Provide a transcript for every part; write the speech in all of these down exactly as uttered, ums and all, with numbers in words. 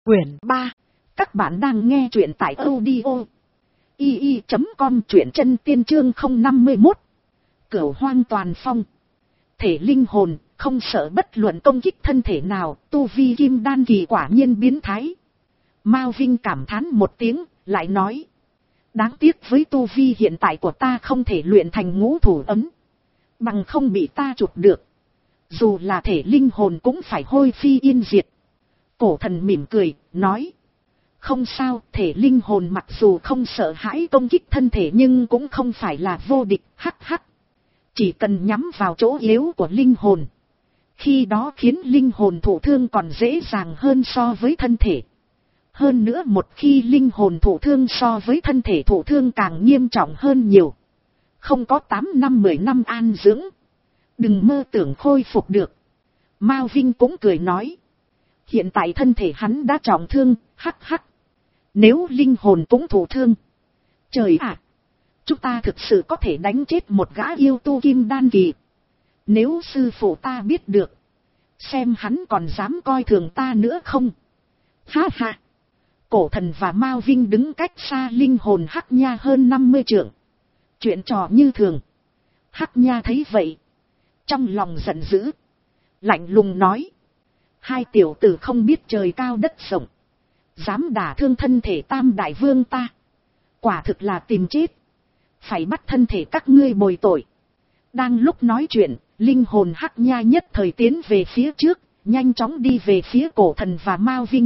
Quyển ba. Các bạn đang nghe truyện tại audio i i chấm com, truyện chân tiên chương không năm mươi mốt. Cửu hoang toàn phong. Thể linh hồn, không sợ bất luận công kích thân thể nào, tu vi kim đan kỳ quả nhiên biến thái. Mao Vinh cảm thán một tiếng, lại nói. Đáng tiếc với tu vi hiện tại của ta không thể luyện thành ngũ thủ ấm. Bằng không bị ta chụp được. Dù là thể linh hồn cũng phải hôi phi yên diệt. Cổ thần mỉm cười, nói. Không sao, thể linh hồn mặc dù không sợ hãi công kích thân thể nhưng cũng không phải là vô địch, hắc hắc. Chỉ cần nhắm vào chỗ yếu của linh hồn. Khi đó khiến linh hồn thụ thương còn dễ dàng hơn so với thân thể. Hơn nữa một khi linh hồn thụ thương so với thân thể thụ thương càng nghiêm trọng hơn nhiều. Không có tám năm mười năm an dưỡng. Đừng mơ tưởng khôi phục được. Mao Vinh cũng cười nói. Hiện tại thân thể hắn đã trọng thương, hắc hắc. Nếu linh hồn cũng thụ thương. Trời ạ! Chúng ta thực sự có thể đánh chết một gã yêu tu kim đan kỳ. Nếu sư phụ ta biết được. Xem hắn còn dám coi thường ta nữa không? Ha ha! Cổ thần và Mao Vinh đứng cách xa linh hồn Hắc Nha hơn năm mươi trượng. Chuyện trò như thường. Hắc Nha thấy vậy. Trong lòng giận dữ. Lạnh lùng nói. Hai tiểu tử không biết trời cao đất rộng. Dám đả thương thân thể tam đại vương ta. Quả thực là tìm chết. Phải bắt thân thể các ngươi bồi tội. Đang lúc nói chuyện, linh hồn Hắc Nha nhất thời tiến về phía trước, nhanh chóng đi về phía cổ thần và Mao Vinh.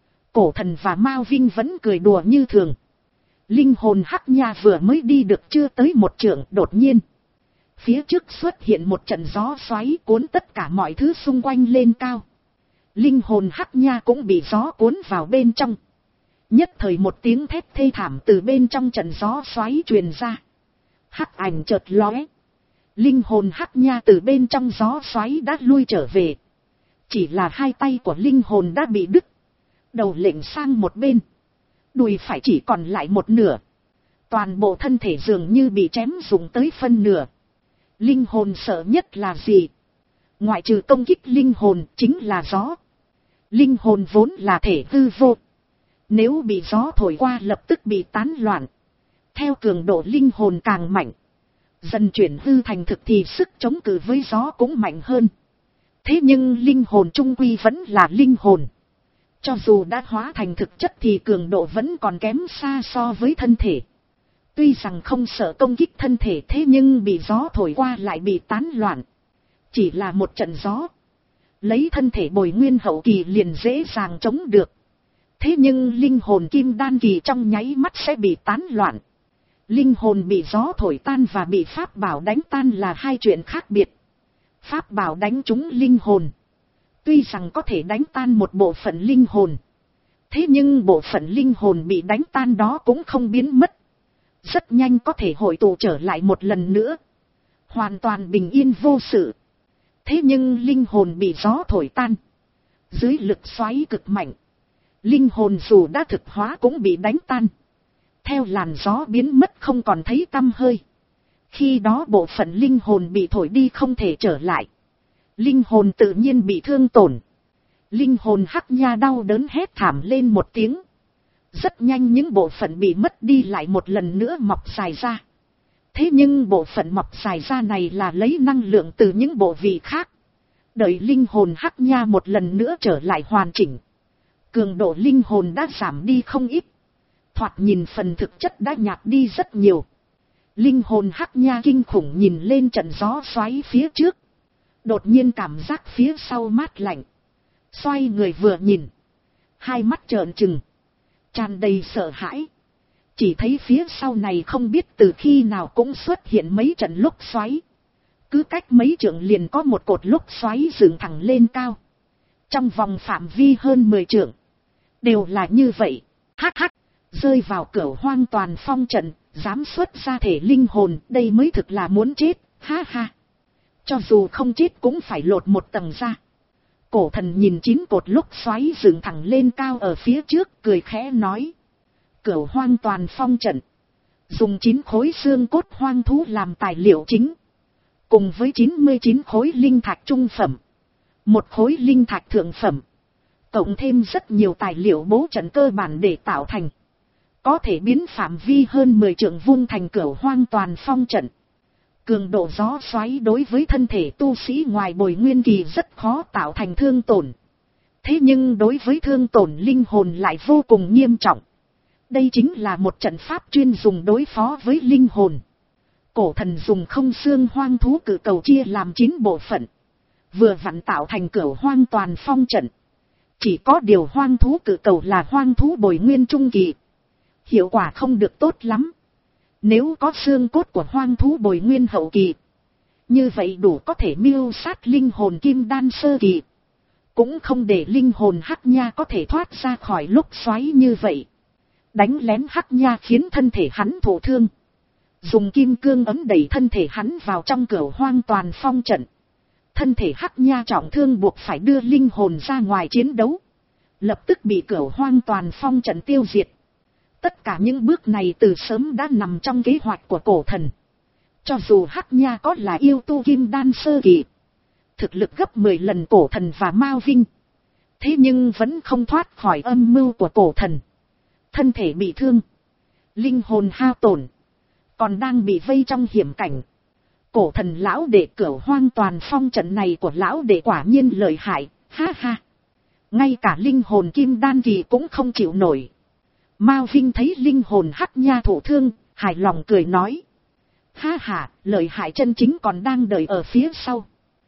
Cổ thần và Mao Vinh vẫn cười đùa như thường. Linh hồn Hắc Nha vừa mới đi được chưa tới một trượng, đột nhiên. Phía trước xuất hiện một trận gió xoáy cuốn tất cả mọi thứ xung quanh lên cao. Linh hồn Hắc Nha cũng bị gió cuốn vào bên trong. Nhất thời một tiếng thét thê thảm từ bên trong trận gió xoáy truyền ra. Hắc ảnh chợt lóe. Linh hồn Hắc Nha từ bên trong gió xoáy đã lui trở về. Chỉ là hai tay của linh hồn đã bị đứt. Đầu lệch sang một bên. Đùi phải chỉ còn lại một nửa. Toàn bộ thân thể dường như bị chém rụng tới phân nửa. Linh hồn sợ nhất là gì? Ngoại trừ công kích linh hồn chính là gió. Linh hồn vốn là thể hư vô. Nếu bị gió thổi qua lập tức bị tán loạn. Theo cường độ linh hồn càng mạnh. Dần chuyển hư thành thực thì sức chống cự với gió cũng mạnh hơn. Thế nhưng linh hồn trung quy vẫn là linh hồn. Cho dù đã hóa thành thực chất thì cường độ vẫn còn kém xa so với thân thể. Tuy rằng không sợ công kích thân thể thế nhưng bị gió thổi qua lại bị tán loạn. Chỉ là một trận gió. Lấy thân thể bồi nguyên hậu kỳ liền dễ dàng chống được. Thế nhưng linh hồn kim đan kỳ trong nháy mắt sẽ bị tán loạn. Linh hồn bị gió thổi tan và bị pháp bảo đánh tan là hai chuyện khác biệt. Pháp bảo đánh trúng linh hồn. Tuy rằng có thể đánh tan một bộ phận linh hồn. Thế nhưng bộ phận linh hồn bị đánh tan đó cũng không biến mất. Rất nhanh có thể hội tụ trở lại một lần nữa. Hoàn toàn bình yên vô sự. Thế nhưng linh hồn bị gió thổi tan. Dưới lực xoáy cực mạnh. Linh hồn dù đã thực hóa cũng bị đánh tan. Theo làn gió biến mất không còn thấy tăm hơi. Khi đó bộ phận linh hồn bị thổi đi không thể trở lại. Linh hồn tự nhiên bị thương tổn. Linh hồn Hắc Nha đau đớn hét thảm lên một tiếng. Rất nhanh những bộ phận bị mất đi lại một lần nữa mọc dài ra. Thế nhưng bộ phận mọc dài ra này là lấy năng lượng từ những bộ vị khác. Đợi linh hồn Hắc Nha một lần nữa trở lại hoàn chỉnh. Cường độ linh hồn đã giảm đi không ít. Thoạt nhìn phần thực chất đã nhạt đi rất nhiều. Linh hồn Hắc Nha kinh khủng nhìn lên trận gió xoáy phía trước. Đột nhiên cảm giác phía sau mát lạnh. Xoay người vừa nhìn. Hai mắt trợn trừng. Tràn đầy sợ hãi. Chỉ thấy phía sau này không biết từ khi nào cũng xuất hiện mấy trận lúc xoáy. Cứ cách mấy trượng liền có một cột lúc xoáy dựng thẳng lên cao. Trong vòng phạm vi hơn mười trượng. Đều là như vậy. Hắc hắc. Rơi vào cửa hoang toàn phong trận. Dám xuất ra thể linh hồn. Đây mới thực là muốn chết. Ha ha. Cho dù không chết cũng phải lột một tầng ra. Cổ thần nhìn chín cột lúc xoáy dựng thẳng lên cao ở phía trước, cười khẽ nói. Cửu hoang toàn phong trận. Dùng chín khối xương cốt hoang thú làm tài liệu chính. Cùng với chín mươi chín khối linh thạch trung phẩm. Một khối linh thạch thượng phẩm. Cộng thêm rất nhiều tài liệu bố trận cơ bản để tạo thành. Có thể biến phạm vi hơn mười trượng vuông thành Cửu Hoang Toàn Phong trận. Cường độ gió xoáy đối với thân thể tu sĩ ngoài bồi nguyên kỳ rất khó tạo thành thương tổn. Thế nhưng đối với thương tổn linh hồn lại vô cùng nghiêm trọng. Đây chính là một trận pháp chuyên dùng đối phó với linh hồn. Cổ thần dùng không xương hoang thú cự cầu chia làm chín bộ phận. Vừa vặn tạo thành Cửu Hoang Toàn Phong trận. Chỉ có điều hoang thú cự cầu là hoang thú bồi nguyên trung kỳ. Hiệu quả không được tốt lắm. Nếu có xương cốt của hoang thú bồi nguyên hậu kỳ, như vậy đủ có thể mưu sát linh hồn kim đan sơ kỳ. Cũng không để linh hồn Hắc Nha có thể thoát ra khỏi lúc xoáy như vậy. Đánh lén Hắc Nha khiến thân thể hắn thụ thương. Dùng kim cương ấm đẩy thân thể hắn vào trong Cửu Hoang Toàn Phong trận. Thân thể Hắc Nha trọng thương buộc phải đưa linh hồn ra ngoài chiến đấu. Lập tức bị Cửu Hoang Toàn Phong trận tiêu diệt. Tất cả những bước này từ sớm đã nằm trong kế hoạch của cổ thần. Cho dù Hắc Nha có là yêu tu kim đan sơ kỳ, thực lực gấp mười lần cổ thần và Mao Vinh, thế nhưng vẫn không thoát khỏi âm mưu của cổ thần. Thân thể bị thương, linh hồn hao tổn, còn đang bị vây trong hiểm cảnh. Cổ thần lão đệ Cửu Hoang Toàn Phong trận này của lão đệ quả nhiên lợi hại, ha ha. Ngay cả linh hồn kim đan kỳ cũng không chịu nổi. Mao Vinh thấy linh hồn Hắc Nha thụ thương, hài lòng cười nói. Ha ha, lợi hại chân chính còn đang đợi ở phía sau.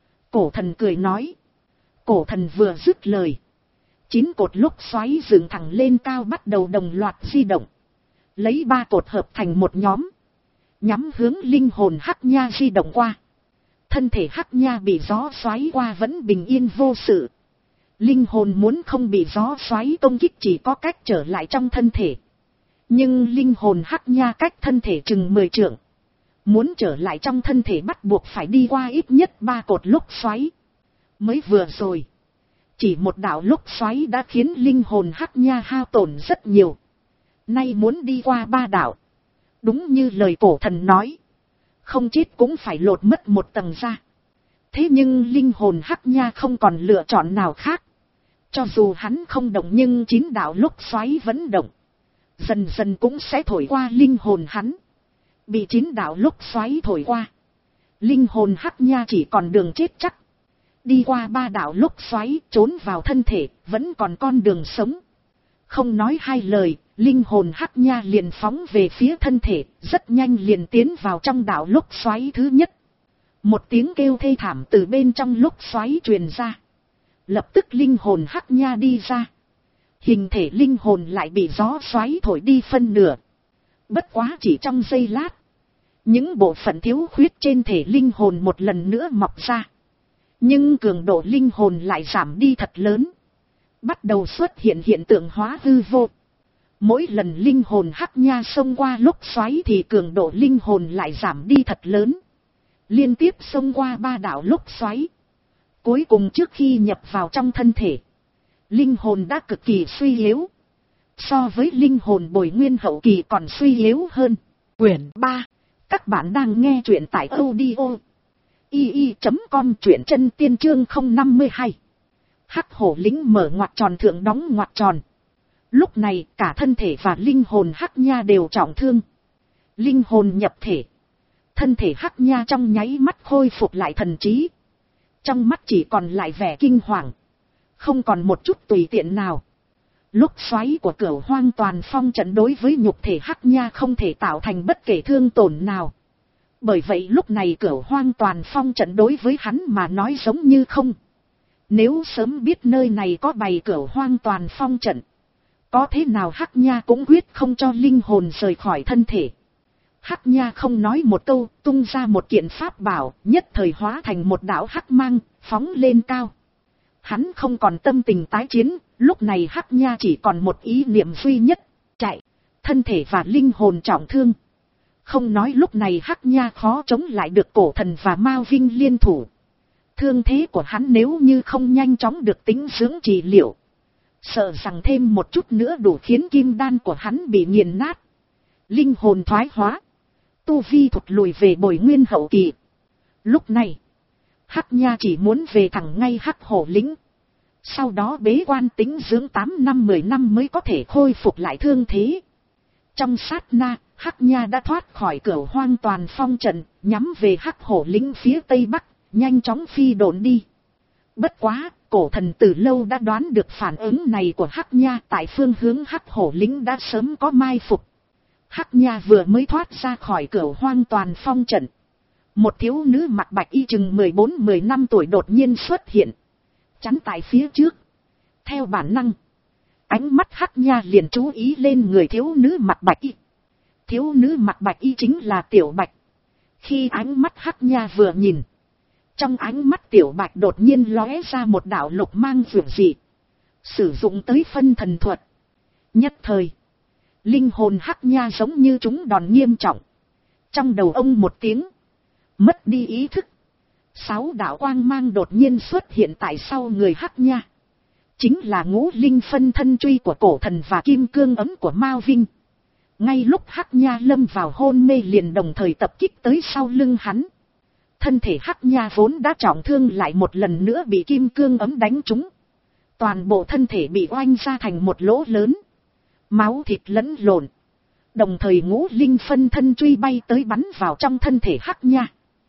Cổ thần cười nói. Cổ thần vừa dứt lời. Chín cột lúc xoáy dựng thẳng lên cao bắt đầu đồng loạt di động. Lấy ba cột hợp thành một nhóm. Nhắm hướng linh hồn Hắc Nha di động qua. Thân thể Hắc Nha bị gió xoáy qua vẫn bình yên vô sự. Linh hồn muốn không bị gió xoáy công kích chỉ có cách trở lại trong thân thể. Nhưng linh hồn Hắc Nha cách thân thể chừng mười trượng. Muốn trở lại trong thân thể bắt buộc phải đi qua ít nhất ba cột lúc xoáy. Mới vừa rồi, chỉ một đạo lúc xoáy đã khiến linh hồn Hắc Nha hao tổn rất nhiều. Nay muốn đi qua ba đạo. Đúng như lời cổ thần nói. Không chết cũng phải lột mất một tầng da. Thế nhưng linh hồn Hắc Nha không còn lựa chọn nào khác. Cho dù hắn không động nhưng chín đạo lúc xoáy vẫn động. Dần dần cũng sẽ thổi qua linh hồn hắn. Bị chín đạo lúc xoáy thổi qua. Linh hồn Hắc Nha chỉ còn đường chết chắc. Đi qua ba đạo lúc xoáy trốn vào thân thể vẫn còn con đường sống. Không nói hai lời, linh hồn Hắc Nha liền phóng về phía thân thể, rất nhanh liền tiến vào trong đạo lúc xoáy thứ nhất. Một tiếng kêu thê thảm từ bên trong lúc xoáy truyền ra. Lập tức linh hồn Hắc Nha đi ra. Hình thể linh hồn lại bị gió xoáy thổi đi phân nửa. Bất quá chỉ trong giây lát. Những bộ phận thiếu khuyết trên thể linh hồn một lần nữa mọc ra. Nhưng cường độ linh hồn lại giảm đi thật lớn. Bắt đầu xuất hiện hiện tượng hóa hư vô. Mỗi lần linh hồn Hắc Nha xông qua lúc xoáy thì cường độ linh hồn lại giảm đi thật lớn. Liên tiếp xông qua ba đạo lúc xoáy. Cuối cùng trước khi nhập vào trong thân thể, linh hồn đã cực kỳ suy yếu. So với linh hồn bồi nguyên hậu kỳ còn suy yếu hơn. Quyển ba. Các bạn đang nghe truyện tại audio i i chấm com, truyện chân tiên chương không năm hai. Hắc hổ lĩnh mở ngoặc tròn thượng đóng ngoặc tròn. Lúc này cả thân thể và linh hồn Hắc Nha đều trọng thương. Linh hồn nhập thể. Thân thể Hắc Nha trong nháy mắt khôi phục lại thần trí. Trong mắt chỉ còn lại vẻ kinh hoàng. Không còn một chút tùy tiện nào. Lúc xoáy của Cửu Hoang Toàn Phong trận đối với nhục thể Hắc Nha không thể tạo thành bất kể thương tổn nào. Bởi vậy lúc này Cửu Hoang Toàn Phong trận đối với hắn mà nói giống như không. Nếu sớm biết nơi này có bày Cửu Hoang Toàn Phong trận, có thế nào Hắc Nha cũng quyết không cho linh hồn rời khỏi thân thể. Hắc Nha không nói một câu, tung ra một kiện pháp bảo, nhất thời hóa thành một đạo hắc mang, phóng lên cao. Hắn không còn tâm tình tái chiến, lúc này Hắc Nha chỉ còn một ý niệm duy nhất, chạy. Thân thể và linh hồn trọng thương. Không nói lúc này Hắc Nha khó chống lại được cổ thần và Mao Vinh liên thủ. Thương thế của hắn nếu như không nhanh chóng được tĩnh dưỡng trị liệu, sợ rằng thêm một chút nữa đủ khiến kim đan của hắn bị nghiền nát. Linh hồn thoái hóa. Tu vi thụt lùi về bồi nguyên hậu kỳ. Lúc này, Hắc Nha chỉ muốn về thẳng ngay Hắc Hổ lĩnh. Sau đó bế quan tĩnh dưỡng tám năm mười năm mới có thể khôi phục lại thương thế. Trong sát na, Hắc Nha đã thoát khỏi Cửu Hoang Toàn Phong trận, nhắm về Hắc Hổ lĩnh phía tây bắc, nhanh chóng phi độn đi. Bất quá, cổ thần từ lâu đã đoán được phản ứng này của Hắc Nha, tại phương hướng Hắc Hổ lĩnh đã sớm có mai phục. Hắc Nha vừa mới thoát ra khỏi Cửu Hoang Toàn Phong trận. Một thiếu nữ mặc bạch y chừng mười bốn mười lăm tuổi đột nhiên xuất hiện, chắn tại phía trước. Theo bản năng, ánh mắt Hắc Nha liền chú ý lên người thiếu nữ mặc bạch y. Thiếu nữ mặc bạch y chính là Tiểu Bạch. Khi ánh mắt Hắc Nha vừa nhìn, trong ánh mắt Tiểu Bạch đột nhiên lóe ra một đạo lục mang vượt dị, sử dụng tới phân thần thuật. Nhất thời, linh hồn Hắc Nha giống như trúng đòn nghiêm trọng. Trong đầu ông một tiếng, mất đi ý thức. Sáu đạo quang mang đột nhiên xuất hiện tại sau người Hắc Nha. Chính là ngũ linh phân thân truy của cổ thần và kim cương ấm của Mao Vinh. Ngay lúc Hắc Nha lâm vào hôn mê liền đồng thời tập kích tới sau lưng hắn. Thân thể Hắc Nha vốn đã trọng thương lại một lần nữa bị kim cương ấm đánh trúng. Toàn bộ thân thể bị oanh ra thành một lỗ lớn. Máu thịt lẫn lộn. Đồng thời ngũ linh phân thân truy bay tới bắn vào trong thân thể Hắc Nha.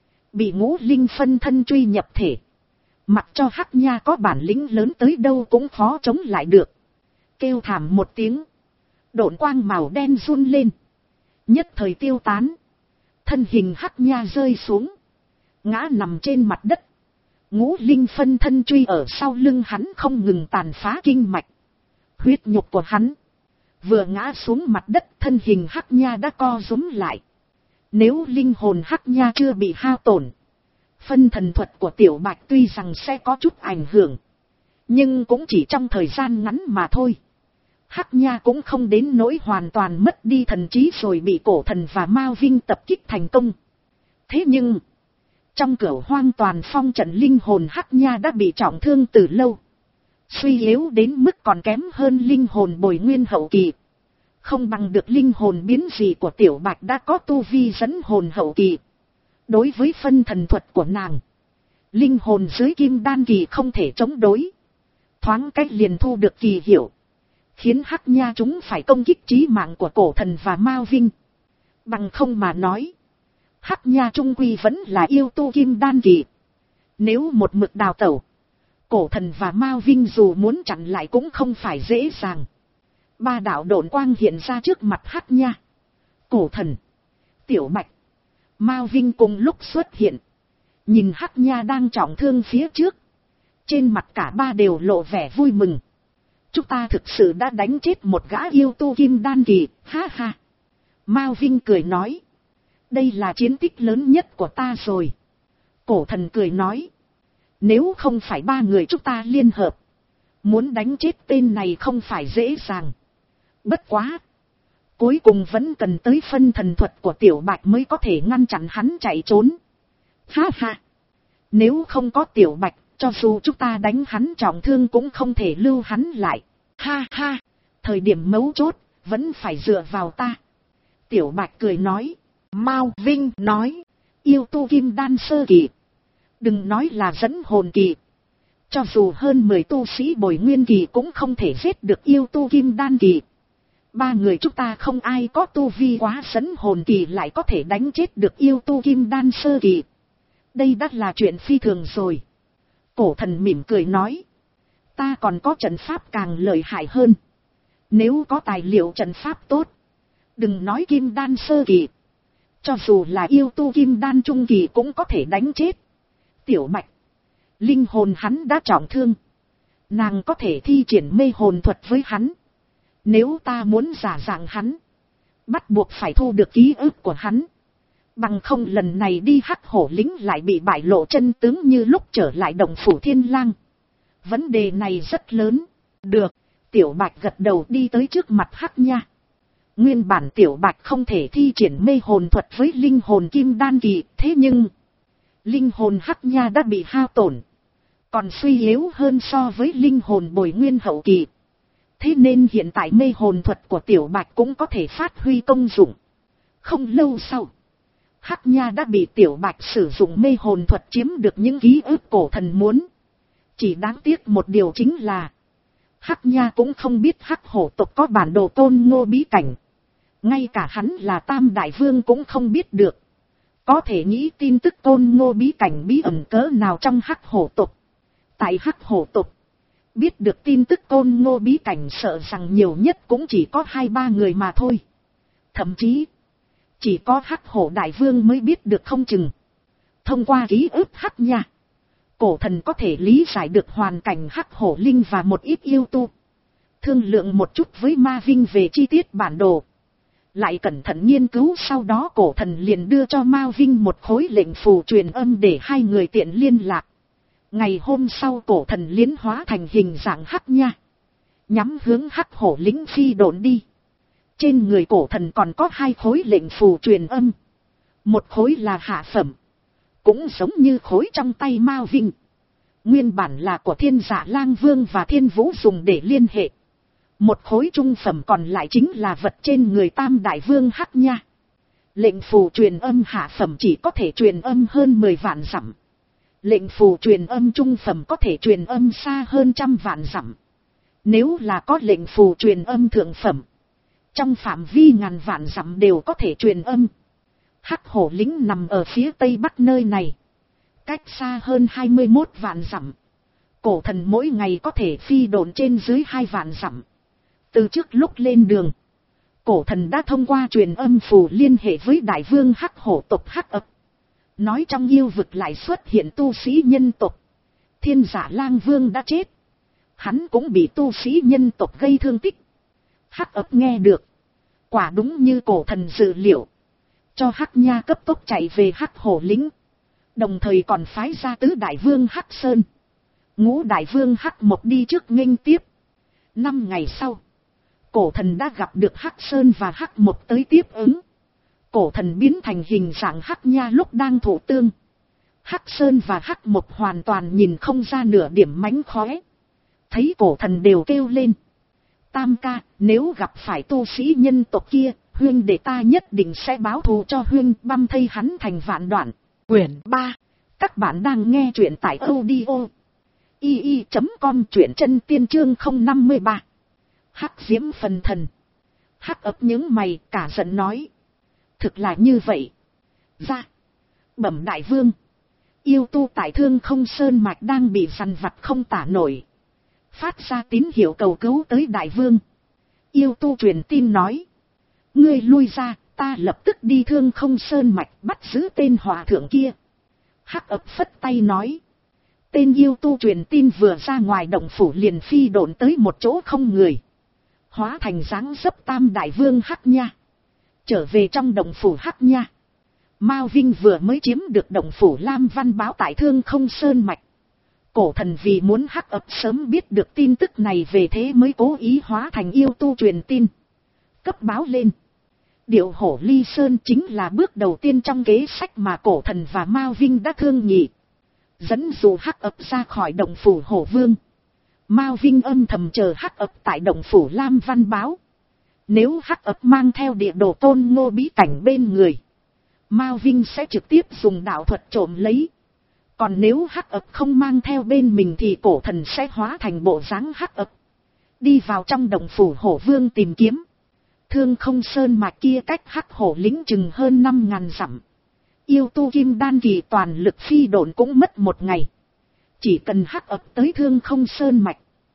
Bị ngũ linh phân thân truy nhập thể. Mặc cho Hắc Nha có bản lĩnh lớn tới đâu cũng khó chống lại được. Kêu thảm một tiếng. Độn quang màu đen run lên. Nhất thời tiêu tán. Thân hình Hắc Nha rơi xuống. Ngã nằm trên mặt đất. Ngũ linh phân thân truy ở sau lưng hắn không ngừng tàn phá kinh mạch. Huyết nhục của hắn. Vừa ngã xuống mặt đất thân hình Hắc Nha đã co rúm lại. Nếu linh hồn Hắc Nha chưa bị hao tổn. Phân thần thuật của Tiểu Bạch tuy rằng sẽ có chút ảnh hưởng. Nhưng cũng chỉ trong thời gian ngắn mà thôi. Hắc Nha cũng không đến nỗi hoàn toàn mất đi thần trí rồi bị cổ thần và Mao Vinh tập kích thành công. Thế nhưng, trong Cửu Hoang Toàn Phong trận linh hồn Hắc Nha đã bị trọng thương từ lâu. Suy yếu đến mức còn kém hơn linh hồn Bồi Nguyên hậu kỳ. Không bằng được linh hồn biến dị của Tiểu Bạch đã có tu vi dẫn hồn hậu kỳ. Đối với phân thần thuật của nàng, linh hồn dưới kim đan kỳ không thể chống đối. Thoáng cách liền thu được kỳ hiệu. Khiến Hắc Nha chúng phải công kích chí mạng của cổ thần và Mao Vinh. Bằng không mà nói, Hắc Nha trung quy vẫn là yêu tu kim đan kỳ. Nếu một mực đào tẩu, cổ thần và Mao Vinh dù muốn chặn lại cũng không phải dễ dàng. Ba đạo độn quang hiện ra trước mặt Hắc Nha. Cổ thần, Tiểu Bạch, Mao Vinh cùng lúc xuất hiện. Nhìn Hắc Nha đang trọng thương phía trước. Trên mặt cả ba đều lộ vẻ vui mừng. Chúng ta thực sự đã đánh chết một gã yêu tu kim đan kỳ, ha ha. Mao Vinh cười nói. Đây là chiến tích lớn nhất của ta rồi. Cổ thần cười nói. Nếu không phải ba người chúng ta liên hợp, muốn đánh chết tên này không phải dễ dàng. Bất quá, cuối cùng vẫn cần tới phân thần thuật của Tiểu Bạch mới có thể ngăn chặn hắn chạy trốn. Ha ha. Nếu không có Tiểu Bạch, cho dù chúng ta đánh hắn trọng thương cũng không thể lưu hắn lại. Ha ha. Thời điểm mấu chốt, vẫn phải dựa vào ta. Tiểu Bạch cười nói. Mao Vinh nói. Yêu tu kim đan sơ kỳ. Đừng nói là dẫn hồn kỳ. Cho dù hơn mười tu sĩ Bồi Nguyên kỳ cũng không thể giết được yêu tu kim đan kỳ. Ba người chúng ta không ai có tu vi quá dẫn hồn kỳ lại có thể đánh chết được yêu tu kim đan sơ kỳ. Đây đã là chuyện phi thường rồi. Cổ thần mỉm cười nói. Ta còn có trận pháp càng lợi hại hơn. Nếu có tài liệu trận pháp tốt, đừng nói kim đan sơ kỳ, cho dù là yêu tu kim đan trung kỳ cũng có thể đánh chết. Tiểu Bạch, linh hồn hắn đã trọng thương. Nàng có thể thi triển mê hồn thuật với hắn. Nếu ta muốn giả dạng hắn, bắt buộc phải thu được ký ức của hắn. Bằng không lần này đi Hắc Hổ lĩnh lại bị bại lộ chân tướng như lúc trở lại Động Phủ Thiên Lang. Vấn đề này rất lớn. Được, Tiểu Bạch gật đầu đi tới trước mặt Hắc Nha. Nguyên bản Tiểu Bạch không thể thi triển mê hồn thuật với linh hồn kim đan kỳ, thế nhưng linh hồn Hắc Nha đã bị hao tổn, còn suy yếu hơn so với linh hồn Bồi Nguyên hậu kỳ. Thế nên hiện tại mê hồn thuật của Tiểu Bạch cũng có thể phát huy công dụng. Không lâu sau, Hắc Nha đã bị Tiểu Bạch sử dụng mê hồn thuật chiếm được những ký ức cổ thần muốn. Chỉ đáng tiếc một điều chính là, Hắc Nha cũng không biết Hắc hổ tộc có bản đồ Tôn Ngô bí cảnh. Ngay cả hắn là Tam Đại Vương cũng không biết được. Có thể nghĩ tin tức Tôn Ngô bí cảnh bí ẩn cỡ nào trong Hắc hổ tộc. Tại Hắc hổ tộc, biết được tin tức Tôn Ngô bí cảnh sợ rằng nhiều nhất cũng chỉ có hai ba người mà thôi. Thậm chí, chỉ có Hắc hổ Đại Vương mới biết được không chừng. Thông qua ký ức Hắc Nha, cổ thần có thể lý giải được hoàn cảnh Hắc hổ linh và một ít yêu tu. Thương lượng một chút với Ma Vinh về chi tiết bản đồ. Lại cẩn thận nghiên cứu, sau đó cổ thần liền đưa cho Ma Vinh một khối lệnh phù truyền âm để hai người tiện liên lạc. Ngày hôm sau cổ thần liến hóa thành hình dạng Hắc Nha, nhắm hướng Hắc hổ lĩnh phi độn đi. Trên người cổ thần còn có hai khối lệnh phù truyền âm. Một khối là hạ phẩm, cũng giống như khối trong tay Ma Vinh. Nguyên bản là của Thiên Dạ Lang Vương và Thiên Vũ dùng để liên hệ. Một khối trung phẩm còn lại chính là vật trên người Tam Đại Vương Hắc Nha. Lệnh phù truyền âm hạ phẩm chỉ có thể truyền âm hơn mười vạn dặm. Lệnh phù truyền âm trung phẩm có thể truyền âm xa hơn trăm vạn dặm. Nếu là có lệnh phù truyền âm thượng phẩm, trong phạm vi ngàn vạn dặm đều có thể truyền âm. Hắc hổ lĩnh nằm ở phía tây bắc nơi này, cách xa hơn hai mươi mốt vạn dặm. Cổ thần mỗi ngày có thể phi độn trên dưới hai vạn dặm. Từ trước lúc lên đường, cổ thần đã thông qua truyền âm phù liên hệ với Đại Vương Hắc hổ tộc Hắc ập. Nói trong yêu vực lại xuất hiện tu sĩ nhân tộc. Thiên Dạ Lang Vương đã chết, hắn cũng bị tu sĩ nhân tộc gây thương tích. Hắc ập nghe được, quả đúng như cổ thần dự liệu, cho Hắc Nha cấp tốc chạy về Hắc hổ lĩnh. Đồng thời còn phái ra tứ Đại Vương Hắc Sơn, ngũ Đại Vương Hắc Mộc đi trước nghênh tiếp. Năm ngày sau, cổ thần đã gặp được Hắc Sơn và Hắc Mộc tới tiếp ứng. Cổ thần biến thành hình dạng Hắc Nha lúc đang thụ tương. Hắc Sơn và Hắc Mộc hoàn toàn nhìn không ra nửa điểm mánh khóe. Thấy cổ thần đều kêu lên: Tam ca, nếu gặp phải tu sĩ nhân tộc kia, huynh để ta nhất định sẽ báo thù cho huynh, băm thây hắn thành vạn đoạn. Quyển ba. Các bạn đang nghe truyện tại audio i i chấm com, truyện chân tiên chương không năm mươi ba. Hắc diễm phần thần. Hắc ấp những mày cả giận nói: thực là như vậy. Ra. Bẩm Đại Vương, yêu tu tại Thương Không Sơn Mạch đang bị dằn vặt không tả nổi, phát ra tín hiệu cầu cứu tới Đại Vương. Yêu tu truyền tin nói: ngươi lui ra, ta lập tức đi Thương Không Sơn Mạch bắt giữ tên hòa thượng kia. Hắc ập phất tay nói. Tên yêu tu truyền tin vừa ra ngoài động phủ liền phi độn tới một chỗ không người, hóa thành dáng dấp Tam Đại Vương Hắc Nha, trở về trong động phủ Hắc Nha. Mao Vinh vừa mới chiếm được động phủ Lam Văn Báo tại Thương Không Sơn Mạch. Cổ thần vì muốn Hắc ập sớm biết được tin tức này về thế mới cố ý hóa thành yêu tu truyền tin, cấp báo lên. Điệu hổ ly sơn chính là bước đầu tiên trong kế sách mà cổ thần và Mao Vinh đã thương nghị. Dẫn dụ Hắc ập ra khỏi động phủ Hổ Vương. Mao Vinh âm thầm chờ Hắc ập tại động phủ Lam Văn Báo. Nếu Hắc ập mang theo địa đồ Tôn Ngô bí cảnh bên người, Mao Vinh sẽ trực tiếp dùng đạo thuật trộm lấy. Còn nếu Hắc ập không mang theo bên mình thì cổ thần sẽ hóa thành bộ dáng Hắc ập, đi vào trong động phủ Hổ Vương tìm kiếm. Thương Không Sơn Mạch kia cách Hắc hổ lĩnh chừng hơn năm ngàn dặm. Yêu tu kim đan kỳ toàn lực phi độn cũng mất một ngày. Chỉ cần Hắc ập tới Thương Không Sơn Mạch,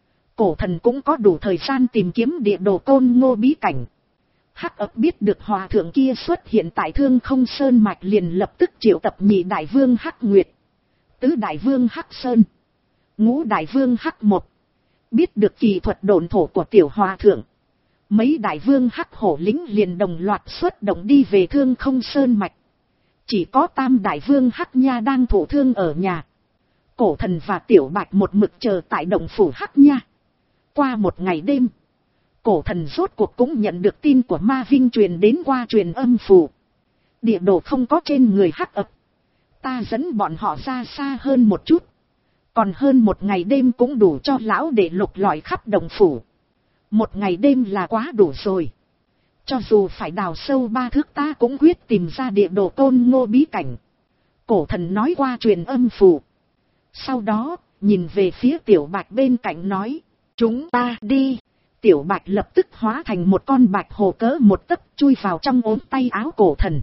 cổ thần cũng có đủ thời gian tìm kiếm địa đồ Tôn Ngô bí cảnh. Hắc ập biết được hòa thượng kia xuất hiện tại Thương Không Sơn Mạch liền lập tức triệu tập nhị Đại Vương Hắc Nguyệt, tứ Đại Vương Hắc Sơn, ngũ Đại Vương Hắc Mộc. Biết được kỳ thuật độn thổ của tiểu hòa thượng, mấy Đại Vương Hắc hổ lĩnh liền đồng loạt xuất động đi về Thương Không Sơn Mạch. Chỉ có Tam Đại Vương Hắc Nha đang thụ thương ở nhà. Cổ thần và Tiểu Bạch một mực chờ tại động phủ Hắc Nha. Qua một ngày đêm, cổ thần rốt cuộc cũng nhận được tin của Ma Vinh truyền đến qua truyền âm phù. Địa đồ không có trên người Hắc ập, ta dẫn bọn họ ra xa hơn một chút. Còn hơn một ngày đêm cũng đủ cho lão để lục lọi khắp động phủ. Một ngày đêm là quá đủ rồi. Cho dù phải đào sâu ba thước ta cũng quyết tìm ra địa đồ Tôn Ngô bí cảnh. Cổ thần nói qua truyền âm phù. Sau đó, nhìn về phía Tiểu Bạch bên cạnh nói, chúng ta đi. Tiểu Bạch lập tức hóa thành một con bạch hồ cỡ một tấc chui vào trong ốm tay áo cổ thần.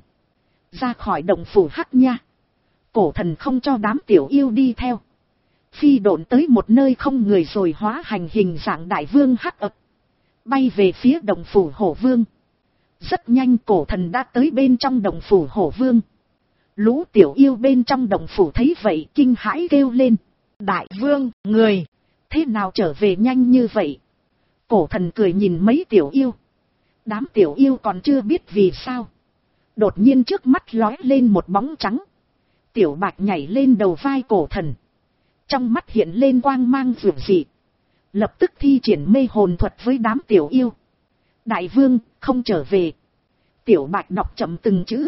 Ra khỏi động phủ hắc nha. Cổ thần không cho đám tiểu yêu đi theo. Phi độn tới một nơi không người rồi hóa hành hình dạng đại vương hắc ập. Bay về phía động phủ hổ vương. Rất nhanh cổ thần đã tới bên trong động phủ hổ vương. Lũ tiểu yêu bên trong động phủ thấy vậy kinh hãi kêu lên. Đại vương, người, thế nào trở về nhanh như vậy? Cổ thần cười nhìn mấy tiểu yêu. Đám tiểu yêu còn chưa biết vì sao. Đột nhiên trước mắt lóe lên một bóng trắng. Tiểu Bạch nhảy lên đầu vai cổ thần. Trong mắt hiện lên quang mang rực dị. Lập tức thi triển mê hồn thuật với đám tiểu yêu. Đại vương, không trở về. Tiểu Bạch đọc chậm từng chữ.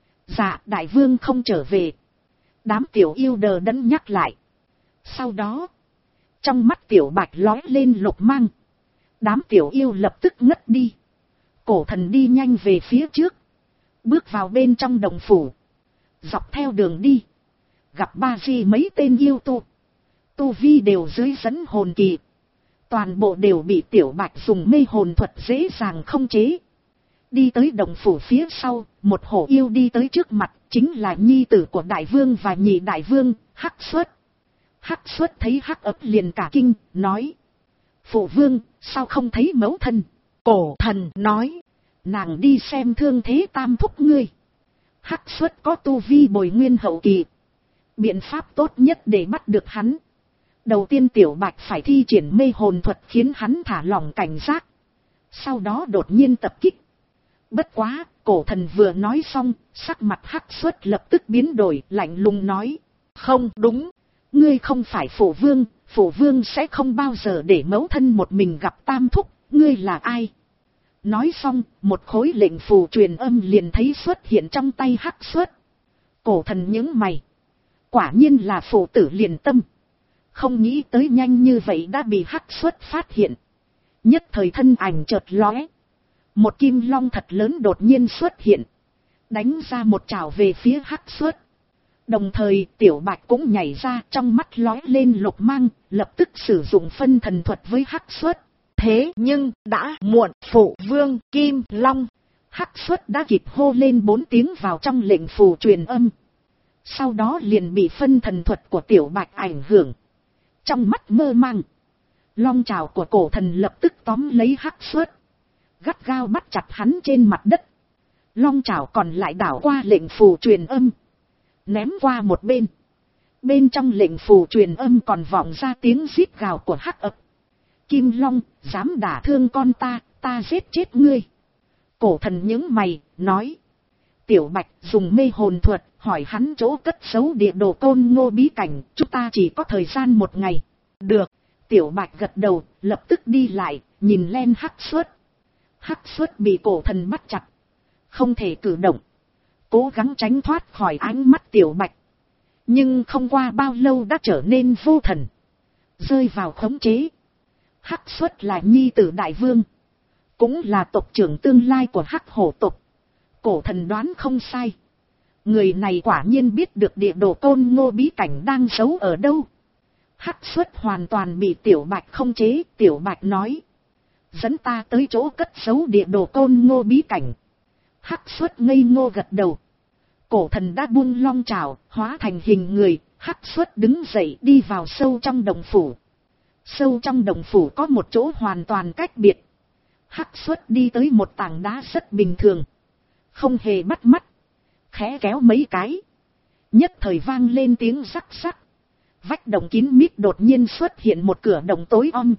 Dạ, đại vương không trở về. Đám tiểu yêu đờ đẫn nhắc lại. Sau đó, trong mắt Tiểu Bạch lóe lên lục mang. Đám tiểu yêu lập tức ngất đi. Cổ thần đi nhanh về phía trước. Bước vào bên trong đồng phủ. Dọc theo đường đi. Gặp ba di mấy tên yêu tu. Tu vi đều dưới dẫn hồn kỳ. Toàn bộ đều bị Tiểu Bạch dùng mê hồn thuật dễ dàng không chế. Đi tới đồng phủ phía sau. Một hổ yêu đi tới trước mặt. Chính là nhi tử của đại vương và nhị đại vương, Hắc Xuất. Hắc Xuất thấy Hắc ấp liền cả kinh, nói. Phụ vương, sao không thấy mẫu thân? Cổ thần nói. Nàng đi xem thương thế tam thúc ngươi. Hắc Xuất có tu vi bồi nguyên hậu kỳ. Biện pháp tốt nhất để bắt được hắn. Đầu tiên Tiểu Bạch phải thi triển mê hồn thuật khiến hắn thả lỏng cảnh giác. Sau đó đột nhiên tập kích. Bất quá, cổ thần vừa nói xong, sắc mặt Hắc Xuất lập tức biến đổi, lạnh lùng nói. Không đúng, ngươi không phải phụ vương, phụ vương sẽ không bao giờ để mẫu thân một mình gặp tam thúc, ngươi là ai? Nói xong, một khối lệnh phù truyền âm liền thấy xuất hiện trong tay Hắc Xuất. Cổ thần nhướng mày. Quả nhiên là phụ tử liền tâm. Không nghĩ tới nhanh như vậy đã bị Hắc Xuất phát hiện. Nhất thời thân ảnh chợt lóe. Một kim long thật lớn đột nhiên xuất hiện. Đánh ra một chảo về phía Hắc Xuất. Đồng thời Tiểu Bạch cũng nhảy ra, trong mắt lóe lên lục mang, lập tức sử dụng phân thần thuật với Hắc Xuất. Thế nhưng đã muộn, phụ vương kim long. Hắc Xuất đã kịp hô lên bốn tiếng vào trong lệnh phù truyền âm. Sau đó liền bị phân thần thuật của Tiểu Bạch ảnh hưởng. Trong mắt mơ màng, long trảo của cổ thần lập tức tóm lấy Hắc Xuất, gắt gao bắt chặt hắn trên mặt đất. Long trảo còn lại đảo qua lệnh phù truyền âm, ném qua một bên. Bên trong lệnh phù truyền âm còn vọng ra tiếng rít gào của Hắc ập. Kim Long, dám đả thương con ta, ta giết chết ngươi. Cổ thần nhướng mày, nói. Tiểu Bạch dùng mê hồn thuật, hỏi hắn chỗ cất giấu địa đồ Côn Ngô bí cảnh, chúng ta chỉ có thời gian một ngày. Được, Tiểu Bạch gật đầu, lập tức đi lại, nhìn lên Hắc Xuất. Hắc Xuất bị cổ thần bắt chặt, không thể cử động, cố gắng tránh thoát khỏi ánh mắt Tiểu Bạch. Nhưng không qua bao lâu đã trở nên vô thần, rơi vào khống chế. Hắc Xuất là nhi tử đại vương, cũng là tộc trưởng tương lai của Hắc Hổ tộc. Cổ thần đoán không sai. Người này quả nhiên biết được địa đồ Côn Ngô bí cảnh đang giấu ở đâu. Hắc Xuất hoàn toàn bị Tiểu Bạch không chế. Tiểu Bạch nói. Dẫn ta tới chỗ cất giấu địa đồ Côn Ngô bí cảnh. Hắc Xuất ngây ngô gật đầu. Cổ thần đã buông long trảo, hóa thành hình người. Hắc Xuất đứng dậy đi vào sâu trong đồng phủ. Sâu trong đồng phủ có một chỗ hoàn toàn cách biệt. Hắc Xuất đi tới một tảng đá rất bình thường, không hề bắt mắt, khẽ kéo mấy cái, nhất thời vang lên tiếng rắc rắc. Vách đồng kín mít đột nhiên xuất hiện một cửa động tối om,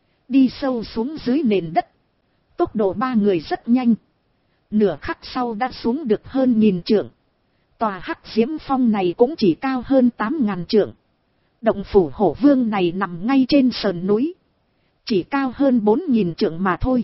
đi sâu xuống dưới nền đất. Tốc độ ba người rất nhanh, nửa khắc sau đã xuống được hơn nghìn trượng. Tòa Hắc Diễm Phong này cũng chỉ cao hơn tám ngàn trượng. Động phủ Hổ Vương này nằm ngay trên sườn núi, chỉ cao hơn bốn nghìn trượng mà thôi.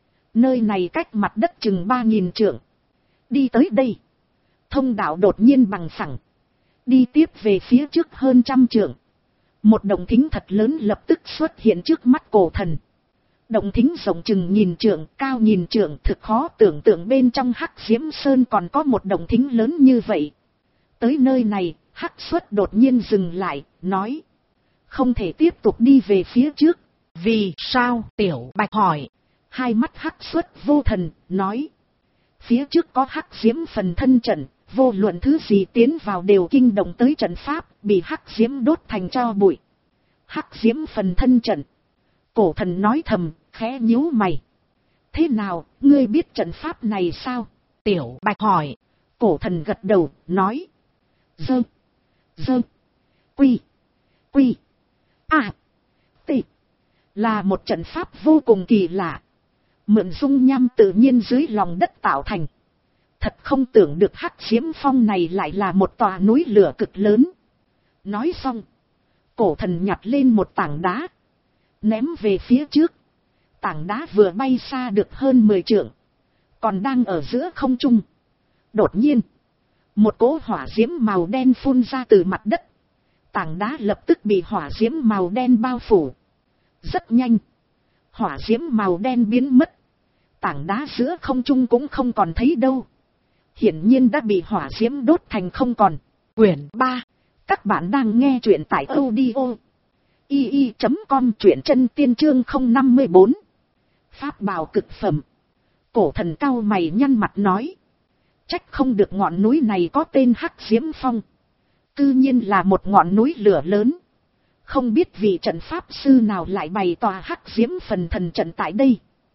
Nơi này cách mặt đất chừng ba nghìn trượng. Đi tới đây, thông đạo đột nhiên bằng phẳng, đi tiếp về phía trước hơn trăm trượng. Một động thính thật lớn lập tức xuất hiện trước mắt cổ thần. Động thính rộng chừng nghìn trượng, cao nghìn trượng, thực khó tưởng tượng bên trong Hắc Diễm Sơn còn có một động thính lớn như vậy. Tới nơi này, Hắc Xuất đột nhiên dừng lại, nói. không thể tiếp tục đi về phía trước. Vì sao? Tiểu Bạch hỏi. Hai mắt hắc xuất vô thần, nói. Phía trước có hắc diễm phần thân trận, vô luận thứ gì tiến vào đều kinh động tới trận pháp, bị hắc diễm đốt thành tro bụi. Hắc diễm phần thân trận. Cổ thần nói thầm, khẽ nhíu mày. Thế nào, ngươi biết trận pháp này sao? Tiểu Bạch hỏi. Cổ thần gật đầu, nói. Dơ. Dơ. Quy. Quy. À. Tị. Là một trận pháp vô cùng kỳ lạ. Mượn dung nham tự nhiên dưới lòng đất tạo thành. Thật không tưởng được hắc diễm phong này lại là một tòa núi lửa cực lớn. Nói xong. Cổ thần nhặt lên một tảng đá. Ném về phía trước. Tảng đá vừa bay xa được hơn mười trượng. Còn đang ở giữa không trung. Đột nhiên. Một cỗ hỏa diễm màu đen phun ra từ mặt đất. Tảng đá lập tức bị hỏa diễm màu đen bao phủ. Rất nhanh. Hỏa diễm màu đen biến mất. Tảng đá giữa không trung cũng không còn thấy đâu. Hiển nhiên đã bị hỏa diễm đốt thành không còn. Quyển ba. Các bạn đang nghe truyện tại audio i i chấm com, truyện chân tiên chương không năm mươi bốn. Pháp bào cực phẩm. Cổ thần cao mày nhăn mặt nói. Trách không được ngọn núi này có tên Hắc Diễm Phong. Cư nhiên là một ngọn núi lửa lớn. Không biết vị trận pháp sư nào lại bày tòa Hắc Diễm phần thần trận tại đây.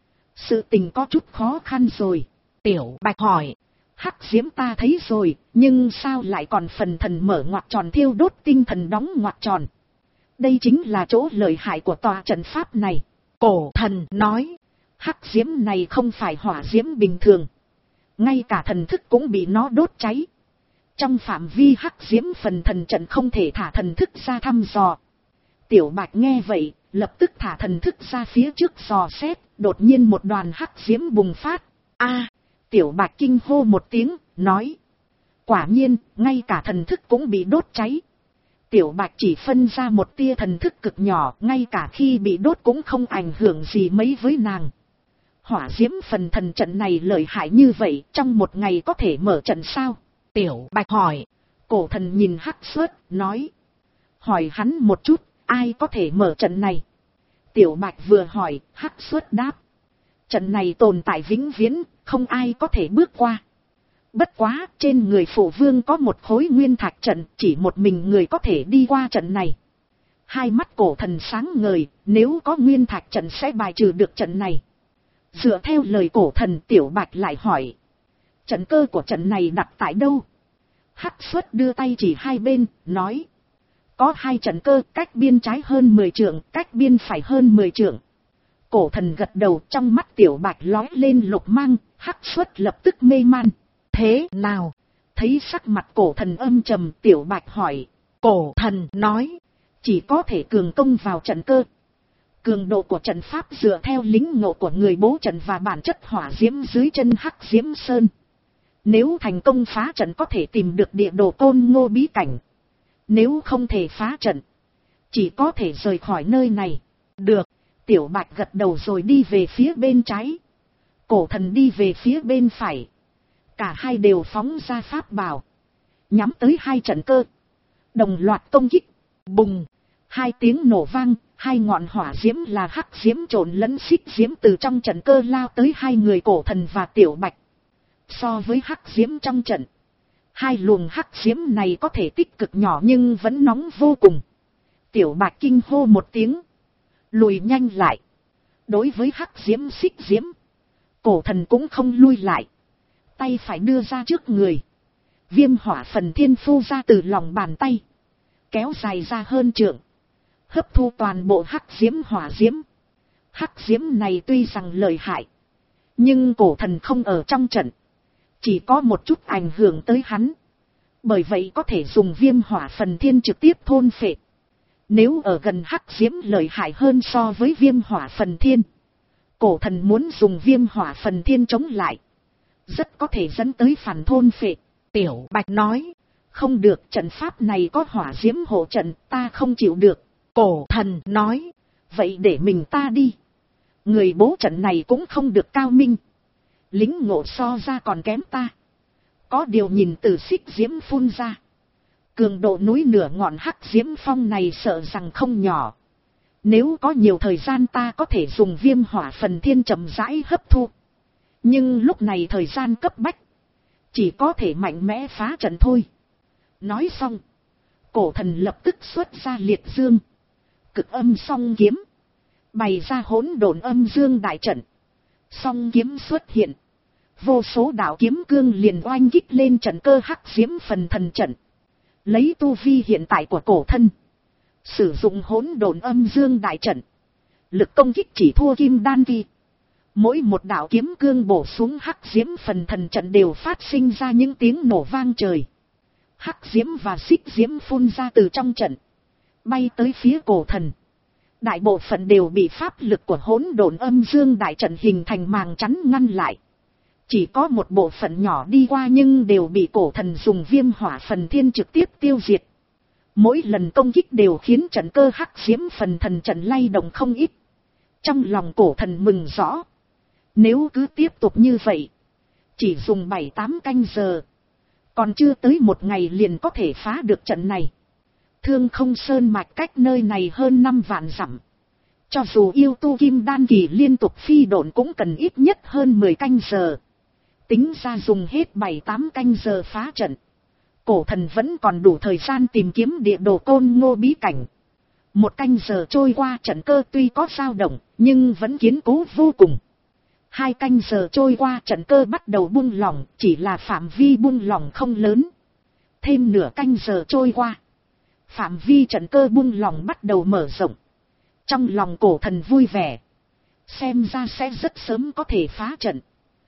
Sự tình có chút khó khăn rồi. Tiểu Bạch hỏi. Hắc diễm ta thấy rồi, nhưng sao lại còn phần thần mở ngoặc tròn thiêu đốt tinh thần đóng ngoặc tròn. Đây chính là chỗ lợi hại của tòa trận pháp này. Cổ thần nói. Hắc diễm này không phải hỏa diễm bình thường. Ngay cả thần thức cũng bị nó đốt cháy. Trong phạm vi hắc diễm phần thần trận không thể thả thần thức ra thăm dò. Tiểu Bạch nghe vậy, lập tức thả thần thức ra phía trước dò xét, đột nhiên một đoàn hắc diễm bùng phát. A! Tiểu Bạch kinh hô một tiếng, nói. Quả nhiên, ngay cả thần thức cũng bị đốt cháy. Tiểu Bạch chỉ phân ra một tia thần thức cực nhỏ, ngay cả khi bị đốt cũng không ảnh hưởng gì mấy với nàng. Hỏa diễm phần thần trận này lợi hại như vậy, trong một ngày có thể mở trận sao? Tiểu Bạch hỏi. Cổ thần nhìn Hắc Xuất, nói. Hỏi hắn một chút, ai có thể mở trận này? Tiểu Bạch vừa hỏi, Hắc Xuất đáp. Trận này tồn tại vĩnh viễn, không ai có thể bước qua. Bất quá, trên người phụ vương có một khối nguyên thạch trận, chỉ một mình người có thể đi qua trận này. Hai mắt cổ thần sáng ngời, nếu có nguyên thạch trận sẽ bài trừ được trận này. Dựa theo lời cổ thần, Tiểu Bạch lại hỏi. Trận cơ của trận này đặt tại đâu? Hắc Xuất đưa tay chỉ hai bên, nói. Có hai trận cơ, cách biên trái hơn mười trượng, cách biên phải hơn mười trượng. Cổ thần gật đầu, trong mắt Tiểu Bạch lói lên lục mang, Hắc Xuất lập tức mê man. Thế nào? Thấy sắc mặt cổ thần âm trầm, Tiểu Bạch hỏi. Cổ thần nói. Chỉ có thể cường công vào trận cơ. Cường độ của trận pháp dựa theo lính ngộ của người bố trận và bản chất hỏa diễm dưới chân Hắc Diễm Sơn. Nếu thành công phá trận có thể tìm được địa đồ Côn Ngô bí cảnh. Nếu không thể phá trận, chỉ có thể rời khỏi nơi này. Được. Tiểu Bạch gật đầu rồi đi về phía bên trái. Cổ thần đi về phía bên phải. Cả hai đều phóng ra pháp bảo. Nhắm tới hai trận cơ. Đồng loạt công kích. Bùng. Hai tiếng nổ vang. Hai ngọn hỏa diễm là hắc diễm trộn lẫn xích diễm từ trong trận cơ lao tới hai người cổ thần và Tiểu Bạch. So với hắc diễm trong trận, hai luồng hắc diễm này có thể tích cực nhỏ nhưng vẫn nóng vô cùng. Tiểu Bạch kinh hô một tiếng. Lùi nhanh lại. Đối với hắc diễm xích diễm, cổ thần cũng không lui lại. Tay phải đưa ra trước người. Viêm hỏa phần thiên phu ra từ lòng bàn tay. Kéo dài ra hơn trượng. Hấp thu toàn bộ hắc diễm hỏa diễm. Hắc diễm này tuy rằng lợi hại, nhưng cổ thần không ở trong trận. Chỉ có một chút ảnh hưởng tới hắn. Bởi vậy có thể dùng viêm hỏa phần thiên trực tiếp thôn phệ. Nếu ở gần hắc diễm lợi hại hơn so với viêm hỏa phần thiên, cổ thần muốn dùng viêm hỏa phần thiên chống lại, rất có thể dẫn tới phản thôn phệ. Tiểu Bạch nói. Không được, trận pháp này có hỏa diễm hộ trận, ta không chịu được. Cổ thần nói. Vậy để mình ta đi. Người bố trận này cũng không được cao minh. Lính ngộ so ra còn kém ta. Có điều nhìn từ xích diễm phun ra, Cường độ núi nửa ngọn hắc diễm phong này sợ rằng không nhỏ. Nếu có nhiều thời gian ta có thể dùng viêm hỏa phần thiên chậm rãi hấp thu. Nhưng lúc này thời gian cấp bách. Chỉ có thể mạnh mẽ phá trận thôi. Nói xong. Cổ thần lập tức xuất ra liệt dương. Cực âm song kiếm. Bày ra hỗn độn âm dương đại trận. Song kiếm xuất hiện. Vô số đạo kiếm cương liền oanh kích lên trận cơ hắc diễm phần thần trận. Lấy tu vi hiện tại của cổ thân. Sử dụng hỗn độn âm dương đại trận. Lực công kích chỉ thua kim đan kỳ. Mỗi một đạo kiếm cương bổ xuống hắc diễm phần thần trận đều phát sinh ra những tiếng nổ vang trời. Hắc diễm và xích diễm phun ra từ trong trận. Bay tới phía cổ thần. Đại bộ phận đều bị pháp lực của hỗn độn âm dương đại trận hình thành màng chắn ngăn lại. Chỉ có một bộ phận nhỏ đi qua nhưng đều bị cổ thần dùng viêm hỏa phần thiên trực tiếp tiêu diệt. Mỗi lần công kích đều khiến trận cơ hắc diễm phần thần trận lay động không ít. Trong lòng cổ thần mừng rõ. Nếu cứ tiếp tục như vậy. Chỉ dùng bảy tám canh giờ. Còn chưa tới một ngày liền có thể phá được trận này. Thương Không Sơn mạch cách nơi này hơn năm vạn dặm. Cho dù yêu tu kim đan kỳ liên tục phi độn cũng cần ít nhất hơn mười canh giờ. Tính ra dùng hết bảy tám canh giờ phá trận. Cổ thần vẫn còn đủ thời gian tìm kiếm địa đồ Côn Ngô bí cảnh. Một canh giờ trôi qua, trận cơ tuy có dao động nhưng vẫn kiên cố vô cùng. Hai canh giờ trôi qua, trận cơ bắt đầu buông lỏng, chỉ là phạm vi buông lỏng không lớn. Thêm nửa canh giờ trôi qua, phạm vi trận cơ buông lỏng bắt đầu mở rộng. Trong lòng cổ thần vui vẻ. Xem ra sẽ rất sớm có thể phá trận.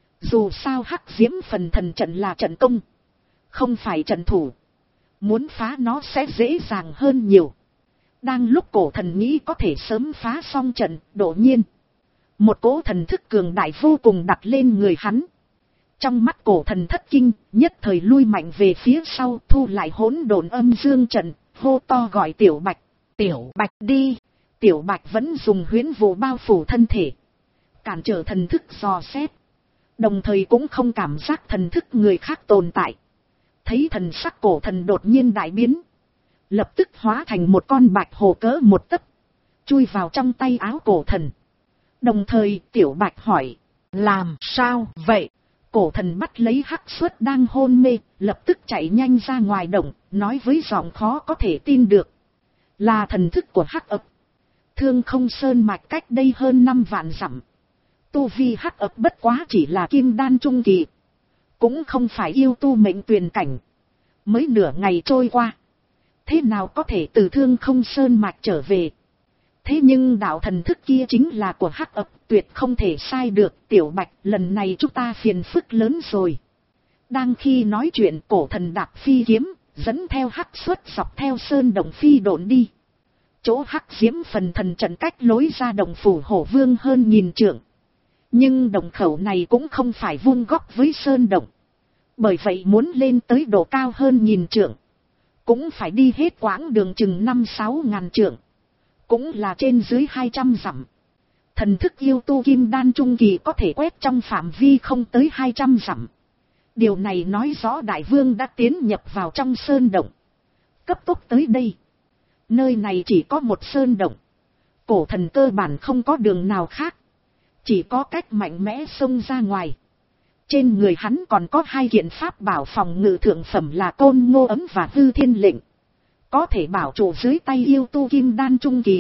Dù sao hắc diễm phần thần trận là trận công, không phải trận thủ. Muốn phá nó sẽ dễ dàng hơn nhiều. Đang lúc cổ thần nghĩ có thể sớm phá xong trận, đột nhiên một cỗ thần thức cường đại vô cùng đặt lên người hắn. Trong mắt cổ thần thất kinh, nhất thời lui mạnh về phía sau, thu lại hỗn độn âm dương trận, hô to gọi Tiểu Bạch. Tiểu Bạch đi. Tiểu Bạch vẫn dùng huyễn vụ bao phủ thân thể, cản trở thần thức dò xét. Đồng thời cũng không cảm giác thần thức người khác tồn tại. Thấy thần sắc cổ thần đột nhiên đại biến. Lập tức hóa thành một con bạch hồ cỡ một tấc. Chui vào trong tay áo cổ thần. Đồng thời Tiểu Bạch hỏi. Làm sao vậy? Cổ thần bắt lấy hắc suất đang hôn mê. Lập tức chạy nhanh ra ngoài động. Nói với giọng khó có thể tin được. Là thần thức của hắc ập. Thương Không Sơn mạch cách đây hơn năm vạn dặm. Tu vi hắc ập bất quá chỉ là kim đan trung kỳ. Cũng không phải yêu tu mệnh tuyền cảnh. Mới nửa ngày trôi qua. Thế nào có thể từ Thương Không Sơn mạch trở về? Thế nhưng đạo thần thức kia chính là của hắc ập, tuyệt không thể sai được. Tiểu Bạch, lần này chúng ta phiền phức lớn rồi. Đang khi nói chuyện, cổ thần đạp phi kiếm, dẫn theo hắc suất dọc theo sơn động phi độn đi. Chỗ hắc diễm phần thần trận cách lối ra động phủ Hổ Vương hơn nghìn trượng. Nhưng động khẩu này cũng không phải vuông góc với sơn động. Bởi vậy muốn lên tới độ cao hơn nghìn trượng, cũng phải đi hết quãng đường chừng năm sáu ngàn trượng. Cũng là trên dưới hai trăm dặm. Thần thức yêu tu kim đan trung kỳ có thể quét trong phạm vi không tới hai trăm dặm. Điều này nói rõ đại vương đã tiến nhập vào trong sơn động. Cấp tốc tới đây. Nơi này chỉ có một sơn động. Cổ thần cơ bản không có đường nào khác. Chỉ có cách mạnh mẽ xông ra ngoài. Trên người hắn còn có hai kiện pháp bảo phòng ngự thượng phẩm là Côn Ngô ấm và Hư Thiên lệnh. Có thể bảo trụ dưới tay yêu tu kim đan trung kỳ.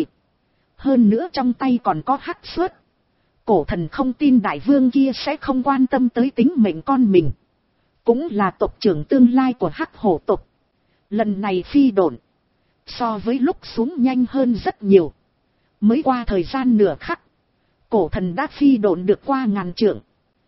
Hơn nữa trong tay còn có hắc suất. Cổ thần không tin đại vương kia sẽ không quan tâm tới tính mệnh con mình. Cũng là tộc trưởng tương lai của hắc hổ tộc. Lần này phi độn. So với lúc xuống nhanh hơn rất nhiều. Mới qua thời gian nửa khắc. Cổ thần đã phi độn được qua ngàn trượng.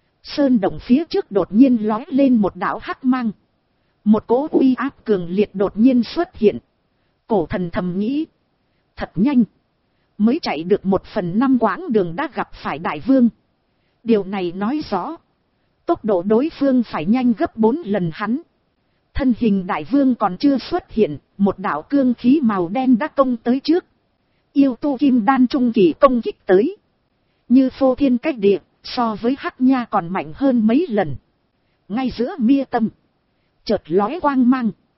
Sơn động phía trước đột nhiên lói lên một đạo hắc mang. Một cỗ uy áp cường liệt đột nhiên xuất hiện. Cổ thần thầm nghĩ. Thật nhanh. Mới chạy được một phần năm quãng đường đã gặp phải đại vương. Điều này nói rõ. Tốc độ đối phương phải nhanh gấp bốn lần hắn. Thân hình đại vương còn chưa xuất hiện. Một đạo cương khí màu đen đã công tới trước. Yêu tu kim đan trung kỳ công kích tới. Như phô thiên cách địa. So với hắc nha còn mạnh hơn mấy lần. Ngay giữa mi tâm. Chợt lóe quang mang.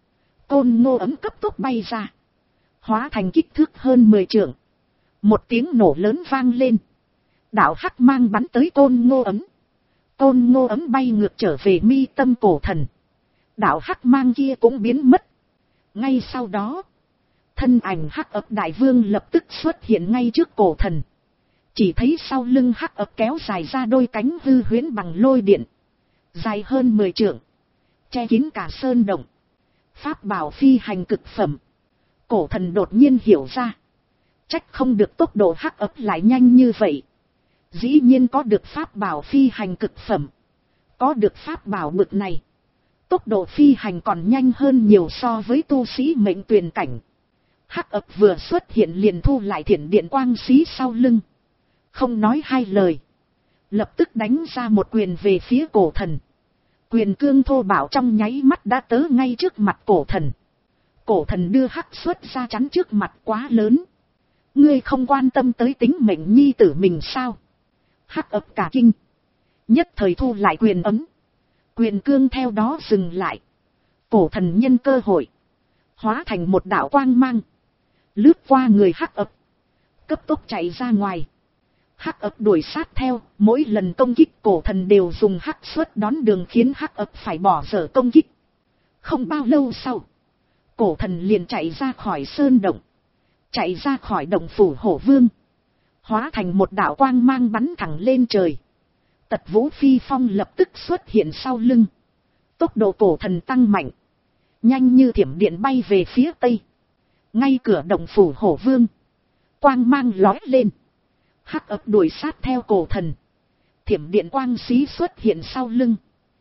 Côn ngô ấm cấp tốc bay ra, hóa thành kích thước hơn mười trượng. Một tiếng nổ lớn vang lên, đạo hắc mang bắn tới côn ngô ấm. Côn ngô ấm bay ngược trở về mi tâm cổ thần. Đạo hắc mang kia cũng biến mất. Ngay sau đó, thân ảnh hắc ập đại vương lập tức xuất hiện ngay trước cổ thần. Chỉ thấy sau lưng hắc ập kéo dài ra đôi cánh hư huyễn bằng lôi điện, dài hơn mười trượng, che kín cả sơn động. Pháp bảo phi hành cực phẩm. Cổ thần đột nhiên hiểu ra, trách không được tốc độ hắc ập lại nhanh như vậy. Dĩ nhiên có được pháp bảo phi hành cực phẩm. Có được pháp bảo bực này, tốc độ phi hành còn nhanh hơn nhiều so với tu sĩ mệnh tuyền cảnh. Hắc ập vừa xuất hiện liền thu lại thiểm điện quang xí sau lưng, không nói hai lời, lập tức đánh ra một quyền về phía cổ thần. Quyền cương thô bạo trong nháy mắt đã tới ngay trước mặt cổ thần. Cổ thần đưa hắc xuất ra chắn trước mặt quá lớn. Ngươi không quan tâm tới tính mệnh nhi tử mình sao? Hắc ập cả kinh, nhất thời thu lại quyền ấm. Quyền cương theo đó dừng lại. Cổ thần nhân cơ hội, hóa thành một đạo quang mang, lướt qua người hắc ập, cấp tốc chạy ra ngoài. Hắc ập đuổi sát theo, mỗi lần công kích cổ thần đều dùng hắc xuất đón đường khiến hắc ập phải bỏ dở công kích. Không bao lâu sau, cổ thần liền chạy ra khỏi sơn động, chạy ra khỏi động phủ hổ vương, hóa thành một đạo quang mang bắn thẳng lên trời. Tật vũ phi phong lập tức xuất hiện sau lưng. Tốc độ cổ thần tăng mạnh, nhanh như thiểm điện bay về phía tây. Ngay cửa động phủ hổ vương, quang mang lói lên. Hắc ập đuổi sát theo cổ thần. Thiểm điện quang xí xuất hiện sau lưng,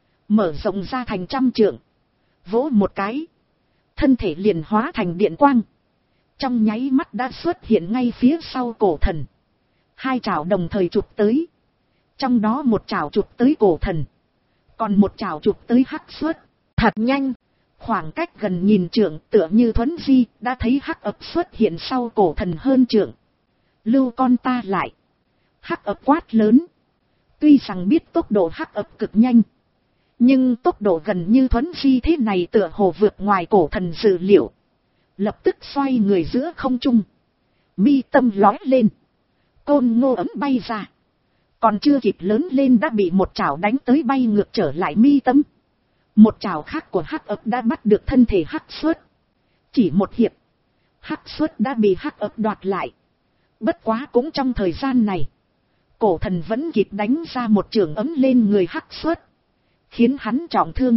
mở rộng ra thành trăm trượng. Vỗ một cái, thân thể liền hóa thành điện quang, trong nháy mắt đã xuất hiện ngay phía sau cổ thần. Hai chảo đồng thời chụp tới, trong đó một chảo chụp tới cổ thần, còn một chảo chụp tới hắc xuất. Thật nhanh, khoảng cách gần nhìn trượng, tựa như thuấn di, đã thấy hắc ập xuất hiện sau cổ thần hơn trượng. Lưu con ta lại. Hắc ập quát lớn. Tuy rằng biết tốc độ hắc ập cực nhanh, nhưng tốc độ gần như thuấn di thế này tựa hồ vượt ngoài cổ thần dự liệu. Lập tức xoay người giữa không trung, mi tâm lói lên, côn ngô ấm bay ra. Còn chưa kịp lớn lên đã bị một chảo đánh tới bay ngược trở lại mi tâm. Một chảo khác của hắc ập đã bắt được thân thể hắc xuất. Chỉ một hiệp, hắc xuất đã bị hắc ập đoạt lại. Bất quá cũng trong thời gian này, cổ thần vẫn kịp đánh ra một trường ấm lên người hắc xuất, khiến hắn trọng thương.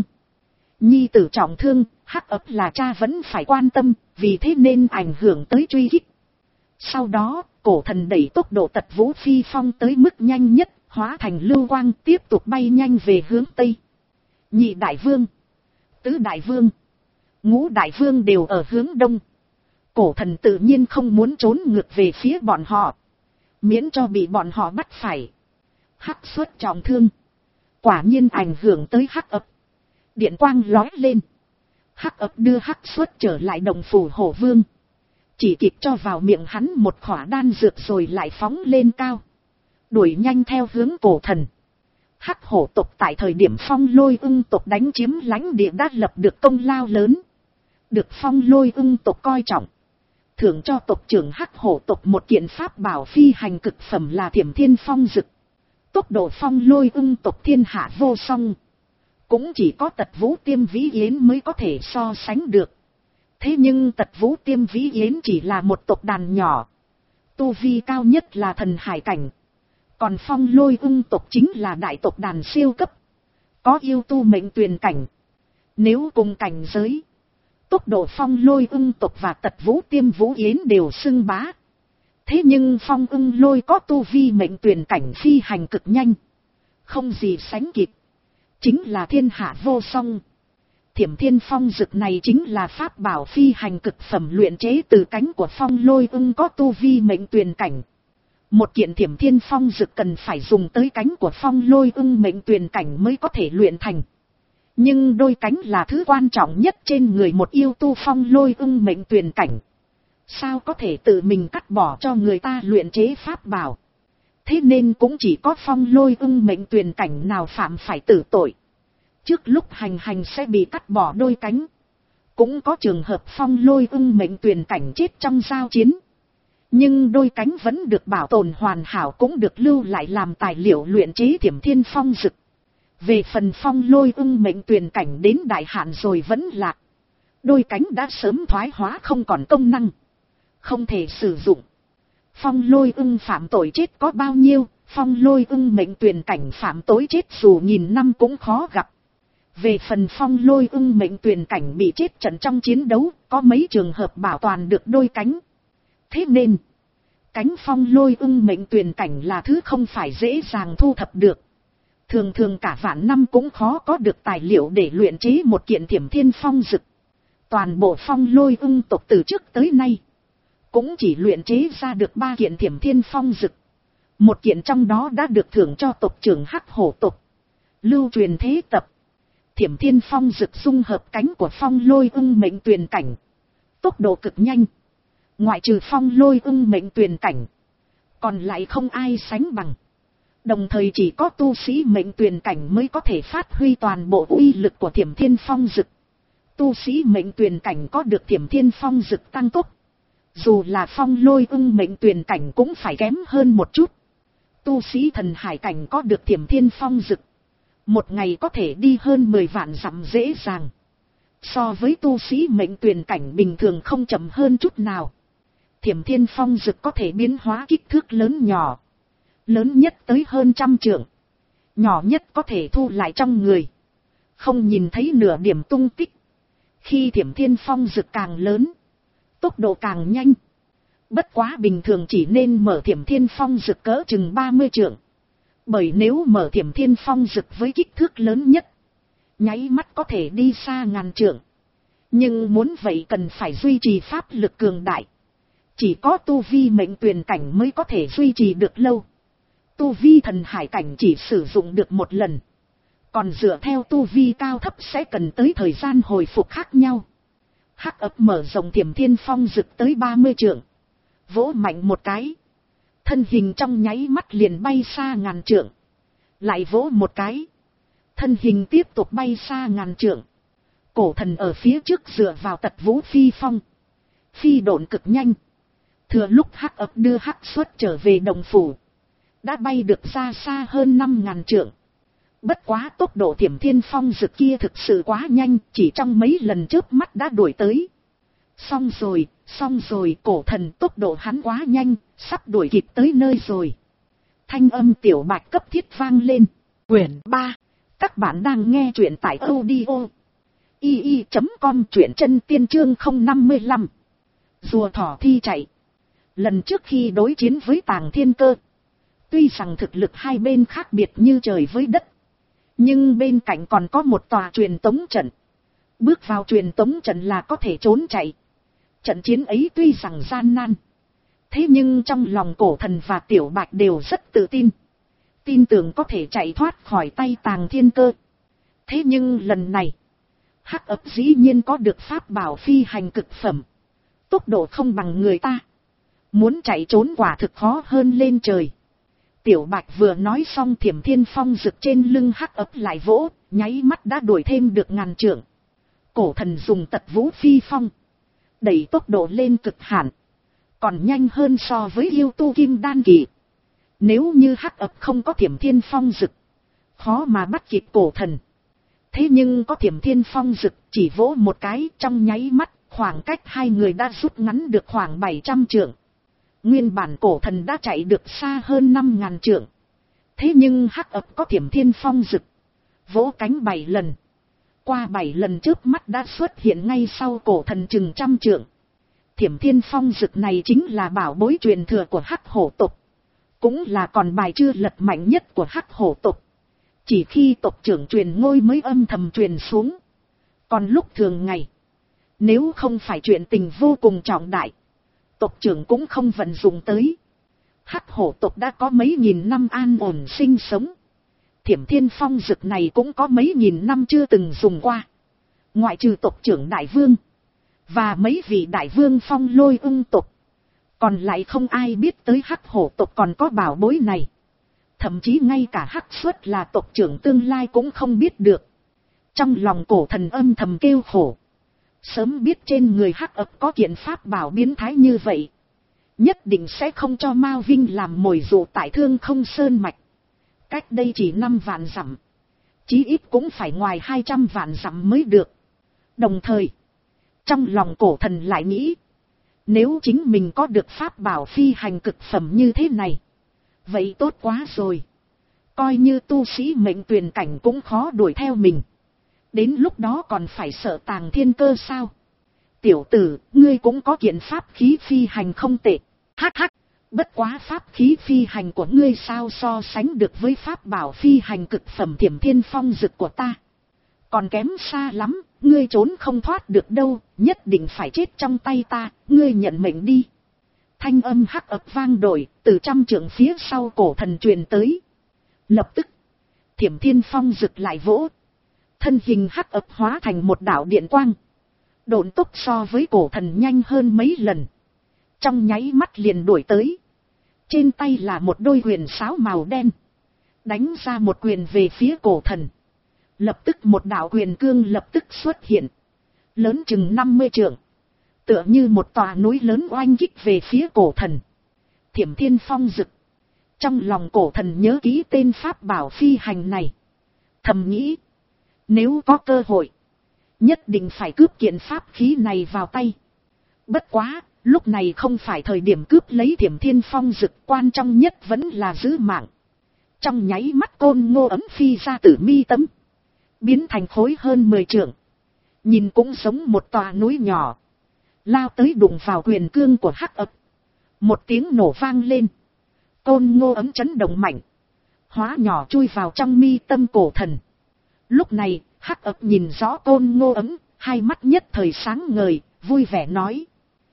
Nhi tử trọng thương, hắc ập là cha vẫn phải quan tâm, vì thế nên ảnh hưởng tới truy kích. Sau đó, cổ thần đẩy tốc độ tật vũ phi phong tới mức nhanh nhất, hóa thành lưu quang tiếp tục bay nhanh về hướng tây. Nhị đại vương, tứ đại vương, ngũ đại vương đều ở hướng đông. Cổ thần tự nhiên không muốn trốn ngược về phía bọn họ, miễn cho bị bọn họ bắt phải. Hắc xuất trọng thương, quả nhiên ảnh hưởng tới hắc ập. Điện quang lói lên, hắc ập đưa hắc xuất trở lại đồng phủ hổ vương. Chỉ kịp cho vào miệng hắn một khỏa đan dược rồi lại phóng lên cao, đuổi nhanh theo hướng cổ thần. Hắc hổ tộc tại thời điểm phong lôi ưng tộc đánh chiếm lãnh địa đã lập được công lao lớn, được phong lôi ưng tộc coi trọng, thưởng cho tộc trưởng hắc hổ tộc một kiện pháp bảo phi hành cực phẩm là thiểm thiên phong dực. Tốc độ phong lôi ưng tộc thiên hạ vô song, cũng chỉ có tật vũ tiêm vĩ yến mới có thể so sánh được. Thế nhưng tật vũ tiêm vĩ yến chỉ là một tộc đàn nhỏ, tu vi cao nhất là thần hải cảnh. Còn phong lôi ưng tộc chính là đại tộc đàn siêu cấp, có yêu tu mệnh tuyền cảnh. Nếu cùng cảnh giới, tốc độ phong lôi ưng tộc và tật vũ tiêm vũ yến đều xưng bá. Thế nhưng phong ưng lôi có tu vi mệnh tuyền cảnh phi hành cực nhanh, không gì sánh kịp, chính là thiên hạ vô song. Thiểm thiên phong dực này chính là pháp bảo phi hành cực phẩm luyện chế từ cánh của phong lôi ưng có tu vi mệnh tuyền cảnh. Một kiện thiểm thiên phong dực cần phải dùng tới cánh của phong lôi ưng mệnh tuyền cảnh mới có thể luyện thành. Nhưng đôi cánh là thứ quan trọng nhất trên người một yêu tu phong lôi ưng mệnh tuyền cảnh. Sao có thể tự mình cắt bỏ cho người ta luyện chế pháp bảo. Thế nên cũng chỉ có phong lôi ưng mệnh tuyền cảnh nào phạm phải tử tội, trước lúc hành hành sẽ bị cắt bỏ đôi cánh. Cũng có trường hợp phong lôi ưng mệnh tuyển cảnh chết trong giao chiến. Nhưng đôi cánh vẫn được bảo tồn hoàn hảo, cũng được lưu lại làm tài liệu luyện chế Thiểm Thiên Phong Dực. Về phần phong lôi ưng mệnh tuyển cảnh đến đại hạn rồi vẫn lạc. Đôi cánh đã sớm thoái hóa không còn công năng, không thể sử dụng. Phong lôi ưng phạm tội chết có bao nhiêu, phong lôi ưng mệnh tuyển cảnh phạm tội chết dù nghìn năm cũng khó gặp. Về phần phong lôi ưng mệnh tuyển cảnh bị chết trận trong chiến đấu, có mấy trường hợp bảo toàn được đôi cánh. Thế nên, cánh phong lôi ưng mệnh tuyển cảnh là thứ không phải dễ dàng thu thập được. Thường thường cả vạn năm cũng khó có được tài liệu để luyện chế một kiện Thiểm Thiên Phong Dực. Toàn bộ phong lôi ưng tộc từ trước tới nay cũng chỉ luyện chế ra được ba kiện Thiểm Thiên Phong Dực. Một kiện trong đó đã được thưởng cho tộc trưởng Hắc Hổ tộc, lưu truyền thế tập. Thiểm Thiên Phong Dực dung hợp cánh của phong lôi ưng mệnh tuyển cảnh, tốc độ cực nhanh, ngoại trừ phong lôi ưng mệnh tuyển cảnh, còn lại không ai sánh bằng. Đồng thời chỉ có tu sĩ mệnh tuyển cảnh mới có thể phát huy toàn bộ uy lực của Thiểm Thiên Phong Dực. Tu sĩ mệnh tuyển cảnh có được Thiểm Thiên Phong Dực tăng tốc, dù là phong lôi ưng mệnh tuyển cảnh cũng phải kém hơn một chút. Tu sĩ thần hải cảnh có được Thiểm Thiên Phong Dực, một ngày có thể đi hơn mười vạn dặm dễ dàng. So với tu sĩ mệnh tuyển cảnh bình thường không chậm hơn chút nào. Thiểm Thiên Phong Dực có thể biến hóa kích thước lớn nhỏ, lớn nhất tới hơn trăm trượng, nhỏ nhất có thể thu lại trong người, không nhìn thấy nửa điểm tung tích. Khi Thiểm Thiên Phong Dực càng lớn, tốc độ càng nhanh. Bất quá bình thường chỉ nên mở Thiểm Thiên Phong Dực cỡ chừng ba mươi trượng. Bởi nếu mở Thiểm Thiên Phong Dực với kích thước lớn nhất, nháy mắt có thể đi xa ngàn trượng. Nhưng muốn vậy cần phải duy trì pháp lực cường đại. Chỉ có tu vi mệnh tuyển cảnh mới có thể duy trì được lâu. Tu vi thần hải cảnh chỉ sử dụng được một lần. Còn dựa theo tu vi cao thấp sẽ cần tới thời gian hồi phục khác nhau. Hắc ấp mở rộng Thiểm Thiên Phong Dực tới ba mươi trượng. Vỗ mạnh một cái, thân hình trong nháy mắt liền bay xa ngàn trượng. Lại vỗ một cái, thân hình tiếp tục bay xa ngàn trượng. Cổ thần ở phía trước dựa vào tật vũ phi phong, phi độn cực nhanh. Thừa lúc hắc ấp đưa hắc xuất trở về đồng phủ, đã bay được ra xa hơn năm ngàn trượng. Bất quá tốc độ Thiểm Thiên Phong Dực kia thực sự quá nhanh, chỉ trong mấy lần chớp mắt đã đuổi tới. Xong rồi, xong rồi, cổ thần tốc độ hắn quá nhanh, sắp đuổi kịp tới nơi rồi. Thanh âm Tiểu Bạch cấp thiết vang lên. Quyển ba. Các bạn đang nghe truyện tại audio i i chấm com, truyện chân tiên chương không năm mươi lăm. Rùa thỏ thi chạy. Lần trước khi đối chiến với Tàng Thiên Cơ, tuy rằng thực lực hai bên khác biệt như trời với đất, nhưng bên cạnh còn có một tòa truyền tống trận. Bước vào truyền tống trận là có thể trốn chạy. Trận chiến ấy tuy rằng gian nan, thế nhưng trong lòng cổ thần và Tiểu Bạch đều rất tự tin. Tin tưởng có thể chạy thoát khỏi tay Tàng Thiên Cơ. Thế nhưng lần này, hắc ấp dĩ nhiên có được pháp bảo phi hành cực phẩm. Tốc độ không bằng người ta. Muốn chạy trốn quả thực khó hơn lên trời. Tiểu Bạch vừa nói xong, Thiểm Thiên Phong Dực trên lưng hắc ấp lại vỗ, nháy mắt đã đuổi thêm được ngàn trượng. Cổ thần dùng tật vũ phi phong, đẩy tốc độ lên cực hạn, còn nhanh hơn so với yêu tu kim đan kỳ. Nếu như hắc ấp không có Thiểm Thiên Phong Dực, khó mà bắt kịp cổ thần. Thế nhưng có Thiểm Thiên Phong Dực, chỉ vỗ một cái, trong nháy mắt, khoảng cách hai người đã rút ngắn được khoảng bảy trăm trượng. Nguyên bản cổ thần đã chạy được xa hơn năm ngàn trượng. Thế nhưng hắc ấp có Thiểm Thiên Phong Dực, vỗ cánh bảy lần. Qua bảy lần trước mắt đã xuất hiện ngay sau cổ thần chừng trăm trượng. Thiểm Thiên Phong Dực này chính là bảo bối truyền thừa của Hắc Hổ tộc, cũng là còn bài chưa lật mạnh nhất của Hắc Hổ tộc. Chỉ khi tộc trưởng truyền ngôi mới âm thầm truyền xuống. Còn lúc thường ngày, nếu không phải chuyện tình vô cùng trọng đại, tộc trưởng cũng không vận dụng tới. Hắc Hổ tộc đã có mấy nghìn năm an ổn sinh sống. Thiểm Thiên Phong Dực này cũng có mấy nghìn năm chưa từng dùng qua. Ngoại trừ tộc trưởng đại vương và mấy vị đại vương phong lôi ưng tộc, còn lại không ai biết tới Hắc Hổ tộc còn có bảo bối này. Thậm chí ngay cả Hắc Xuất là tộc trưởng tương lai cũng không biết được. Trong lòng cổ thần âm thầm kêu khổ. Sớm biết trên người hắc ập có kiện pháp bảo biến thái như vậy, nhất định sẽ không cho Mao Vinh làm mồi dụ tại Thương Không Sơn Mạch. Cách đây chỉ năm vạn dặm, chí ít cũng phải ngoài hai trăm vạn dặm mới được. Đồng thời, trong lòng cổ thần lại nghĩ, nếu chính mình có được pháp bảo phi hành cực phẩm như thế này, vậy tốt quá rồi. Coi như tu sĩ mệnh tuyền cảnh cũng khó đuổi theo mình. Đến lúc đó còn phải sợ Tàng Thiên Cơ sao? Tiểu tử, ngươi cũng có kiện pháp khí phi hành không tệ. Hắc hắc, bất quá pháp khí phi hành của ngươi sao so sánh được với pháp bảo phi hành cực phẩm Thiểm Thiên Phong Dực của ta. Còn kém xa lắm, ngươi trốn không thoát được đâu, nhất định phải chết trong tay ta, ngươi nhận mệnh đi. Thanh âm hắc ập vang đổi, từ trăm trượng phía sau cổ thần truyền tới. Lập tức, Thiểm Thiên Phong Dực lại vỗ. Thân hình hắc ập hóa thành một đạo điện quang. Độn tốc so với cổ thần nhanh hơn mấy lần. Trong nháy mắt liền đuổi tới. Trên tay là một đôi huyền sáo màu đen. Đánh ra một quyền về phía cổ thần. Lập tức một đạo quyền cương lập tức xuất hiện. Lớn chừng năm mươi trượng. Tựa như một tòa núi lớn oanh kích về phía cổ thần. Thiểm Thiên Phong Dực. Trong lòng cổ thần nhớ kỹ tên pháp bảo phi hành này. Thầm nghĩ. Nếu có cơ hội, nhất định phải cướp kiện pháp khí này vào tay. Bất quá, lúc này không phải thời điểm cướp lấy Thiểm Thiên Phong Dực, quan trọng nhất vẫn là giữ mạng. Trong nháy mắt Côn Ngô ấm phi ra từ mi tâm, biến thành khối hơn mười trượng. Nhìn cũng giống một tòa núi nhỏ. Lao tới đụng vào quyền cương của hắc ập. Một tiếng nổ vang lên. Côn Ngô ấm chấn động mạnh. Hóa nhỏ chui vào trong mi tâm cổ thần. Lúc này, hắc ập nhìn rõ Côn Ngô ấm, hai mắt nhất thời sáng ngời, vui vẻ nói.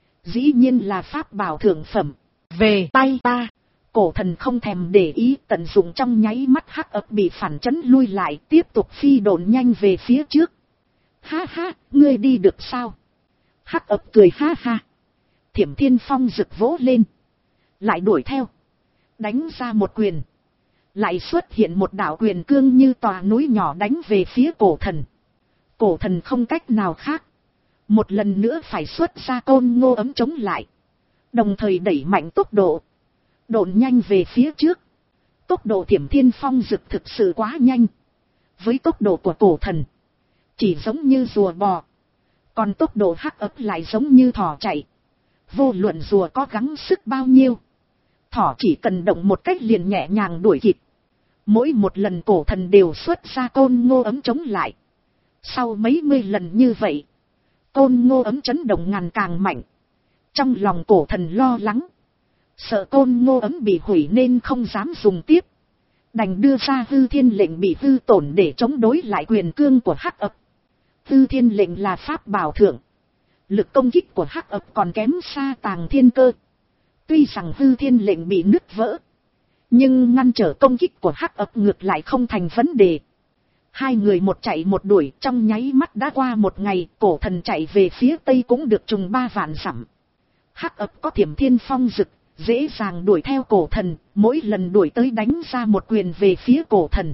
Dĩ nhiên là pháp bảo thượng phẩm. Về tay ta. Cổ thần không thèm để ý, tận dụng trong nháy mắt hắc ập bị phản chấn lui lại, tiếp tục phi độn nhanh về phía trước. Ha ha, ngươi đi được sao? Hắc ập cười ha ha. Thiểm Thiên Phong Dực vỗ lên. Lại đuổi theo. Đánh ra một quyền. Lại xuất hiện một đạo quyền cương như tòa núi nhỏ đánh về phía cổ thần. Cổ thần không cách nào khác. Một lần nữa phải xuất ra Côn Ngô ấm chống lại. Đồng thời đẩy mạnh tốc độ. Độn nhanh về phía trước. Tốc độ Thiểm Thiên Phong Dực thực sự quá nhanh. Với tốc độ của cổ thần, chỉ giống như rùa bò. Còn tốc độ hắc ấp lại giống như thỏ chạy. Vô luận rùa có gắng sức bao nhiêu, thỏ chỉ cần động một cách liền nhẹ nhàng đuổi kịp. Mỗi một lần cổ thần đều xuất ra Côn Ngô ấm chống lại. Sau mấy mươi lần như vậy, Côn Ngô ấm chấn động ngàn càng mạnh. Trong lòng cổ thần lo lắng, sợ Côn Ngô ấm bị hủy nên không dám dùng tiếp. Đành đưa ra hư thiên lệnh bị hư tổn để chống đối lại quyền cương của hắc ập. Hư thiên lệnh là pháp bảo thượng. Lực công kích của hắc ập còn kém xa Tàng Thiên Cơ. Tuy rằng hư thiên lệnh bị nứt vỡ, nhưng ngăn trở công kích của hắc ập ngược lại không thành vấn đề. Hai người một chạy một đuổi, trong nháy mắt đã qua một ngày. Cổ thần chạy về phía tây cũng được trùng ba vạn dặm. Hắc ập có Thiểm Thiên Phong Dực, dễ dàng đuổi theo cổ thần. Mỗi lần đuổi tới đánh ra một quyền về phía cổ thần.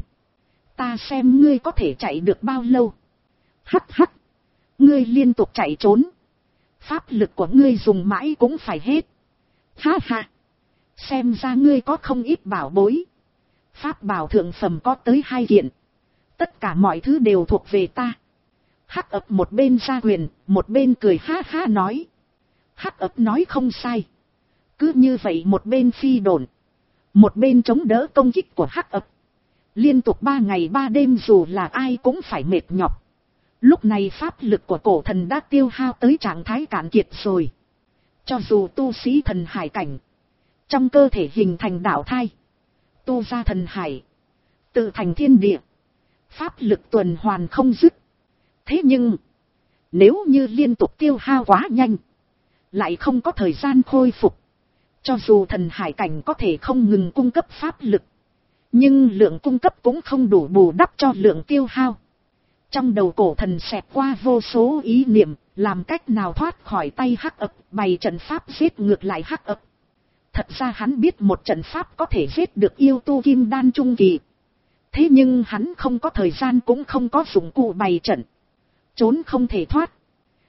Ta xem ngươi có thể chạy được bao lâu. Hắc hắc, ngươi liên tục chạy trốn, pháp lực của ngươi dùng mãi cũng phải hết. Ha ha, xem ra ngươi có không ít bảo bối. Pháp bảo thượng phẩm có tới hai kiện. Tất cả mọi thứ đều thuộc về ta. Hắc ập một bên ra quyền, một bên cười ha ha nói. Hắc ập nói không sai. Cứ như vậy một bên phi độn, một bên chống đỡ công kích của hắc ập. Liên tục ba ngày ba đêm dù là ai cũng phải mệt nhọc. Lúc này pháp lực của cổ thần đã tiêu hao tới trạng thái cạn kiệt rồi. Cho dù tu sĩ thần hải cảnh, trong cơ thể hình thành đạo thai, tu ra thần hải, tự thành thiên địa, pháp lực tuần hoàn không dứt. Thế nhưng, nếu như liên tục tiêu hao quá nhanh, lại không có thời gian khôi phục, cho dù thần hải cảnh có thể không ngừng cung cấp pháp lực, nhưng lượng cung cấp cũng không đủ bù đắp cho lượng tiêu hao. Trong đầu cổ thần xẹt qua vô số ý niệm, làm cách nào thoát khỏi tay hắc ập, bày trận pháp giết ngược lại hắc ập. Thật ra hắn biết một trận pháp có thể giết được yêu tu kim đan trung kỳ. Thế nhưng hắn không có thời gian cũng không có dụng cụ bày trận. Trốn không thể thoát.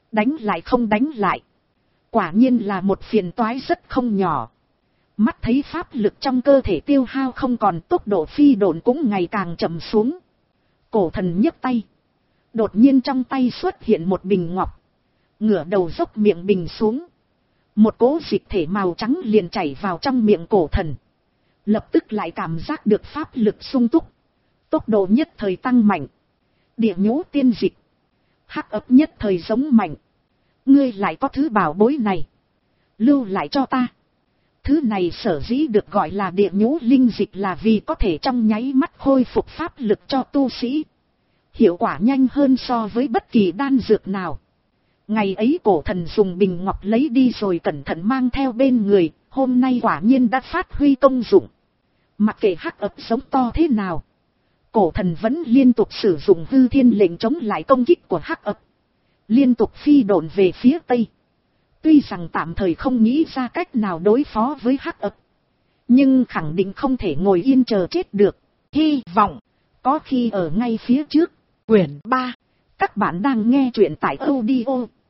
Đánh lại không đánh lại. Quả nhiên là một phiền toái rất không nhỏ. Mắt thấy pháp lực trong cơ thể tiêu hao không còn, tốc độ phi độn cũng ngày càng chậm xuống. Cổ thần nhấc tay. Đột nhiên trong tay xuất hiện một bình ngọc. Ngửa đầu dốc miệng bình xuống. Một cỗ dịch thể màu trắng liền chảy vào trong miệng cổ thần. Lập tức lại cảm giác được pháp lực sung túc. Tốc độ nhất thời tăng mạnh. Địa nhũ tiên dịch. Hắc ấp nhất thời giống mạnh. Ngươi lại có thứ bảo bối này. Lưu lại cho ta. Thứ này sở dĩ được gọi là địa nhũ linh dịch là vì có thể trong nháy mắt khôi phục pháp lực cho tu sĩ. Hiệu quả nhanh hơn so với bất kỳ đan dược nào. Ngày ấy cổ thần dùng bình ngọc lấy đi rồi cẩn thận mang theo bên người, hôm nay quả nhiên đã phát huy công dụng. Mặc kệ hắc ấp sống to thế nào, cổ thần vẫn liên tục sử dụng hư thiên lệnh chống lại công kích của hắc ấp. Liên tục phi độn về phía tây. Tuy rằng tạm thời không nghĩ ra cách nào đối phó với hắc ấp, nhưng khẳng định không thể ngồi yên chờ chết được. Hy vọng có khi ở ngay phía trước. Quyển ba. Các bạn đang nghe truyện tại audio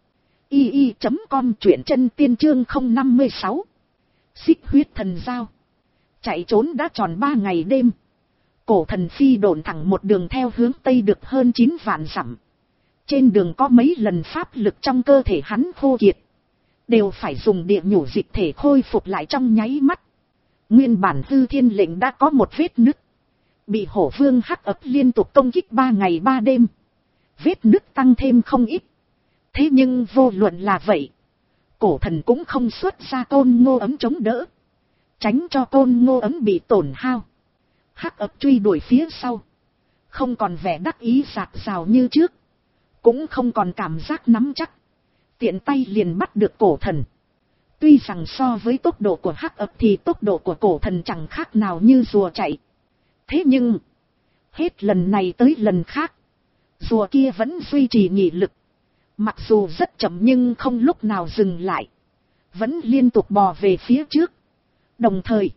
i i chấm com, truyện chân tiên chương không năm sáu. Xích huyết thần giao. Chạy trốn đã tròn ba ngày đêm. Cổ thần phi độn thẳng một đường theo hướng tây được hơn chín vạn dặm. Trên đường có mấy lần pháp lực trong cơ thể hắn khô kiệt, đều phải dùng địa nhũ dịch thể khôi phục lại trong nháy mắt. Nguyên bản hư thiên lệnh đã có một vết nứt. Bị hổ vương hắc ấp liên tục công kích ba ngày ba đêm. Vết nứt tăng thêm không ít. Thế nhưng vô luận là vậy, cổ thần cũng không xuất ra côn ngô ấm chống đỡ, tránh cho côn ngô ấm bị tổn hao. Hắc ấp truy đuổi phía sau, không còn vẻ đắc ý rạc rào như trước, cũng không còn cảm giác nắm chắc, tiện tay liền bắt được cổ thần. Tuy rằng so với tốc độ của hắc ấp thì tốc độ của cổ thần chẳng khác nào như rùa chạy. Thế nhưng, hết lần này tới lần khác, rùa kia vẫn duy trì nghị lực. Mặc dù rất chậm nhưng không lúc nào dừng lại, vẫn liên tục bò về phía trước. Đồng thời,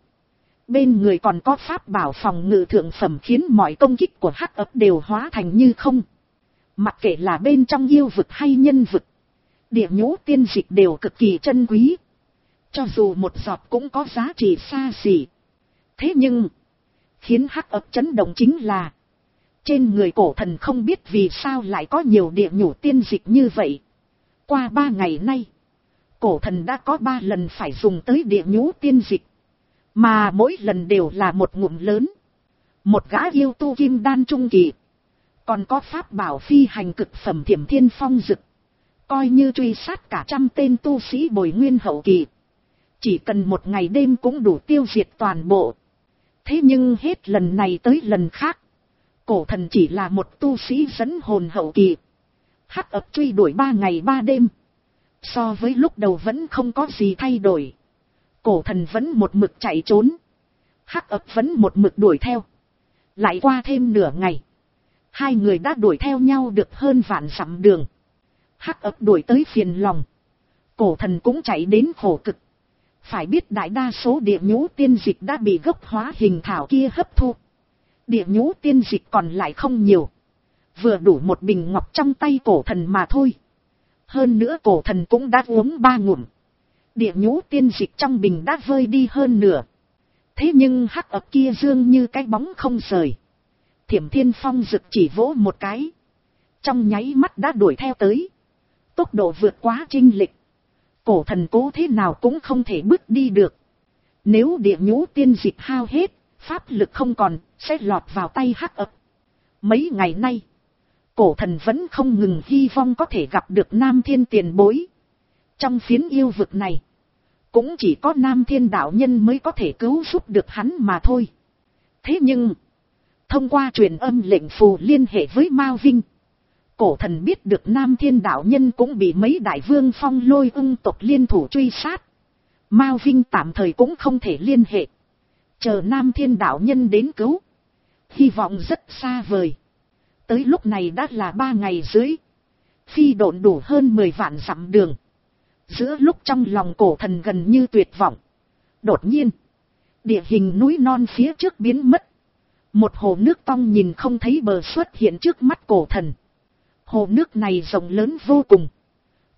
bên người còn có pháp bảo phòng ngự thượng phẩm khiến mọi công kích của hắc ấp đều hóa thành như không. Mặc kệ là bên trong yêu vực hay nhân vực, địa nhũ tiên dịch đều cực kỳ chân quý. Cho dù một giọt cũng có giá trị xa xỉ. Thế nhưng, khiến hắc ấp chấn động chính là, trên người cổ thần không biết vì sao lại có nhiều địa nhũ tiên dịch như vậy. Qua ba ngày nay, cổ thần đã có ba lần phải dùng tới địa nhũ tiên dịch. Mà mỗi lần đều là một ngụm lớn. Một gã yêu tu kim đan trung kỳ. Còn có pháp bảo phi hành cực phẩm thiểm thiên phong dực. Coi như truy sát cả trăm tên tu sĩ bồi nguyên hậu kỳ. Chỉ cần một ngày đêm cũng đủ tiêu diệt toàn bộ. Thế nhưng hết lần này tới lần khác, cổ thần chỉ là một tu sĩ dẫn hồn hậu kỳ. Hắc ấp truy đuổi ba ngày ba đêm. So với lúc đầu vẫn không có gì thay đổi. Cổ thần vẫn một mực chạy trốn. Hắc ấp vẫn một mực đuổi theo. Lại qua thêm nửa ngày, hai người đã đuổi theo nhau được hơn vạn dặm đường. Hắc ấp đuổi tới phiền lòng, cổ thần cũng chạy đến khổ cực. Phải biết đại đa số địa nhũ tiên dịch đã bị gốc hóa hình thảo kia hấp thu. Địa nhũ tiên dịch còn lại không nhiều, vừa đủ một bình ngọc trong tay cổ thần mà thôi. Hơn nữa cổ thần cũng đã uống ba ngụm, địa nhũ tiên dịch trong bình đã vơi đi hơn nửa. Thế nhưng hắc ấp kia dương như cái bóng không rời. Thiểm thiên phong dực chỉ vỗ một cái, trong nháy mắt đã đuổi theo tới. Tốc độ vượt quá chênh lệch, cổ thần cố thế nào cũng không thể bước đi được. Nếu địa nhũ tiên dịch hao hết, pháp lực không còn, sẽ lọt vào tay hắc ấp. Mấy ngày nay, cổ thần vẫn không ngừng hy vọng có thể gặp được Nam Thiên tiền bối. Trong phiến yêu vực này, cũng chỉ có Nam Thiên đạo nhân mới có thể cứu giúp được hắn mà thôi. Thế nhưng, thông qua truyền âm lệnh phù liên hệ với Mao Vinh, cổ thần biết được Nam Thiên đạo nhân cũng bị mấy đại vương phong lôi ưng tộc liên thủ truy sát. Mao Vinh tạm thời cũng không thể liên hệ, chờ Nam Thiên đạo nhân đến cứu, hy vọng rất xa vời. Tới lúc này đã là ba ngày dưới, phi độn đủ hơn mười vạn dặm đường. Giữa lúc trong lòng cổ thần gần như tuyệt vọng, đột nhiên, địa hình núi non phía trước biến mất. Một hồ nước tong nhìn không thấy bờ xuất hiện trước mắt cổ thần. Hồ nước này rộng lớn vô cùng,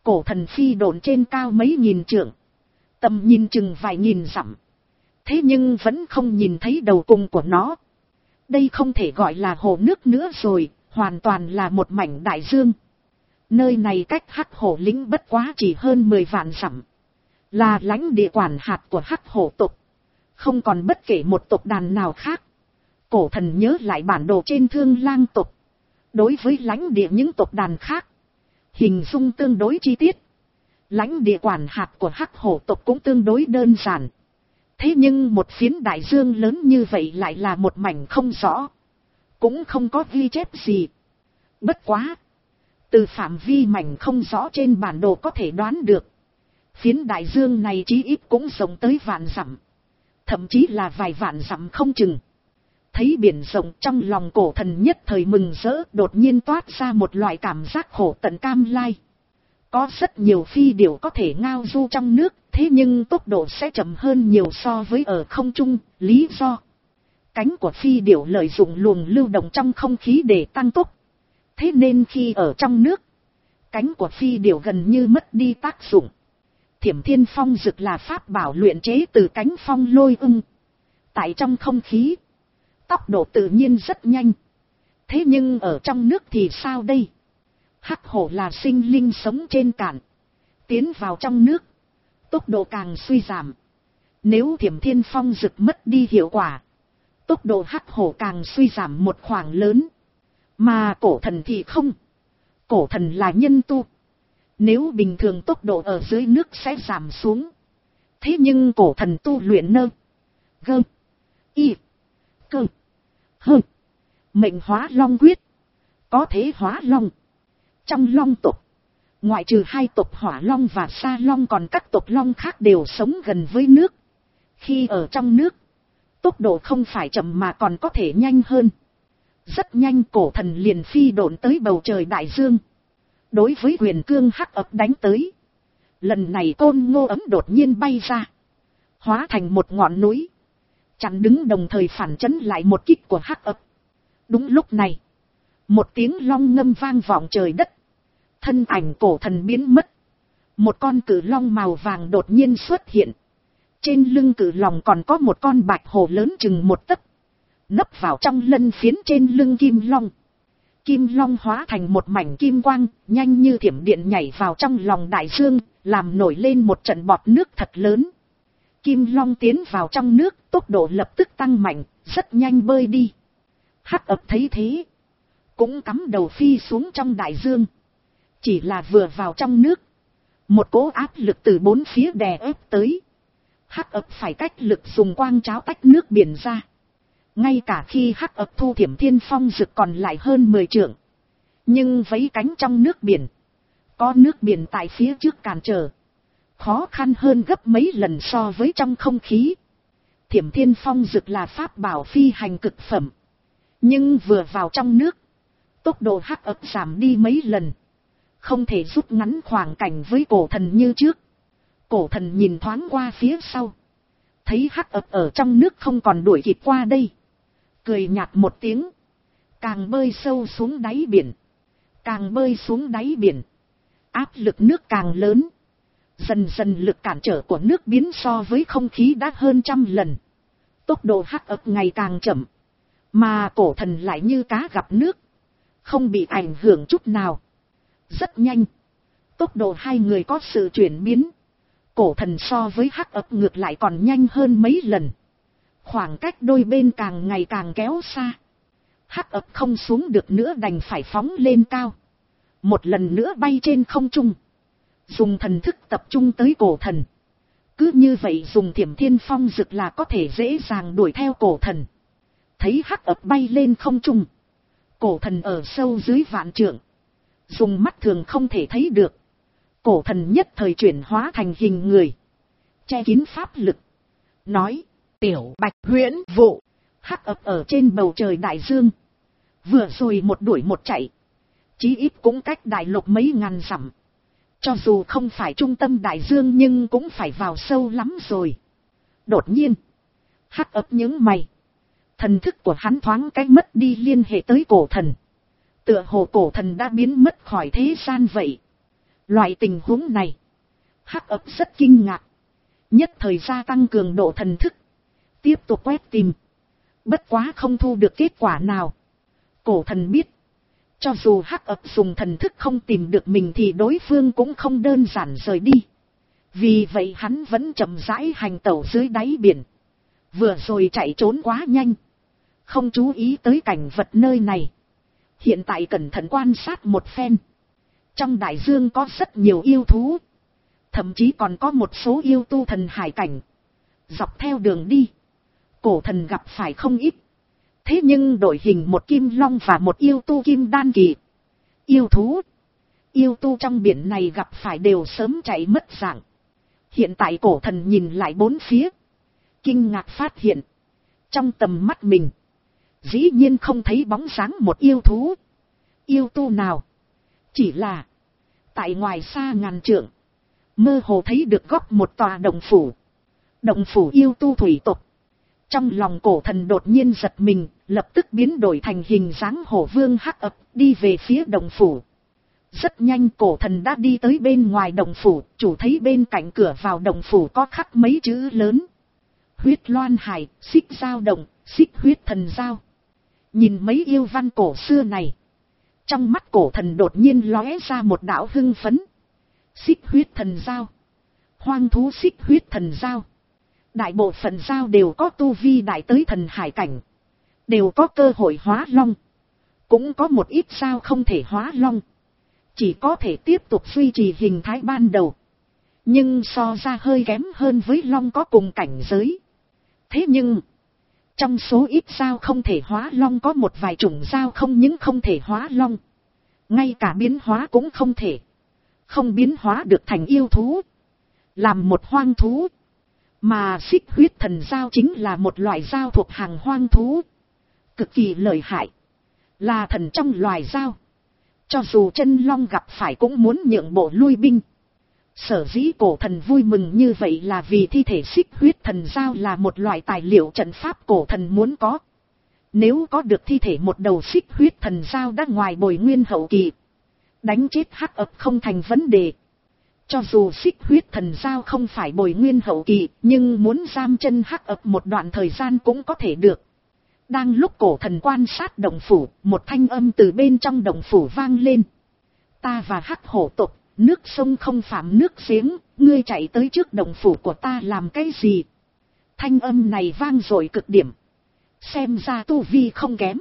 Cổ thần phi độn trên cao mấy nghìn trượng, tầm nhìn chừng vài nghìn dặm. Thế nhưng vẫn không nhìn thấy đầu cùng của nó. Đây không thể gọi là hồ nước nữa rồi, hoàn toàn là một mảnh đại dương. Nơi này cách Hắc Hổ lĩnh bất quá chỉ hơn mười vạn dặm, là lãnh địa quản hạt của Hắc Hổ tộc, không còn bất kể một tộc đàn nào khác. Cổ thần nhớ lại bản đồ trên Thương Lang tộc, đối với lãnh địa những tộc đàn khác, hình dung tương đối chi tiết. Lãnh địa quản hạt của Hắc Hổ tộc cũng tương đối đơn giản. Thế nhưng một phiến đại dương lớn như vậy lại là một mảnh không rõ, cũng không có ghi chép gì. Bất quá, từ phạm vi mảnh không rõ trên bản đồ có thể đoán được, phiến đại dương này chí ít cũng rộng tới vạn dặm, thậm chí là vài vạn dặm không chừng. Thấy biển rộng, trong lòng cổ thần nhất thời mừng rỡ, đột nhiên toát ra một loại cảm giác khổ tận cam lai. Có rất nhiều phi điểu có thể ngao du trong nước, thế nhưng tốc độ sẽ chậm hơn nhiều so với ở không trung. Lý do: cánh của phi điểu lợi dụng luồng lưu động trong không khí để tăng tốc. Thế nên khi ở trong nước, cánh của phi điểu gần như mất đi tác dụng. Thiểm Thiên Phong Dực là pháp bảo luyện chế từ cánh phong lôi ưng. Tại trong không khí, tốc độ tự nhiên rất nhanh. Thế nhưng ở trong nước thì sao đây? Hắc hổ là sinh linh sống trên cạn, tiến vào trong nước, tốc độ càng suy giảm. Nếu Thiểm Thiên Phong Dực mất đi hiệu quả, tốc độ hắc hổ càng suy giảm một khoảng lớn. Mà cổ thần thì không. Cổ thần là nhân tu. Nếu bình thường tốc độ ở dưới nước sẽ giảm xuống. Thế nhưng cổ thần tu luyện nơ, gơ, y, cơ, hơ, mệnh hóa long quyết, có thế hóa long. Trong long tộc, ngoại trừ hai tộc hỏa long và sa long, còn các tộc long khác đều sống gần với nước. Khi ở trong nước, tốc độ không phải chậm mà còn có thể nhanh hơn. Rất nhanh cổ thần liền phi độn tới bầu trời đại dương, đối với huyền cương hắc ập đánh tới. Lần này Côn Ngô ấm đột nhiên bay ra, hóa thành một ngọn núi, chặn đứng đồng thời phản chấn lại một kích của hắc ập. Đúng lúc này, một tiếng long ngâm vang vọng trời đất, thân ảnh cổ thần biến mất. Một con cự long màu vàng đột nhiên xuất hiện, trên lưng cự long còn có một con bạch hổ lớn chừng một tấc, nấp vào trong lân phiến trên lưng kim long. Kim long hóa thành một mảnh kim quang, nhanh như thiểm điện nhảy vào trong lòng đại dương, làm nổi lên một trận bọt nước thật lớn. Kim long tiến vào trong nước, tốc độ lập tức tăng mạnh, rất nhanh bơi đi. Hắc ập thấy thế, cũng cắm đầu phi xuống trong đại dương. Chỉ là vừa vào trong nước, một cỗ áp lực từ bốn phía đè ép tới. Hắc ập phải cách lực dùng quang cháo tách nước biển ra. Ngay cả khi hắc ập thu Thiểm Thiên Phong Dực còn lại hơn mười trượng, nhưng vấy cánh trong nước biển, có nước biển tại phía trước cản trở, khó khăn hơn gấp mấy lần so với trong không khí. Thiểm Thiên Phong Dực là pháp bảo phi hành cực phẩm, nhưng vừa vào trong nước, tốc độ hắc ập giảm đi mấy lần, không thể rút ngắn khoảng cảnh với cổ thần như trước. Cổ thần nhìn thoáng qua phía sau, thấy hắc ập ở trong nước không còn đuổi kịp qua đây, cười nhạt một tiếng, càng bơi sâu xuống đáy biển, càng bơi xuống đáy biển, áp lực nước càng lớn, dần dần lực cản trở của nước biến so với không khí đã hơn trăm lần, tốc độ hắc ập ngày càng chậm, mà cổ thần lại như cá gặp nước, không bị ảnh hưởng chút nào. Rất nhanh, tốc độ hai người có sự chuyển biến, cổ thần so với hắc ập ngược lại còn nhanh hơn mấy lần, khoảng cách đôi bên càng ngày càng kéo xa. Hắc ập không xuống được nữa đành phải phóng lên cao, một lần nữa bay trên không trung, dùng thần thức tập trung tới cổ thần. Cứ như vậy dùng Thiểm Thiên Phong Dực là có thể dễ dàng đuổi theo cổ thần. Thấy hắc ập bay lên không trung, cổ thần ở sâu dưới vạn trượng, dùng mắt thường không thể thấy được. Cổ thần nhất thời chuyển hóa thành hình người, che kín pháp lực, nói: Tiểu Bạch huyễn vụ. Hắc ập ở trên bầu trời đại dương, vừa rồi một đuổi một chạy, chí ít cũng cách đại lục mấy ngàn dặm. Cho dù không phải trung tâm đại dương nhưng cũng phải vào sâu lắm rồi. Đột nhiên, hắc ập nhướng mày, thần thức của hắn thoáng cái mất đi liên hệ tới cổ thần, tựa hồ cổ thần đã biến mất khỏi thế gian vậy. Loại tình huống này, Hắc ấp rất kinh ngạc, nhất thời gia tăng cường độ thần thức, tiếp tục quét tìm, bất quá không thu được kết quả nào. Cổ thần biết, cho dù Hắc ấp dùng thần thức không tìm được mình thì đối phương cũng không đơn giản rời đi. Vì vậy hắn vẫn chậm rãi hành tẩu dưới đáy biển. Vừa rồi chạy trốn quá nhanh, không chú ý tới cảnh vật nơi này. Hiện tại cẩn thận quan sát một phen. Trong đại dương có rất nhiều yêu thú, thậm chí còn có một số yêu tu thần hải cảnh. Dọc theo đường đi, cổ thần gặp phải không ít. Thế nhưng đội hình một kim long và một yêu tu kim đan kỳ. Yêu thú, yêu tu trong biển này gặp phải đều sớm chạy mất dạng. Hiện tại cổ thần nhìn lại bốn phía, kinh ngạc phát hiện, trong tầm mắt mình, dĩ nhiên không thấy bóng dáng một yêu thú. Yêu tu nào? Chỉ là, tại ngoài xa ngàn trượng, mơ hồ thấy được góc một tòa động phủ. Động phủ yêu tu thủy tộc. Trong lòng cổ thần đột nhiên giật mình, lập tức biến đổi thành hình dáng hổ vương Hắc ấp, đi về phía động phủ. Rất nhanh cổ thần đã đi tới bên ngoài động phủ, chủ thấy bên cạnh cửa vào động phủ có khắc mấy chữ lớn. Huyết loan hải, xích giao động, xích huyết thần giao. Nhìn mấy yêu văn cổ xưa này, trong mắt cổ thần đột nhiên lóe ra một đạo hưng phấn. Xích huyết thần giao, hoang thú xích huyết thần giao. Đại bộ phận giao đều có tu vi đại tới thần hải cảnh, đều có cơ hội hóa long. Cũng có một ít giao không thể hóa long, chỉ có thể tiếp tục duy trì hình thái ban đầu, nhưng so ra hơi kém hơn với long có cùng cảnh giới. Thế nhưng, trong số ít giao không thể hóa long có một vài chủng giao không những không thể hóa long, ngay cả biến hóa cũng không thể. Không biến hóa được thành yêu thú, làm một hoang thú. Mà xích huyết thần giao chính là một loại giao thuộc hàng hoang thú, cực kỳ lợi hại, là thần trong loài giao. Cho dù chân long gặp phải cũng muốn nhượng bộ lui binh. Sở dĩ cổ thần vui mừng như vậy là vì thi thể xích huyết thần giao là một loại tài liệu trận pháp cổ thần muốn có. Nếu có được thi thể một đầu xích huyết thần giao đã ngoài bồi nguyên hậu kỳ, đánh chết Hắc ấp không thành vấn đề. Cho dù xích huyết thần giao không phải bồi nguyên hậu kỳ, nhưng muốn giam chân Hắc ấp một đoạn thời gian cũng có thể được. Đang lúc cổ thần quan sát động phủ, một thanh âm từ bên trong động phủ vang lên. Ta và Hắc hổ tộc, nước sông không phạm nước giếng, ngươi chạy tới trước động phủ của ta làm cái gì? Thanh âm này vang dội cực điểm. Xem ra tu vi không kém.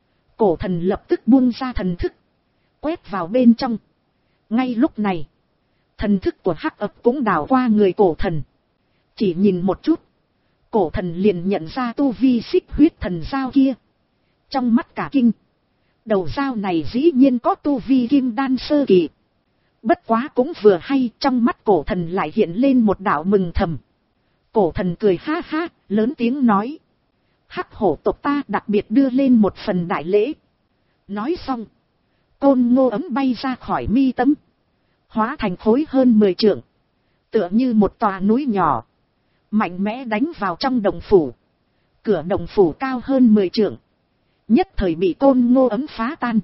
Cổ thần lập tức buông ra thần thức, quét vào bên trong. Ngay lúc này, thần thức của Hắc ấp cũng đảo qua người cổ thần. Chỉ nhìn một chút, cổ thần liền nhận ra tu vi xích huyết thần giao kia. Trong mắt cả kinh, đầu giao này dĩ nhiên có tu vi kim đan sơ kỳ. Bất quá cũng vừa hay, trong mắt cổ thần lại hiện lên một đạo mừng thầm. Cổ thần cười ha ha, lớn tiếng nói. Hắc hổ tộc ta đặc biệt đưa lên một phần đại lễ. Nói xong, côn ngô ấm bay ra khỏi mi tâm, hóa thành khối hơn mười trượng, tựa như một tòa núi nhỏ, mạnh mẽ đánh vào trong động phủ. Cửa động phủ cao hơn mười trượng, nhất thời bị côn ngô ấm phá tan.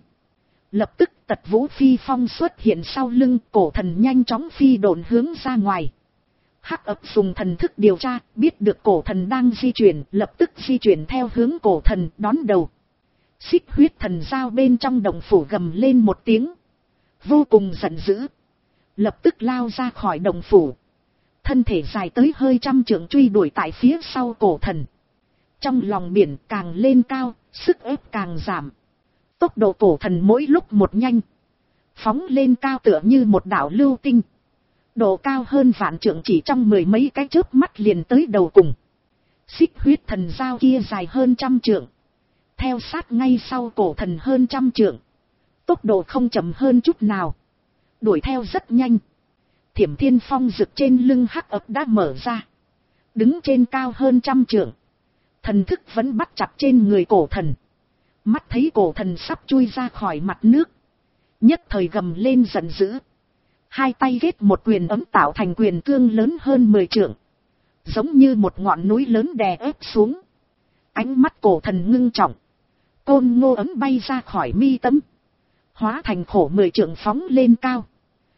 Lập tức Tật Vũ Phi Phong xuất hiện sau lưng, cổ thần nhanh chóng phi độn hướng ra ngoài. Hắc ấp dùng thần thức điều tra, biết được cổ thần đang di chuyển, lập tức di chuyển theo hướng cổ thần đón đầu. Xích huyết thần giao bên trong động phủ gầm lên một tiếng, vô cùng giận dữ, lập tức lao ra khỏi động phủ, thân thể dài tới hơi trăm trượng truy đuổi tại phía sau cổ thần. Trong lòng biển càng lên cao, sức ép càng giảm, tốc độ cổ thần mỗi lúc một nhanh, phóng lên cao tựa như một đạo lưu tinh, độ cao hơn vạn trượng, chỉ trong mười mấy cái chớp mắt liền tới đầu cùng. Xích huyết thần giao kia dài hơn trăm trượng, theo sát ngay sau cổ thần hơn trăm trượng, tốc độ không chậm hơn chút nào, đuổi theo rất nhanh. Thiểm Thiên Phong rực trên lưng Hắc ấp đã mở ra, đứng trên cao hơn trăm trượng, thần thức vẫn bắt chặt trên người cổ thần. Mắt thấy cổ thần sắp chui ra khỏi mặt nước, nhất thời gầm lên giận dữ, hai tay ghét một quyền ấm tạo thành quyền cương lớn hơn mười trượng, giống như một ngọn núi lớn đè ép xuống. Ánh mắt cổ thần ngưng trọng, côn ngô ấm bay ra khỏi mi tâm, hóa thành khổ mười trượng phóng lên cao,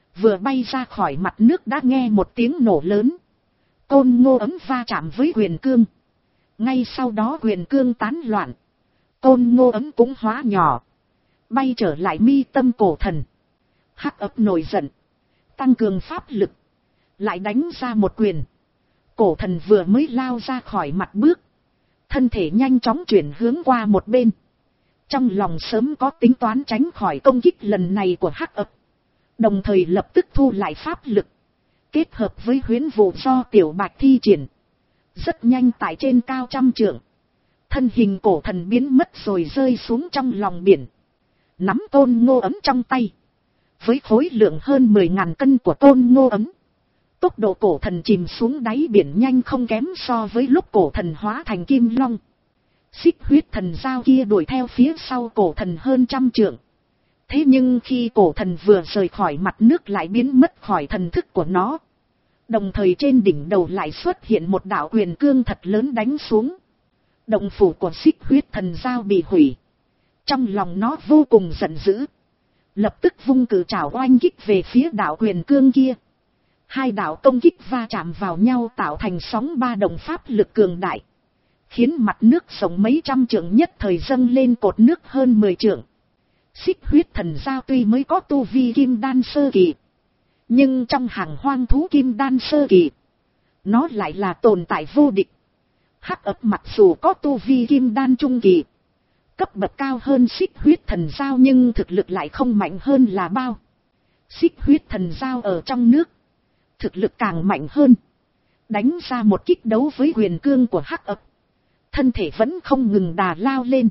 Vừa bay ra khỏi mặt nước đã nghe một tiếng nổ lớn. Côn Ngô ấm va chạm với huyền cương. Ngay sau đó huyền cương tán loạn. Côn Ngô ấm cũng hóa nhỏ. Bay trở lại mi tâm cổ thần. Hắc ấp nổi giận. Tăng cường pháp lực. Lại đánh ra một quyền. Cổ thần vừa mới lao ra khỏi mặt bước. Thân thể nhanh chóng chuyển hướng qua một bên. Trong lòng sớm có tính toán tránh khỏi công kích lần này của Hắc ấp. Đồng thời lập tức thu lại pháp lực. Kết hợp với huyễn vụ do Tiểu Bạch thi triển. Rất nhanh tại trên cao trăm trượng. Thân hình cổ thần biến mất rồi rơi xuống trong lòng biển. Nắm Côn Ngô ấm trong tay. Với khối lượng hơn mười ngàn cân của Côn Ngô ấm. Tốc độ cổ thần chìm xuống đáy biển nhanh không kém so với lúc cổ thần hóa thành kim long. Xích huyết thần dao kia đuổi theo phía sau cổ thần hơn trăm trượng. Thế nhưng khi cổ thần vừa rời khỏi mặt nước lại biến mất khỏi thần thức của nó. Đồng thời trên đỉnh đầu lại xuất hiện một đạo huyền cương thật lớn đánh xuống. Động phủ của xích huyết thần dao bị hủy. Trong lòng nó vô cùng giận dữ. Lập tức vung cử trảo oanh kích về phía đạo huyền cương kia. Hai đạo công kích va chạm vào nhau tạo thành sóng ba động pháp lực cường đại. Khiến mặt nước sống mấy trăm trượng nhất thời dâng lên cột nước hơn mười trượng. Xích huyết thần dao tuy mới có tu vi kim đan sơ kỳ. Nhưng trong hàng hoang thú kim đan sơ kỳ. Nó lại là tồn tại vô địch. Hắc ấp mặc dù có tu vi kim đan trung kỳ. Cấp bậc cao hơn xích huyết thần dao nhưng thực lực lại không mạnh hơn là bao. Xích huyết thần dao ở trong nước. Thực lực càng mạnh hơn. Đánh ra một kích đấu với huyền cương của Hắc ấp. Thân thể vẫn không ngừng đà lao lên.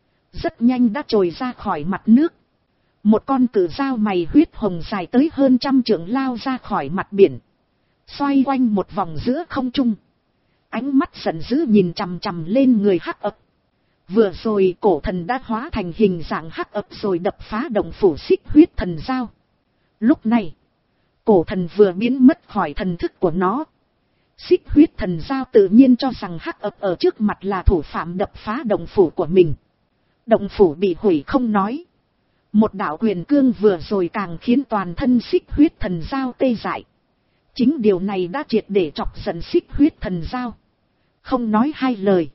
Rất nhanh đã trồi ra khỏi mặt nước. Một con cự dao mày huyết hồng dài tới hơn trăm trượng lao ra khỏi mặt biển. Xoay quanh một vòng giữa không trung. Ánh mắt giận dữ nhìn chằm chằm lên người Hắc ấp. Vừa rồi cổ thần đã hóa thành hình dạng Hắc ấp rồi đập phá động phủ xích huyết thần dao. Lúc này, cổ thần vừa biến mất khỏi thần thức của nó. Xích huyết thần dao tự nhiên cho rằng Hắc ấp ở trước mặt là thủ phạm đập phá động phủ của mình. Động phủ bị hủy không nói. Một đạo huyền cương vừa rồi càng khiến toàn thân xích huyết thần dao tê dại. Chính điều này đã triệt để chọc giận xích huyết thần dao. Không nói hai lời.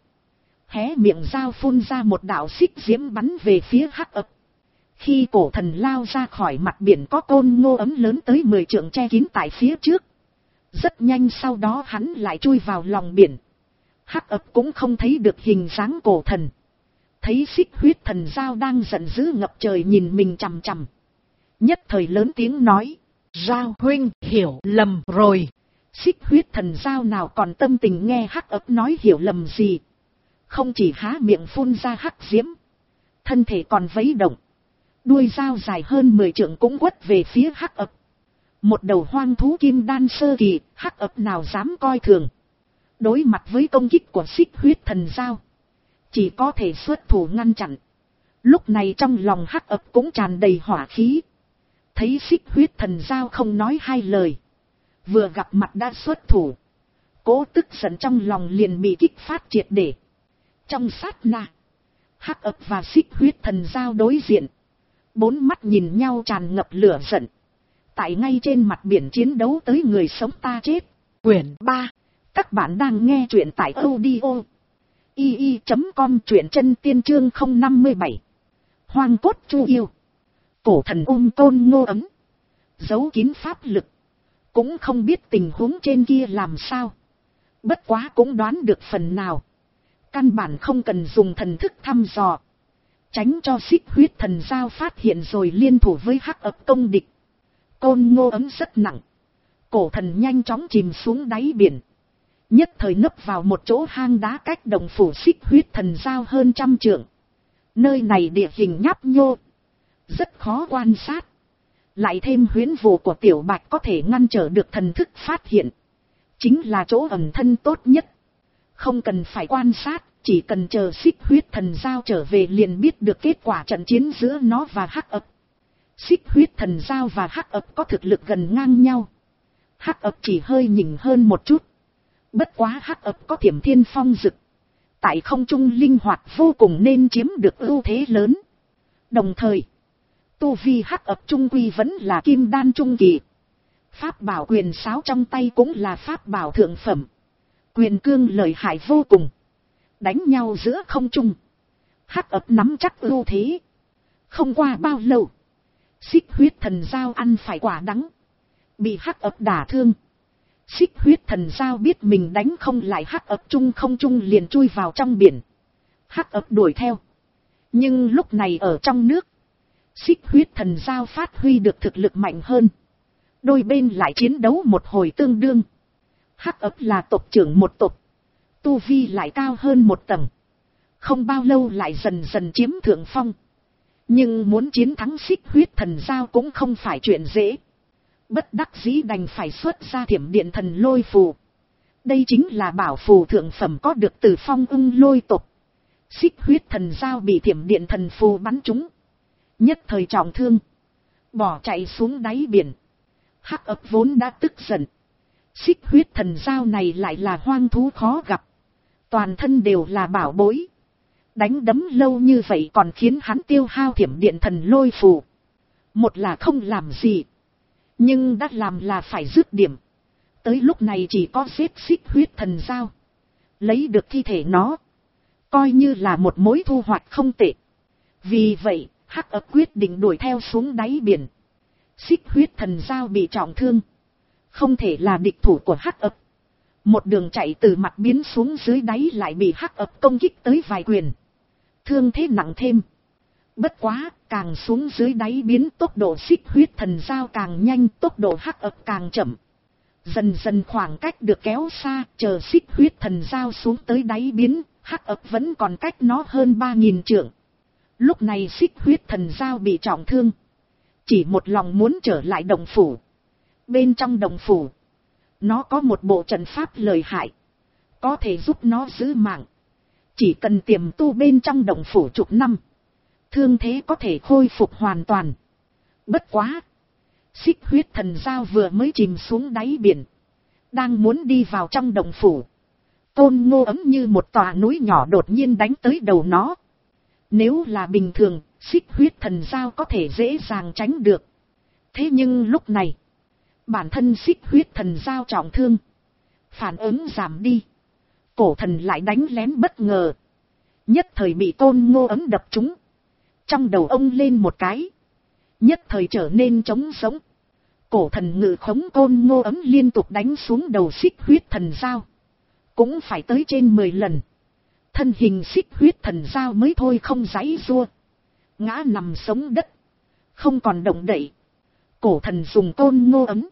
Hé miệng dao phun ra một đạo xích diễm bắn về phía Hắc ấp. Khi cổ thần lao ra khỏi mặt biển có Côn Ngô ấm lớn tới mười trượng che kín tại phía trước. Rất nhanh sau đó hắn lại chui vào lòng biển. Hắc ấp cũng không thấy được hình dáng cổ thần. Thấy xích huyết thần dao đang giận dữ ngập trời nhìn mình chằm chằm. Nhất thời lớn tiếng nói. Dao huynh hiểu lầm rồi. Xích huyết thần dao nào còn tâm tình nghe Hắc ấp nói hiểu lầm gì. Không chỉ há miệng phun ra hắc diễm. Thân thể còn vẫy động. Đuôi dao dài hơn mười trượng cũng quất về phía Hắc ấp. Một đầu hoang thú kim đan sơ kỳ, Hắc ấp nào dám coi thường. Đối mặt với công kích của xích huyết thần dao. Chỉ có thể xuất thủ ngăn chặn. Lúc này trong lòng Hắc ấp cũng tràn đầy hỏa khí. Thấy xích huyết thần dao không nói hai lời. Vừa gặp mặt đã xuất thủ. Cố tức giận trong lòng liền bị kích phát triệt để. Trong sát na. Hắc ấp và xích huyết thần dao đối diện. Bốn mắt nhìn nhau tràn ngập lửa giận. Tại ngay trên mặt biển chiến đấu tới người sống ta chết. Quyển ba. Các bạn đang nghe truyện tại audio i i chấm com truyện chân tiên chương không năm bảy. Hoang cốt chu yêu. Cổ thần ôm Côn Ngô ấm. Giấu kín pháp lực. Cũng không biết tình huống trên kia làm sao. Bất quá cũng đoán được phần nào. Căn bản không cần dùng thần thức thăm dò. Tránh cho xích huyết thần dao phát hiện rồi liên thủ với Hắc ấp công địch. Côn Ngô ấm rất nặng. Cổ thần nhanh chóng chìm xuống đáy biển. Nhất thời nấp vào một chỗ hang đá cách động phủ xích huyết thần dao hơn trăm trượng. Nơi này địa hình nhấp nhô. Rất khó quan sát. Lại thêm huyễn vụ của Tiểu Bạch có thể ngăn trở được thần thức phát hiện. Chính là chỗ ẩn thân tốt nhất. Không cần phải quan sát. Chỉ cần chờ xích huyết thần dao trở về liền biết được kết quả trận chiến giữa nó và Hắc ấp. Xích huyết thần dao và Hắc ấp có thực lực gần ngang nhau. Hắc ấp chỉ hơi nhỉnh hơn một chút. Bất quá Hắc ấp có Thiểm Thiên Phong Dực. Tại không trung linh hoạt vô cùng nên chiếm được ưu thế lớn. Đồng thời, tu vi Hắc ấp trung quy vẫn là kim đan trung kỳ. Pháp bảo quyền sáo trong tay cũng là pháp bảo thượng phẩm. Quyền cương lợi hại vô cùng. Đánh nhau giữa không trung. Hắc ấp nắm chắc ưu thế. Không qua bao lâu. Xích huyết thần dao ăn phải quả đắng. Bị hắc ấp đả thương. Xích huyết thần dao biết mình đánh không lại hắc ấp trung không trung liền chui vào trong biển. Hắc ấp đuổi theo. Nhưng lúc này ở trong nước. Xích huyết thần dao phát huy được thực lực mạnh hơn. Đôi bên lại chiến đấu một hồi tương đương. Hắc ấp là tộc trưởng một tộc. Tu vi lại cao hơn một tầng. Không bao lâu lại dần dần chiếm thượng phong. Nhưng muốn chiến thắng xích huyết thần dao cũng không phải chuyện dễ. Bất đắc dĩ đành phải xuất ra thiểm điện thần lôi phù. Đây chính là bảo phù thượng phẩm có được từ phong ưng lôi tộc. Xích huyết thần dao bị thiểm điện thần phù bắn trúng. Nhất thời trọng thương. Bỏ chạy xuống đáy biển. Hắc ấp vốn đã tức giận. Xích huyết thần dao này lại là hoang thú khó gặp. Toàn thân đều là bảo bối. Đánh đấm lâu như vậy còn khiến hắn tiêu hao thiểm điện thần lôi phù. Một là không làm gì. Nhưng đã làm là phải dứt điểm. Tới lúc này chỉ có giết xích huyết thần dao. Lấy được thi thể nó. Coi như là một mối thu hoạch không tệ. Vì vậy, Hắc ấp quyết định đuổi theo xuống đáy biển. Xích huyết thần dao bị trọng thương. Không thể là địch thủ của Hắc ấp. Một đường chạy từ mặt biến xuống dưới đáy lại bị Hắc ấp công kích tới vài quyền. Thương thế nặng thêm. Bất quá, càng xuống dưới đáy biến tốc độ xích huyết thần dao càng nhanh, tốc độ Hắc ấp càng chậm. Dần dần khoảng cách được kéo xa, chờ xích huyết thần dao xuống tới đáy biến, Hắc ấp vẫn còn cách nó hơn ba nghìn trượng. Lúc này xích huyết thần dao bị trọng thương. Chỉ một lòng muốn trở lại đồng phủ. Bên trong đồng phủ, nó có một bộ trận pháp lợi hại. Có thể giúp nó giữ mạng. Chỉ cần tiềm tu bên trong đồng phủ chục năm. Thương thế có thể khôi phục hoàn toàn. Bất quá. Xích huyết thần dao vừa mới chìm xuống đáy biển. Đang muốn đi vào trong đồng phủ. Côn Ngô ấm như một tòa núi nhỏ đột nhiên đánh tới đầu nó. Nếu là bình thường, xích huyết thần dao có thể dễ dàng tránh được. Thế nhưng lúc này, bản thân xích huyết thần dao trọng thương. Phản ứng giảm đi. Cổ thần lại đánh lén bất ngờ. Nhất thời bị Côn Ngô ấm đập trúng. Trong đầu ông lên một cái. Nhất thời trở nên trống sống. Cổ thần ngự khống Côn Ngô ấm liên tục đánh xuống đầu xích huyết thần dao. Cũng phải tới trên mười lần. Thân hình xích huyết thần dao mới thôi không giãy giụa. Ngã nằm sống đất. Không còn động đậy. Cổ thần dùng Côn Ngô ấm.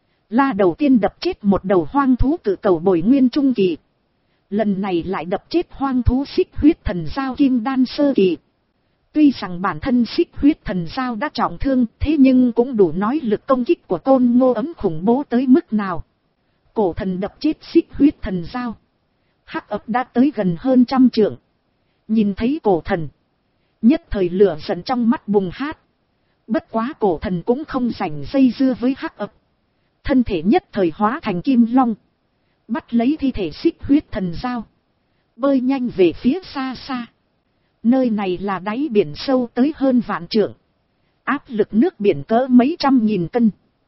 La đầu tiên đập chết một đầu hoang thú cự cầu bồi nguyên trung kỳ. Lần này lại đập chết hoang thú xích huyết thần dao kim đan sơ kỳ. Tuy rằng bản thân xích huyết thần dao đã trọng thương, thế nhưng cũng đủ nói lực công kích của Côn Ngô ấm khủng bố tới mức nào. Cổ thần đập chết xích huyết thần dao. Hắc ấp đã tới gần hơn trăm trượng. Nhìn thấy cổ thần. Nhất thời lửa giận trong mắt bùng hát. Bất quá cổ thần cũng không rảnh dây dưa với Hắc ấp. Thân thể nhất thời hóa thành kim long. Bắt lấy thi thể xích huyết thần dao. Bơi nhanh về phía xa xa. Nơi này là đáy biển sâu tới hơn vạn trượng. Áp lực nước biển cỡ mấy trăm nghìn cân.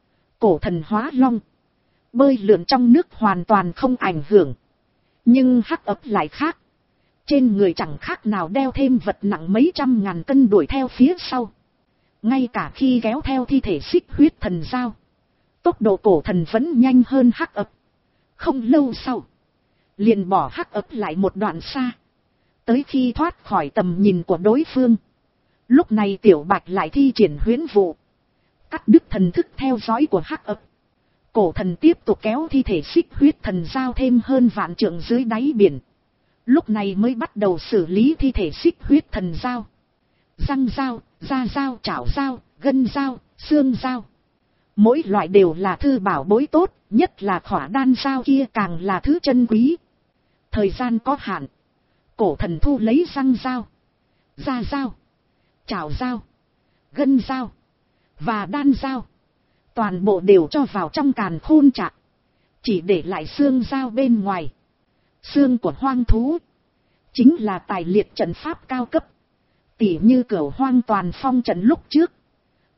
Cổ thần hóa long. Bơi lượn trong nước hoàn toàn không ảnh hưởng. Nhưng Hắc ấp lại khác. Trên người chẳng khác nào đeo thêm vật nặng mấy trăm ngàn cân đuổi theo phía sau. Ngay cả khi kéo theo thi thể xích huyết thần dao. Tốc độ cổ thần vẫn nhanh hơn Hắc ấp. Không lâu sau. Liền bỏ Hắc ấp lại một đoạn xa. Tới khi thoát khỏi tầm nhìn của đối phương. Lúc này Tiểu Bạch lại thi triển huyễn vụ. Cắt đứt thần thức theo dõi của Hắc ấp. Cổ thần tiếp tục kéo thi thể xích huyết thần dao thêm hơn vạn trượng dưới đáy biển. Lúc này mới bắt đầu xử lý thi thể xích huyết thần dao. Răng dao, da dao, chảo dao, gân dao, xương dao. Mỗi loại đều là thư bảo bối tốt, nhất là khỏa đan dao kia càng là thứ chân quý. Thời gian có hạn. Cổ thần thu lấy răng dao, da dao, chảo dao, gân dao và đan dao. Toàn bộ đều cho vào trong càn khôn trạc. Chỉ để lại xương dao bên ngoài. Xương của hoang thú. Chính là tài liệt trận pháp cao cấp. Tỉ như Cửu Hoang Toàn Phong trận lúc trước.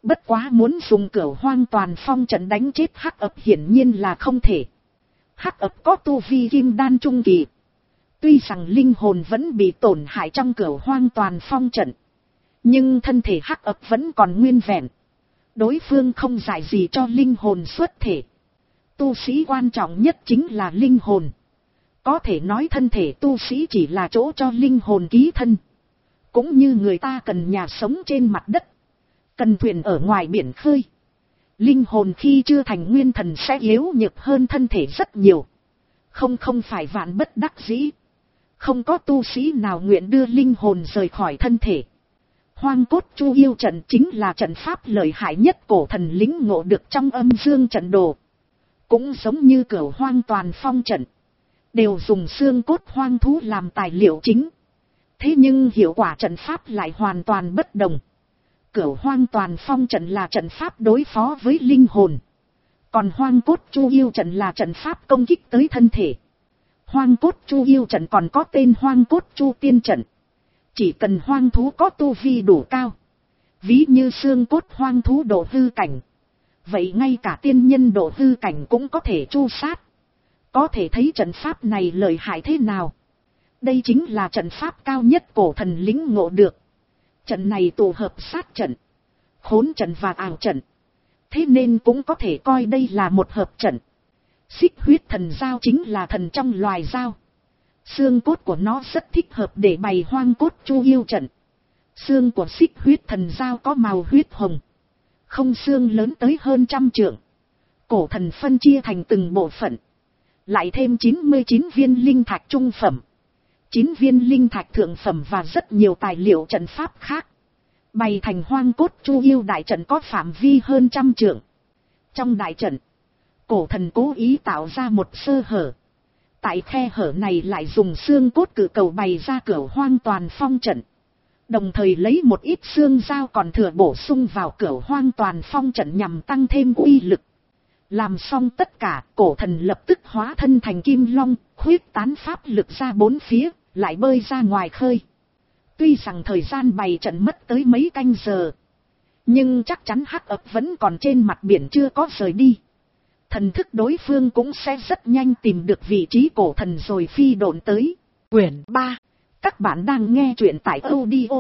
Bất quá muốn dùng Cửu Hoang Toàn Phong trận đánh chết Hắc ập hiển nhiên là không thể. Hắc ập có tu vi kim đan trung kỳ. Tuy rằng linh hồn vẫn bị tổn hại trong Cửu Hoang Toàn Phong trận, nhưng thân thể Hắc ập vẫn còn nguyên vẹn. Đối phương không dạy gì cho linh hồn xuất thể. Tu sĩ quan trọng nhất chính là linh hồn. Có thể nói thân thể tu sĩ chỉ là chỗ cho linh hồn ký thân. Cũng như người ta cần nhà sống trên mặt đất, cần thuyền ở ngoài biển khơi. Linh hồn khi chưa thành nguyên thần sẽ yếu nhược hơn thân thể rất nhiều. Không không phải vạn bất đắc dĩ. Không có tu sĩ nào nguyện đưa linh hồn rời khỏi thân thể. Hoang cốt chu yêu trận chính là trận pháp lợi hại nhất cổ thần lĩnh ngộ được trong âm dương trận đồ. Cũng giống như Cửu Hoang Toàn Phong trận, đều dùng xương cốt hoang thú làm tài liệu chính. Thế nhưng hiệu quả trận pháp lại hoàn toàn bất đồng. Cửu Hoang Toàn Phong trận là trận pháp đối phó với linh hồn. Còn Hoang cốt chu yêu trận là trận pháp công kích tới thân thể. Hoang cốt chu yêu trận còn có tên Hoang cốt chu tiên trận. Chỉ cần hoang thú có tu vi đủ cao, ví như xương cốt hoang thú độ hư cảnh, vậy ngay cả tiên nhân độ hư cảnh cũng có thể chu sát. Có thể thấy trận pháp này lợi hại thế nào. Đây chính là trận pháp cao nhất cổ thần lĩnh ngộ được. Trận này tụ hợp sát trận, khốn trận và ảo trận, thế nên cũng có thể coi đây là một hợp trận. Xích huyết thần dao chính là thần trong loài dao. Xương cốt của nó rất thích hợp để bày hoang cốt chu yêu trận. Xương của xích huyết thần dao có màu huyết hồng, không xương lớn tới hơn trăm trượng. Cổ thần phân chia thành từng bộ phận, lại thêm chín mươi chín viên linh thạch trung phẩm, chín viên linh thạch thượng phẩm và rất nhiều tài liệu trận pháp khác, bày thành hoang cốt chu yêu đại trận có phạm vi hơn trăm trượng. Trong đại trận, cổ thần cố ý tạo ra một sơ hở. Tại khe hở này lại dùng xương cốt cự cầu bày ra Cửu Hoang Toàn Phong trận. Đồng thời lấy một ít xương dao còn thừa bổ sung vào Cửu Hoang Toàn Phong trận nhằm tăng thêm uy lực. Làm xong tất cả, cổ thần lập tức hóa thân thành kim long, khuyết tán pháp lực ra bốn phía, lại bơi ra ngoài khơi. Tuy rằng thời gian bày trận mất tới mấy canh giờ, nhưng chắc chắn Hắc ập vẫn còn trên mặt biển chưa có rời đi. Thần thức đối phương cũng sẽ rất nhanh tìm được vị trí cổ thần rồi phi độn tới. Quyển ba. Các bạn đang nghe truyện tại audio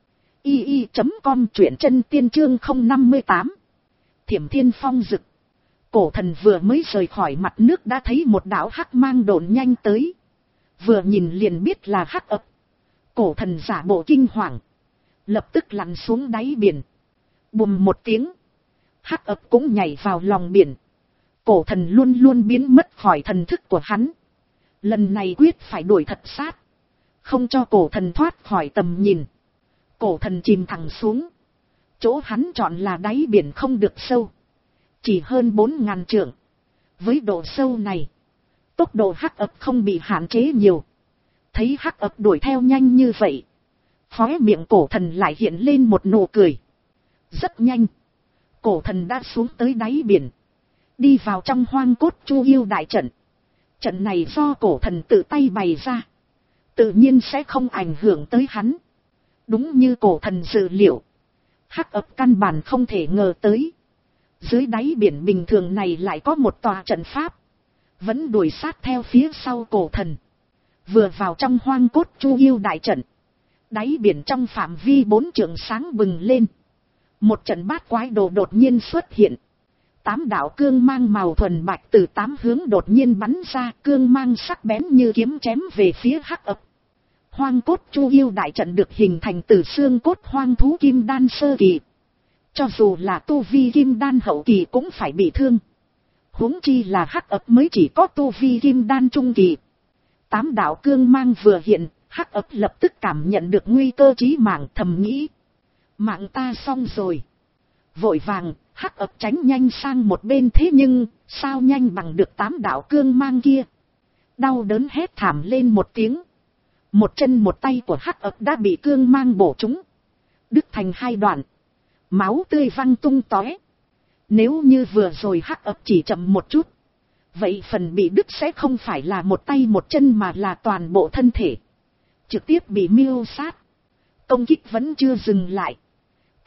i i chấm com, truyện chân tiên chương không năm mươi tám. Thiểm Thiên Phong Dực. Cổ thần vừa mới rời khỏi mặt nước đã thấy một đạo hắc mang độn nhanh tới. Vừa nhìn liền biết là Hắc ập. Cổ thần giả bộ kinh hoàng, lập tức lặn xuống đáy biển. Bùm một tiếng, Hắc ập cũng nhảy vào lòng biển. Cổ thần luôn luôn biến mất khỏi thần thức của hắn. Lần này quyết phải đuổi thật sát, không cho cổ thần thoát khỏi tầm nhìn. Cổ thần chìm thẳng xuống. Chỗ hắn chọn là đáy biển không được sâu, chỉ hơn bốn ngàn trượng. Với độ sâu này, tốc độ Hắc ập không bị hạn chế nhiều. Thấy Hắc ập đuổi theo nhanh như vậy, khóe miệng cổ thần lại hiện lên một nụ cười. Rất nhanh, cổ thần đã xuống tới đáy biển, đi vào trong hoang cốt chu yêu đại trận. Trận này do cổ thần tự tay bày ra, tự nhiên sẽ không ảnh hưởng tới hắn. Đúng như cổ thần dự liệu, Hắc ập căn bản không thể ngờ tới, dưới đáy biển bình thường này lại có một tòa trận pháp, vẫn đuổi sát theo phía sau cổ thần. Vừa vào trong hoang cốt chu yêu đại trận, đáy biển trong phạm vi bốn trượng sáng bừng lên. Một trận bát quái đồ đột nhiên xuất hiện. Tám đạo cương mang màu thuần bạch từ tám hướng đột nhiên bắn ra, cương mang sắc bén như kiếm chém về phía Hắc ập. Hoang cốt chu yêu đại trận được hình thành từ xương cốt hoang thú kim đan sơ kỳ. Cho dù là tu vi kim đan hậu kỳ cũng phải bị thương. Huống chi là Hắc ập mới chỉ có tu vi kim đan trung kỳ. Tám đạo cương mang vừa hiện, Hắc ập lập tức cảm nhận được nguy cơ chí mạng, thầm nghĩ: mạng ta xong rồi. Vội vàng, Hắc ập tránh nhanh sang một bên, thế nhưng sao nhanh bằng được tám đạo cương mang kia. Đau đớn hét thảm lên một tiếng. Một chân một tay của Hắc ập đã bị cương mang bổ trúng, đứt thành hai đoạn, máu tươi văng tung tóe. Nếu như vừa rồi Hắc ập chỉ chậm một chút, vậy phần bị đứt sẽ không phải là một tay một chân mà là toàn bộ thân thể, trực tiếp bị miêu sát. Công kích vẫn chưa dừng lại,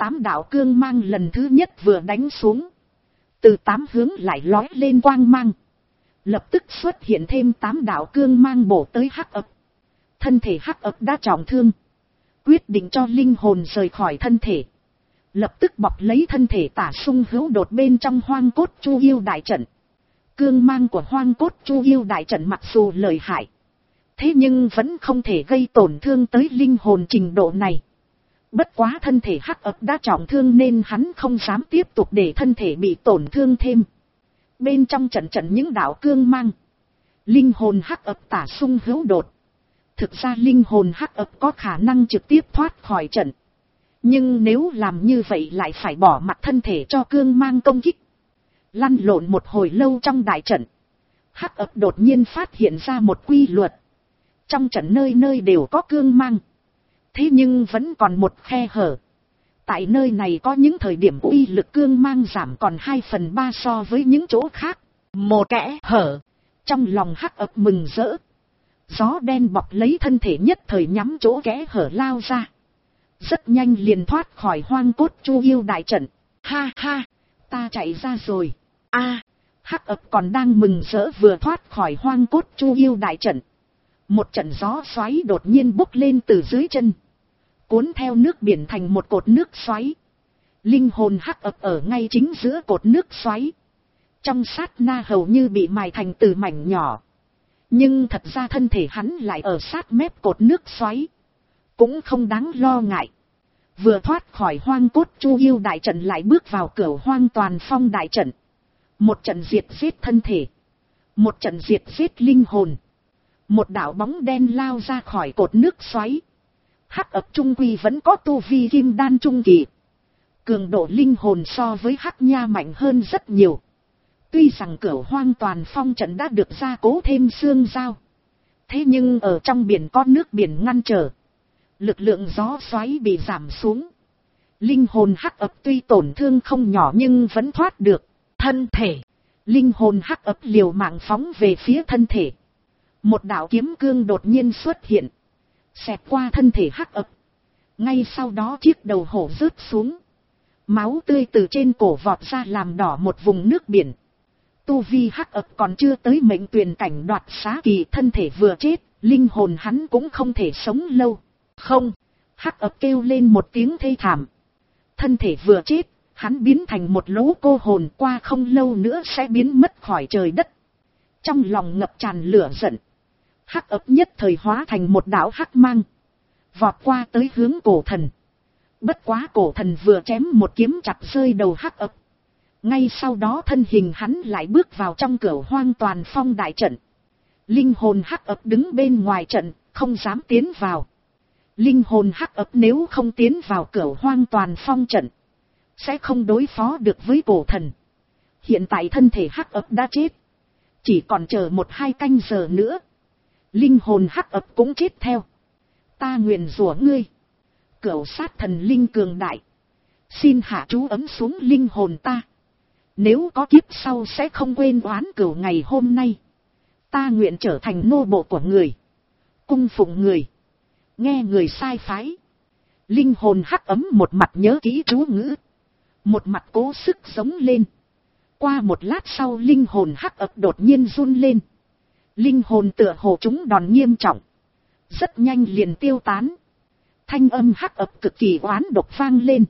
tám đạo cương mang lần thứ nhất vừa đánh xuống. Từ tám hướng lại lói lên quang mang. Lập tức xuất hiện thêm tám đạo cương mang bổ tới hắc ập. Thân thể hắc ập đã trọng thương. Quyết định cho linh hồn rời khỏi thân thể. Lập tức bọc lấy thân thể tả sung hữu đột bên trong hoang cốt chu yêu đại trận. Cương mang của hoang cốt chu yêu đại trận mặc dù lợi hại. Thế nhưng vẫn không thể gây tổn thương tới linh hồn trình độ này. Bất quá thân thể hắc ập đã trọng thương nên hắn không dám tiếp tục để thân thể bị tổn thương thêm. Bên trong trận trận những đạo cương mang. Linh hồn hắc ập tả sung hữu đột. Thực ra linh hồn hắc ập có khả năng trực tiếp thoát khỏi trận. Nhưng nếu làm như vậy lại phải bỏ mặt thân thể cho cương mang công kích. Lăn lộn một hồi lâu trong đại trận. Hắc ập đột nhiên phát hiện ra một quy luật. Trong trận nơi nơi đều có cương mang. Thế nhưng vẫn còn một khe hở. Tại nơi này có những thời điểm uy lực cương mang giảm còn hai phần ba so với những chỗ khác. Một kẽ hở. Trong lòng hắc ập mừng rỡ. Gió đen bọc lấy thân thể nhất thời nhắm chỗ kẽ hở lao ra. Rất nhanh liền thoát khỏi hoang cốt chu yêu đại trận. Ha ha, ta chạy ra rồi. A, hắc ập còn đang mừng rỡ vừa thoát khỏi hoang cốt chu yêu đại trận. Một trận gió xoáy đột nhiên bốc lên từ dưới chân. Cuốn theo nước biển thành một cột nước xoáy. Linh hồn hắc ập ở ngay chính giữa cột nước xoáy. Trong sát na hầu như bị mài thành từ mảnh nhỏ. Nhưng thật ra thân thể hắn lại ở sát mép cột nước xoáy. Cũng không đáng lo ngại. Vừa thoát khỏi hoang cốt chu yêu đại trận lại bước vào cửa hoang toàn phong đại trận. Một trận diệt giết thân thể. Một trận diệt giết linh hồn. Một đạo bóng đen lao ra khỏi cột nước xoáy. Hắc ập trung quy vẫn có tu vi kim đan trung kỳ. Cường độ linh hồn so với hắc nha mạnh hơn rất nhiều. Tuy rằng cửa hoang toàn phong trận đã được gia cố thêm xương dao. Thế nhưng ở trong biển có nước biển ngăn trở. Lực lượng gió xoáy bị giảm xuống. Linh hồn hắc ập tuy tổn thương không nhỏ nhưng vẫn thoát được. Thân thể. Linh hồn hắc ập liều mạng phóng về phía thân thể. Một đạo kiếm cương đột nhiên xuất hiện. Xẹt qua thân thể hắc ập. Ngay sau đó chiếc đầu hổ rớt xuống. Máu tươi từ trên cổ vọt ra làm đỏ một vùng nước biển. Tu vi hắc ập còn chưa tới mệnh tuyền cảnh đoạt xá kỳ, thân thể vừa chết, linh hồn hắn cũng không thể sống lâu. Không, hắc ập kêu lên một tiếng thê thảm. Thân thể vừa chết, hắn biến thành một lũ cô hồn, qua không lâu nữa sẽ biến mất khỏi trời đất. Trong lòng ngập tràn lửa giận. Hắc ập nhất thời hóa thành một đạo hắc mang. Vọt qua tới hướng cổ thần. Bất quá cổ thần vừa chém một kiếm chặt rơi đầu hắc ập. Ngay sau đó thân hình hắn lại bước vào trong cửa hoang toàn phong đại trận. Linh hồn hắc ập đứng bên ngoài trận, không dám tiến vào. Linh hồn hắc ập nếu không tiến vào cửa hoang toàn phong trận, sẽ không đối phó được với cổ thần. Hiện tại thân thể hắc ập đã chết. Chỉ còn chờ một hai canh giờ nữa. Linh hồn hắc ập cũng chết theo. Ta nguyền rủa ngươi. Cửu sát thần linh cường đại. Xin hạ chú ấm xuống linh hồn ta. Nếu có kiếp sau sẽ không quên oán cửu ngày hôm nay. Ta nguyện trở thành nô bộ của người. Cung phụng người. Nghe người sai phái. Linh hồn hắc ấm một mặt nhớ kỹ chú ngữ. Một mặt cố sức sống lên. Qua một lát sau linh hồn hắc ập đột nhiên run lên. Linh hồn tựa hồ chúng đòn nghiêm trọng. Rất nhanh liền tiêu tán. Thanh âm hắc ập cực kỳ oán độc vang lên.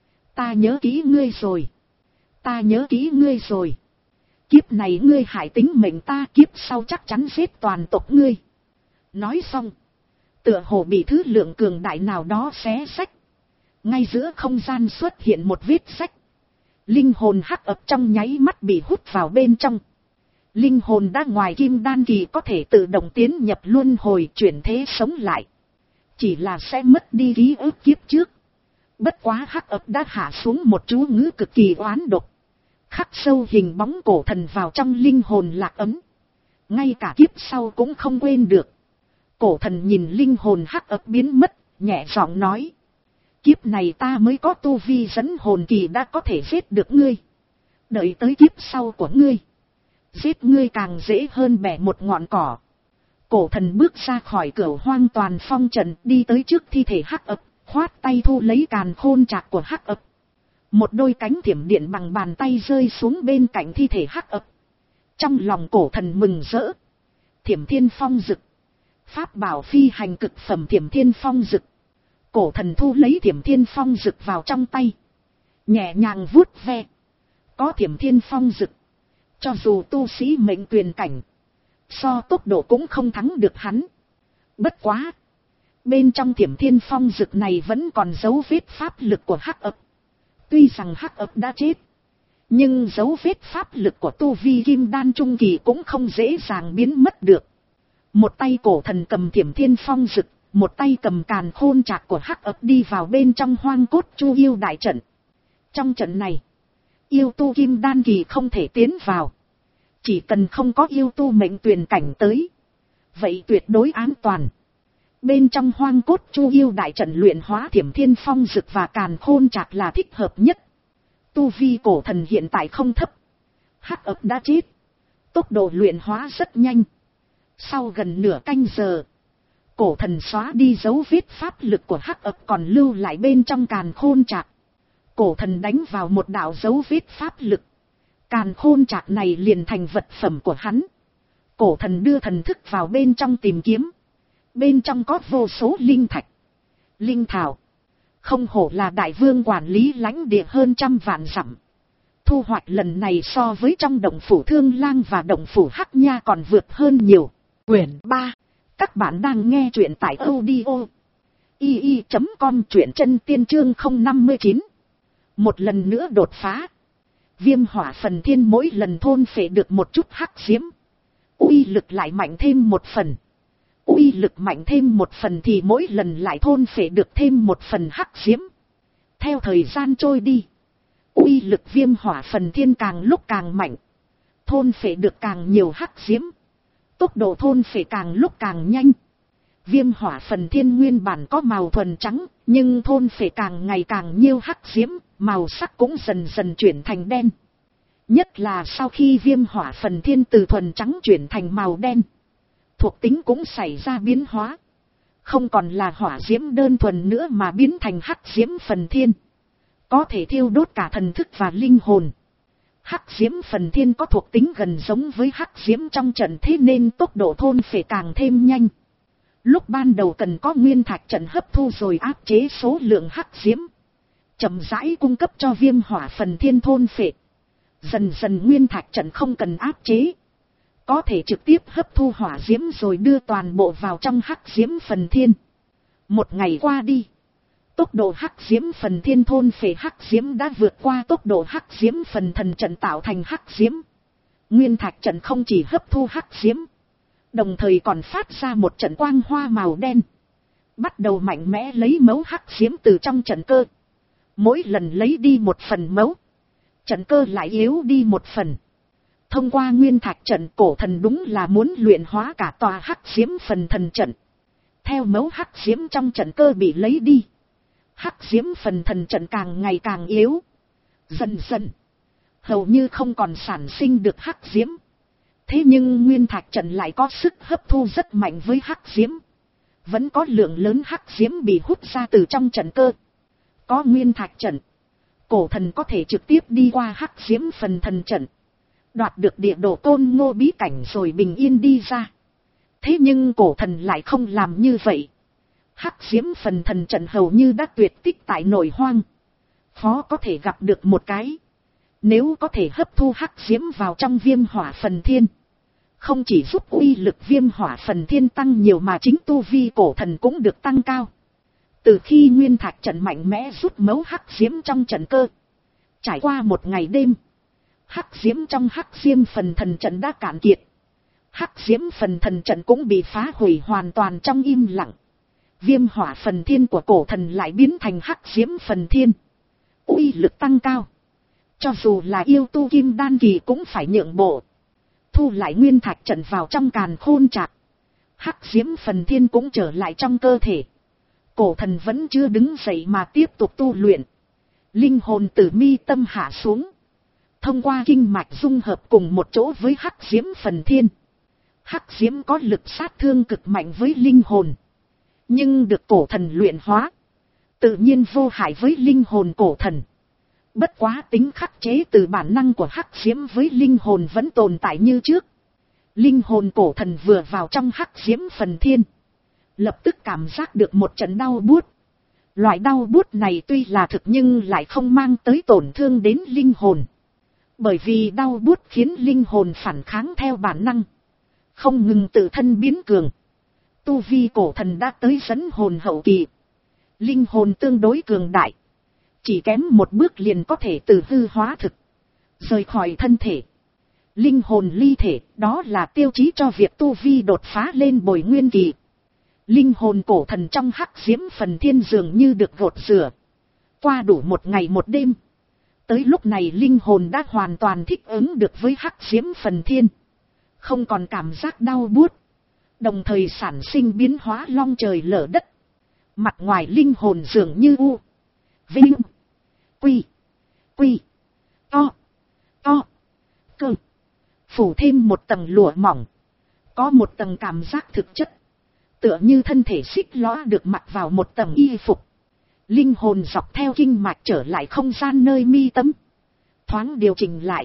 Ta nhớ kỹ ngươi rồi. Ta nhớ kỹ ngươi rồi. Kiếp này ngươi hại tính mệnh ta, kiếp sau chắc chắn giết toàn tộc ngươi. Nói xong. Tựa hồ bị thứ lượng cường đại nào đó xé xách. Ngay giữa không gian xuất hiện một vết sách. Linh hồn hắc ập trong nháy mắt bị hút vào bên trong. Linh hồn đã ngoài kim đan kỳ có thể tự động tiến nhập luân hồi chuyển thế sống lại. Chỉ là sẽ mất đi ký ức kiếp trước. Bất quá hắc ập đã hạ xuống một chú ngữ cực kỳ oán độc. Khắc sâu hình bóng cổ thần vào trong linh hồn lạc ấm. Ngay cả kiếp sau cũng không quên được. Cổ thần nhìn linh hồn hắc ập biến mất, nhẹ giọng nói. Kiếp này ta mới có tu vi dẫn hồn kỳ đã có thể giết được ngươi. Đợi tới kiếp sau của ngươi. Giết ngươi càng dễ hơn bẻ một ngọn cỏ. Cổ thần bước ra khỏi cửa hoang toàn phong trận đi tới trước thi thể hắc ập, khoát tay thu lấy càn khôn trạc của hắc ập. Một đôi cánh thiểm điện bằng bàn tay rơi xuống bên cạnh thi thể hắc ập. Trong lòng cổ thần mừng rỡ. Thiểm thiên phong dực. Pháp bảo phi hành cực phẩm thiểm thiên phong dực. Cổ thần thu lấy thiểm thiên phong dực vào trong tay. Nhẹ nhàng vuốt ve. Có thiểm thiên phong dực. Cho dù tu sĩ mệnh tuyền cảnh. So tốc độ cũng không thắng được hắn. Bất quá. Bên trong thiểm thiên phong dực này vẫn còn dấu vết pháp lực của hắc ập. Tuy rằng hắc ập đã chết. Nhưng dấu vết pháp lực của tu vi kim đan trung kỳ cũng không dễ dàng biến mất được. Một tay cổ thần cầm thiểm thiên phong dực. Một tay cầm càn khôn trạc của hắc ập đi vào bên trong hoang cốt chu yêu đại trận. Trong trận này. Yêu tu kim đan kỳ không thể tiến vào. Chỉ cần không có yêu tu mệnh tuyền cảnh tới. Vậy tuyệt đối an toàn. Bên trong hoang cốt chu yêu đại trận luyện hóa thiểm thiên phong dực và càn khôn trạc là thích hợp nhất. Tu vi cổ thần hiện tại không thấp. Hắc ập đã chết. Tốc độ luyện hóa rất nhanh. Sau gần nửa canh giờ. Cổ thần xóa đi dấu vết pháp lực của hắc ập còn lưu lại bên trong càn khôn trạc. Cổ thần đánh vào một đạo dấu vết pháp lực. Càn khôn trạc này liền thành vật phẩm của hắn. Cổ thần đưa thần thức vào bên trong tìm kiếm. Bên trong có vô số linh thạch, linh thảo. Không hổ là đại vương quản lý lãnh địa hơn trăm vạn dặm. Thu hoạch lần này so với trong động phủ Thương Lang và động phủ Hắc Nha còn vượt hơn nhiều. Quyển ba. Các bạn đang nghe truyện tại audio i i chấm com, truyện chân tiên chương không năm chín. Một lần nữa đột phá. Viêm hỏa phần thiên mỗi lần thôn phệ được một chút hắc diễm. Uy lực lại mạnh thêm một phần. Uy lực mạnh thêm một phần thì mỗi lần lại thôn phệ được thêm một phần hắc diễm. Theo thời gian trôi đi. Uy lực viêm hỏa phần thiên càng lúc càng mạnh. Thôn phệ được càng nhiều hắc diễm. Tốc độ thôn phệ càng lúc càng nhanh. Viêm hỏa phần thiên nguyên bản có màu thuần trắng. Nhưng thôn phệ càng ngày càng nhiều hắc diễm. Màu sắc cũng dần dần chuyển thành đen. Nhất là sau khi viêm hỏa phần thiên từ thuần trắng chuyển thành màu đen. Thuộc tính cũng xảy ra biến hóa. Không còn là hỏa diễm đơn thuần nữa mà biến thành hắc diễm phần thiên. Có thể thiêu đốt cả thần thức và linh hồn. Hắc diễm phần thiên có thuộc tính gần giống với hắc diễm trong trận, thế nên tốc độ thôn phệ càng thêm nhanh. Lúc ban đầu cần có nguyên thạch trận hấp thu rồi áp chế số lượng hắc diễm. Chậm rãi cung cấp cho viêm hỏa phần thiên thôn phệ. Dần dần nguyên thạch trận không cần áp chế. Có thể trực tiếp hấp thu hỏa diễm rồi đưa toàn bộ vào trong hắc diễm phần thiên. Một ngày qua đi. Tốc độ hắc diễm phần thiên thôn phệ hắc diễm đã vượt qua tốc độ hắc diễm phần thần trận tạo thành hắc diễm. Nguyên thạch trận không chỉ hấp thu hắc diễm. Đồng thời còn phát ra một trận quang hoa màu đen. Bắt đầu mạnh mẽ lấy mấu hắc diễm từ trong trận cơ. Mỗi lần lấy đi một phần mấu. Trận cơ lại yếu đi một phần. Thông qua nguyên thạch trận, cổ thần đúng là muốn luyện hóa cả tòa hắc diễm phần thần trận. Theo mấu hắc diễm trong trận cơ bị lấy đi. Hắc diễm phần thần trận càng ngày càng yếu. Dần dần. Hầu như không còn sản sinh được hắc diễm. Thế nhưng nguyên thạch trận lại có sức hấp thu rất mạnh với hắc diễm. Vẫn có lượng lớn hắc diễm bị hút ra từ trong trận cơ. Có nguyên thạch trận. Cổ thần có thể trực tiếp đi qua hắc diễm phần thần trận. Đoạt được địa đồ Tôn Ngô bí cảnh rồi bình yên đi ra. Thế nhưng cổ thần lại không làm như vậy. Hắc diễm phần thần trận hầu như đã tuyệt tích tại nội hoang. Khó có thể gặp được một cái. Nếu có thể hấp thu hắc diễm vào trong viêm hỏa phần thiên. Không chỉ giúp uy lực viêm hỏa phần thiên tăng nhiều mà chính tu vi cổ thần cũng được tăng cao. Từ khi nguyên thạch trận mạnh mẽ rút mấu hắc diễm trong trận cơ. Trải qua một ngày đêm. Hắc diễm trong hắc diễm phần thần trận đã cạn kiệt. Hắc diễm phần thần trận cũng bị phá hủy hoàn toàn trong im lặng. Viêm hỏa phần thiên của cổ thần lại biến thành hắc diễm phần thiên. Uy lực tăng cao. Cho dù là yêu tu kim đan kỳ cũng phải nhượng bộ. Thu lại nguyên thạch trận vào trong càn khôn trạc. Hắc diễm phần thiên cũng trở lại trong cơ thể. Cổ thần vẫn chưa đứng dậy mà tiếp tục tu luyện. Linh hồn từ mi tâm hạ xuống. Thông qua kinh mạch dung hợp cùng một chỗ với hắc diễm phần thiên. Hắc diễm có lực sát thương cực mạnh với linh hồn. Nhưng được cổ thần luyện hóa. tự nhiên vô hại với linh hồn cổ thần. Bất quá tính khắc chế từ bản năng của hắc diễm với linh hồn vẫn tồn tại như trước. Linh hồn cổ thần vừa vào trong hắc diễm phần thiên, lập tức cảm giác được một trận đau buốt. Loại đau buốt này tuy là thực nhưng lại không mang tới tổn thương đến linh hồn. Bởi vì đau buốt khiến linh hồn phản kháng theo bản năng, không ngừng tự thân biến cường. Tu vi cổ thần đã tới dẫn hồn hậu kỳ. Linh hồn tương đối cường đại, chỉ kém một bước liền có thể từ hư hóa thực, rời khỏi thân thể. Linh hồn ly thể, đó là tiêu chí cho việc tu vi đột phá lên bồi nguyên kỳ. Linh hồn cổ thần trong hắc diễm phần thiên dường như được gột rửa. Qua đủ một ngày một đêm, tới lúc này linh hồn đã hoàn toàn thích ứng được với hắc diễm phần thiên, không còn cảm giác đau buốt, đồng thời sản sinh biến hóa long trời lở đất. Mặt ngoài linh hồn dường như u, vinh, quy, quy, to, to, cơ, phủ thêm một tầng lụa mỏng, có một tầng cảm giác thực chất, tựa như thân thể xích lõa được mặc vào một tầng y phục. Linh hồn dọc theo kinh mạch trở lại không gian nơi mi tâm, thoáng điều chỉnh lại,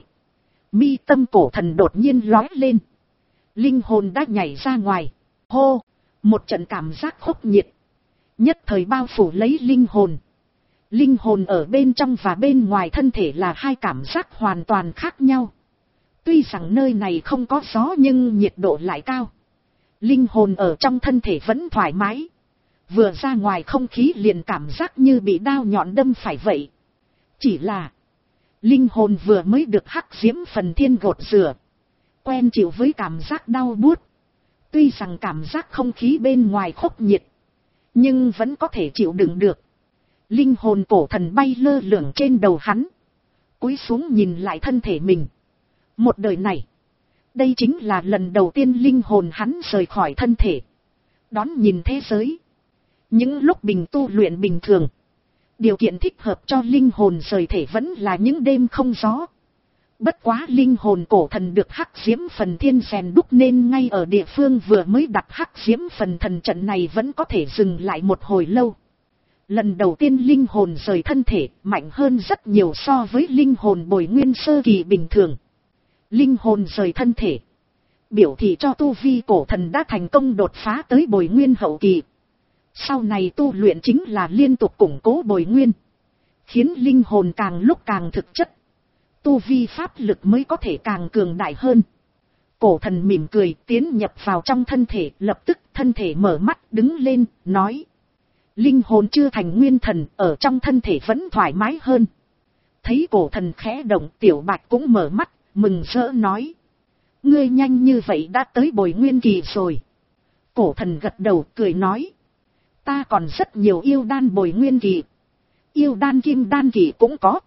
mi tâm cổ thần đột nhiên lói lên, linh hồn đã nhảy ra ngoài. Hô, một trận cảm giác khốc nhiệt nhất thời bao phủ lấy linh hồn. Linh hồn ở bên trong và bên ngoài thân thể là hai cảm giác hoàn toàn khác nhau. Tuy rằng nơi này không có gió nhưng nhiệt độ lại cao. Linh hồn ở trong thân thể vẫn thoải mái, vừa ra ngoài không khí liền cảm giác như bị đao nhọn đâm phải vậy. Chỉ là linh hồn vừa mới được hắc diễm phần thiên gột rửa, quen chịu với cảm giác đau buốt. Tuy rằng cảm giác không khí bên ngoài khốc nhiệt, nhưng vẫn có thể chịu đựng được. Linh hồn cổ thần bay lơ lửng trên đầu hắn, cúi xuống nhìn lại thân thể mình. Một đời này, đây chính là lần đầu tiên linh hồn hắn rời khỏi thân thể, đón nhìn thế giới. Những lúc bình tu luyện bình thường, điều kiện thích hợp cho linh hồn rời thể vẫn là những đêm không gió. Bất quá linh hồn cổ thần được hắc diễm phần thiên rèn đúc nên ngay ở địa phương vừa mới đặt hắc diễm phần thần trận này vẫn có thể dừng lại một hồi lâu. Lần đầu tiên linh hồn rời thân thể mạnh hơn rất nhiều so với linh hồn bồi nguyên sơ kỳ bình thường. Linh hồn rời thân thể, biểu thị cho tu vi cổ thần đã thành công đột phá tới bồi nguyên hậu kỳ. Sau này tu luyện chính là liên tục củng cố bồi nguyên, khiến linh hồn càng lúc càng thực chất, tu vi pháp lực mới có thể càng cường đại hơn. Cổ thần mỉm cười tiến nhập vào trong thân thể, lập tức thân thể mở mắt đứng lên, nói: linh hồn chưa thành nguyên thần, ở trong thân thể vẫn thoải mái hơn. Thấy cổ thần khẽ động, Tiểu Bạch cũng mở mắt, mừng rỡ nói: ngươi nhanh như vậy đã tới bồi nguyên kỳ rồi. Cổ thần gật đầu cười nói: ta còn rất nhiều yêu đan bồi nguyên kỳ, yêu đan kim đan kỳ cũng có.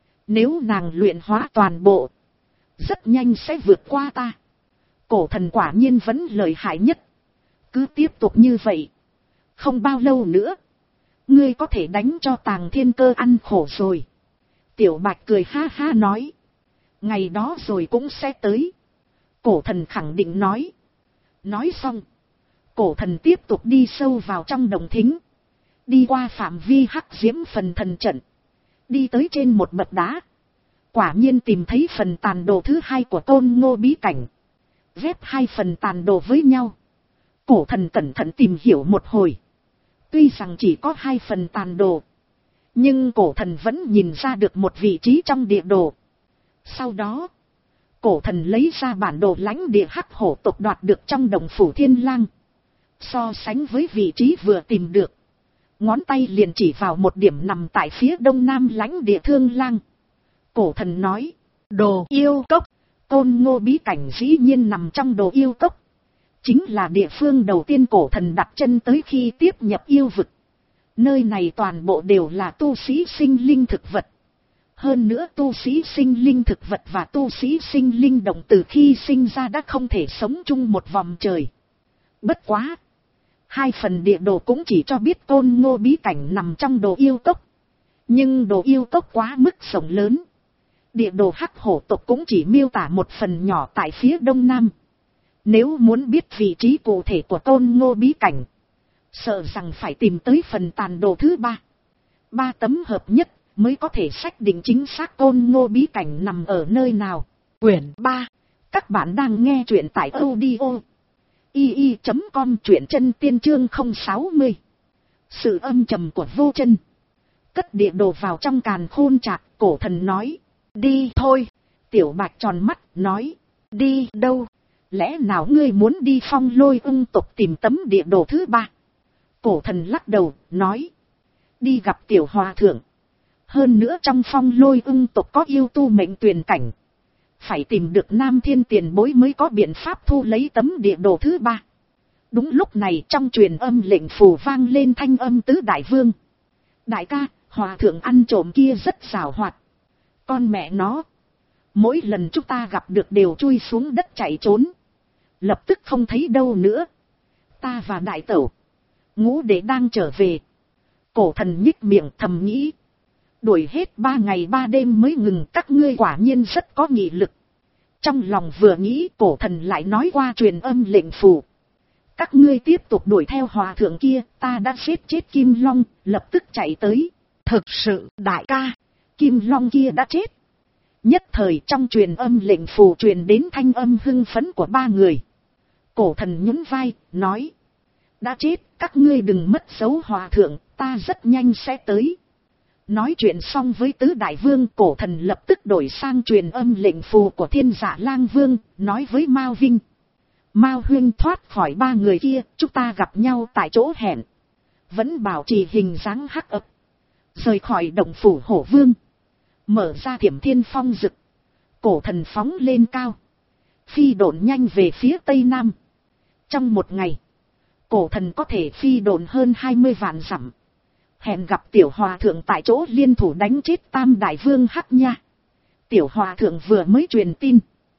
Nếu nàng luyện hóa toàn bộ, rất nhanh sẽ vượt qua ta. Cổ thần quả nhiên vẫn lợi hại nhất. Cứ tiếp tục như vậy, không bao lâu nữa, ngươi có thể đánh cho Tàng Thiên Cơ ăn khổ rồi. Tiểu Bạch cười ha ha nói: ngày đó rồi cũng sẽ tới. Cổ thần khẳng định nói. Nói xong, cổ thần tiếp tục đi sâu vào trong đồng thính, đi qua phạm vi hắc diễm phần thần trận, đi tới trên một bậc đá. Quả nhiên tìm thấy phần tàn đồ thứ hai của Côn Ngô bí cảnh. Ghép hai phần tàn đồ với nhau, cổ thần cẩn thận tìm hiểu một hồi. Tuy rằng chỉ có hai phần tàn đồ, nhưng cổ thần vẫn nhìn ra được một vị trí trong địa đồ. Sau đó, cổ thần lấy ra bản đồ lãnh địa hắc hổ tộc đoạt được trong đồng phủ Thiên Lang. So sánh với vị trí vừa tìm được, ngón tay liền chỉ vào một điểm nằm tại phía đông nam lãnh địa Thương Lang. Cổ thần nói: đồ yêu cốc. Côn Ngô bí cảnh dĩ nhiên nằm trong đồ yêu cốc, chính là địa phương đầu tiên cổ thần đặt chân tới khi tiếp nhập yêu vực. Nơi này toàn bộ đều là tu sĩ sinh linh thực vật. Hơn nữa tu sĩ sinh linh thực vật và tu sĩ sinh linh động từ khi sinh ra đã không thể sống chung một vòng trời. Bất quá, hai phần địa đồ cũng chỉ cho biết Côn Ngô bí cảnh nằm trong đồ yêu cốc. Nhưng đồ yêu cốc quá mức rộng lớn, địa đồ hắc hổ tộc cũng chỉ miêu tả một phần nhỏ tại phía đông nam. Nếu muốn biết vị trí cụ thể của Côn Ngô bí cảnh, sợ rằng phải tìm tới phần tàn đồ thứ ba. Ba tấm hợp nhất mới có thể xác định chính xác Côn Ngô bí cảnh nằm ở nơi nào. Quyển ba. Các bạn đang nghe truyện tại audio i i chấm com, truyện chân tiên chương không sáu mươi. Sự âm trầm của vô chân. Cất địa đồ vào trong càn khôn trạc, cổ thần nói. Đi thôi. Tiểu Bạch tròn mắt, nói. Đi đâu? Lẽ nào ngươi muốn đi Phong Lôi Ưng tộc tìm tấm địa đồ thứ ba? Cổ thần lắc đầu, nói. Đi gặp tiểu hòa thượng. Hơn nữa trong Phong Lôi Ưng tộc có yêu tu mệnh tuyền cảnh. Phải tìm được Nam Thiên tiền bối mới có biện pháp thu lấy tấm địa đồ thứ ba. Đúng lúc này trong truyền âm lệnh phù vang lên thanh âm tứ đại vương. Đại ca, hòa thượng ăn trộm kia rất xảo hoạt. Con mẹ nó. Mỗi lần chúng ta gặp được đều chui xuống đất chạy trốn. Lập tức không thấy đâu nữa. Ta và đại tẩu, ngũ đệ đang trở về. Cổ thần nhích miệng thầm nghĩ. Đuổi hết ba ngày ba đêm mới ngừng, các ngươi quả nhiên rất có nghị lực. Trong lòng vừa nghĩ, cổ thần lại nói qua truyền âm lệnh phù. Các ngươi tiếp tục đuổi theo hòa thượng kia, ta đã giết chết Kim Long, lập tức chạy tới. Thực sự, đại ca, Kim Long kia đã chết. Nhất thời trong truyền âm lệnh phù truyền đến thanh âm hưng phấn của ba người. Cổ thần nhún vai, nói. Đã chết, các ngươi đừng mất dấu hòa thượng, ta rất nhanh sẽ tới. Nói chuyện xong với tứ đại vương, cổ thần lập tức đổi sang truyền âm lệnh phù của Thiên Dạ Lang Vương, nói với Mao Vinh. Mao Huynh thoát khỏi ba người kia, chúng ta gặp nhau tại chỗ hẹn. Vẫn bảo trì hình dáng hắc ập. Rời khỏi động phủ Hổ Vương. Mở ra Thiểm Thiên Phong Dực. Cổ thần phóng lên cao. Phi độn nhanh về phía tây nam. Trong một ngày, cổ thần có thể phi độn hơn hai mươi vạn dặm. Hẹn gặp tiểu hòa thượng tại chỗ liên thủ đánh chết tam đại vương Hắc Nha. Tiểu hòa thượng vừa mới truyền tin.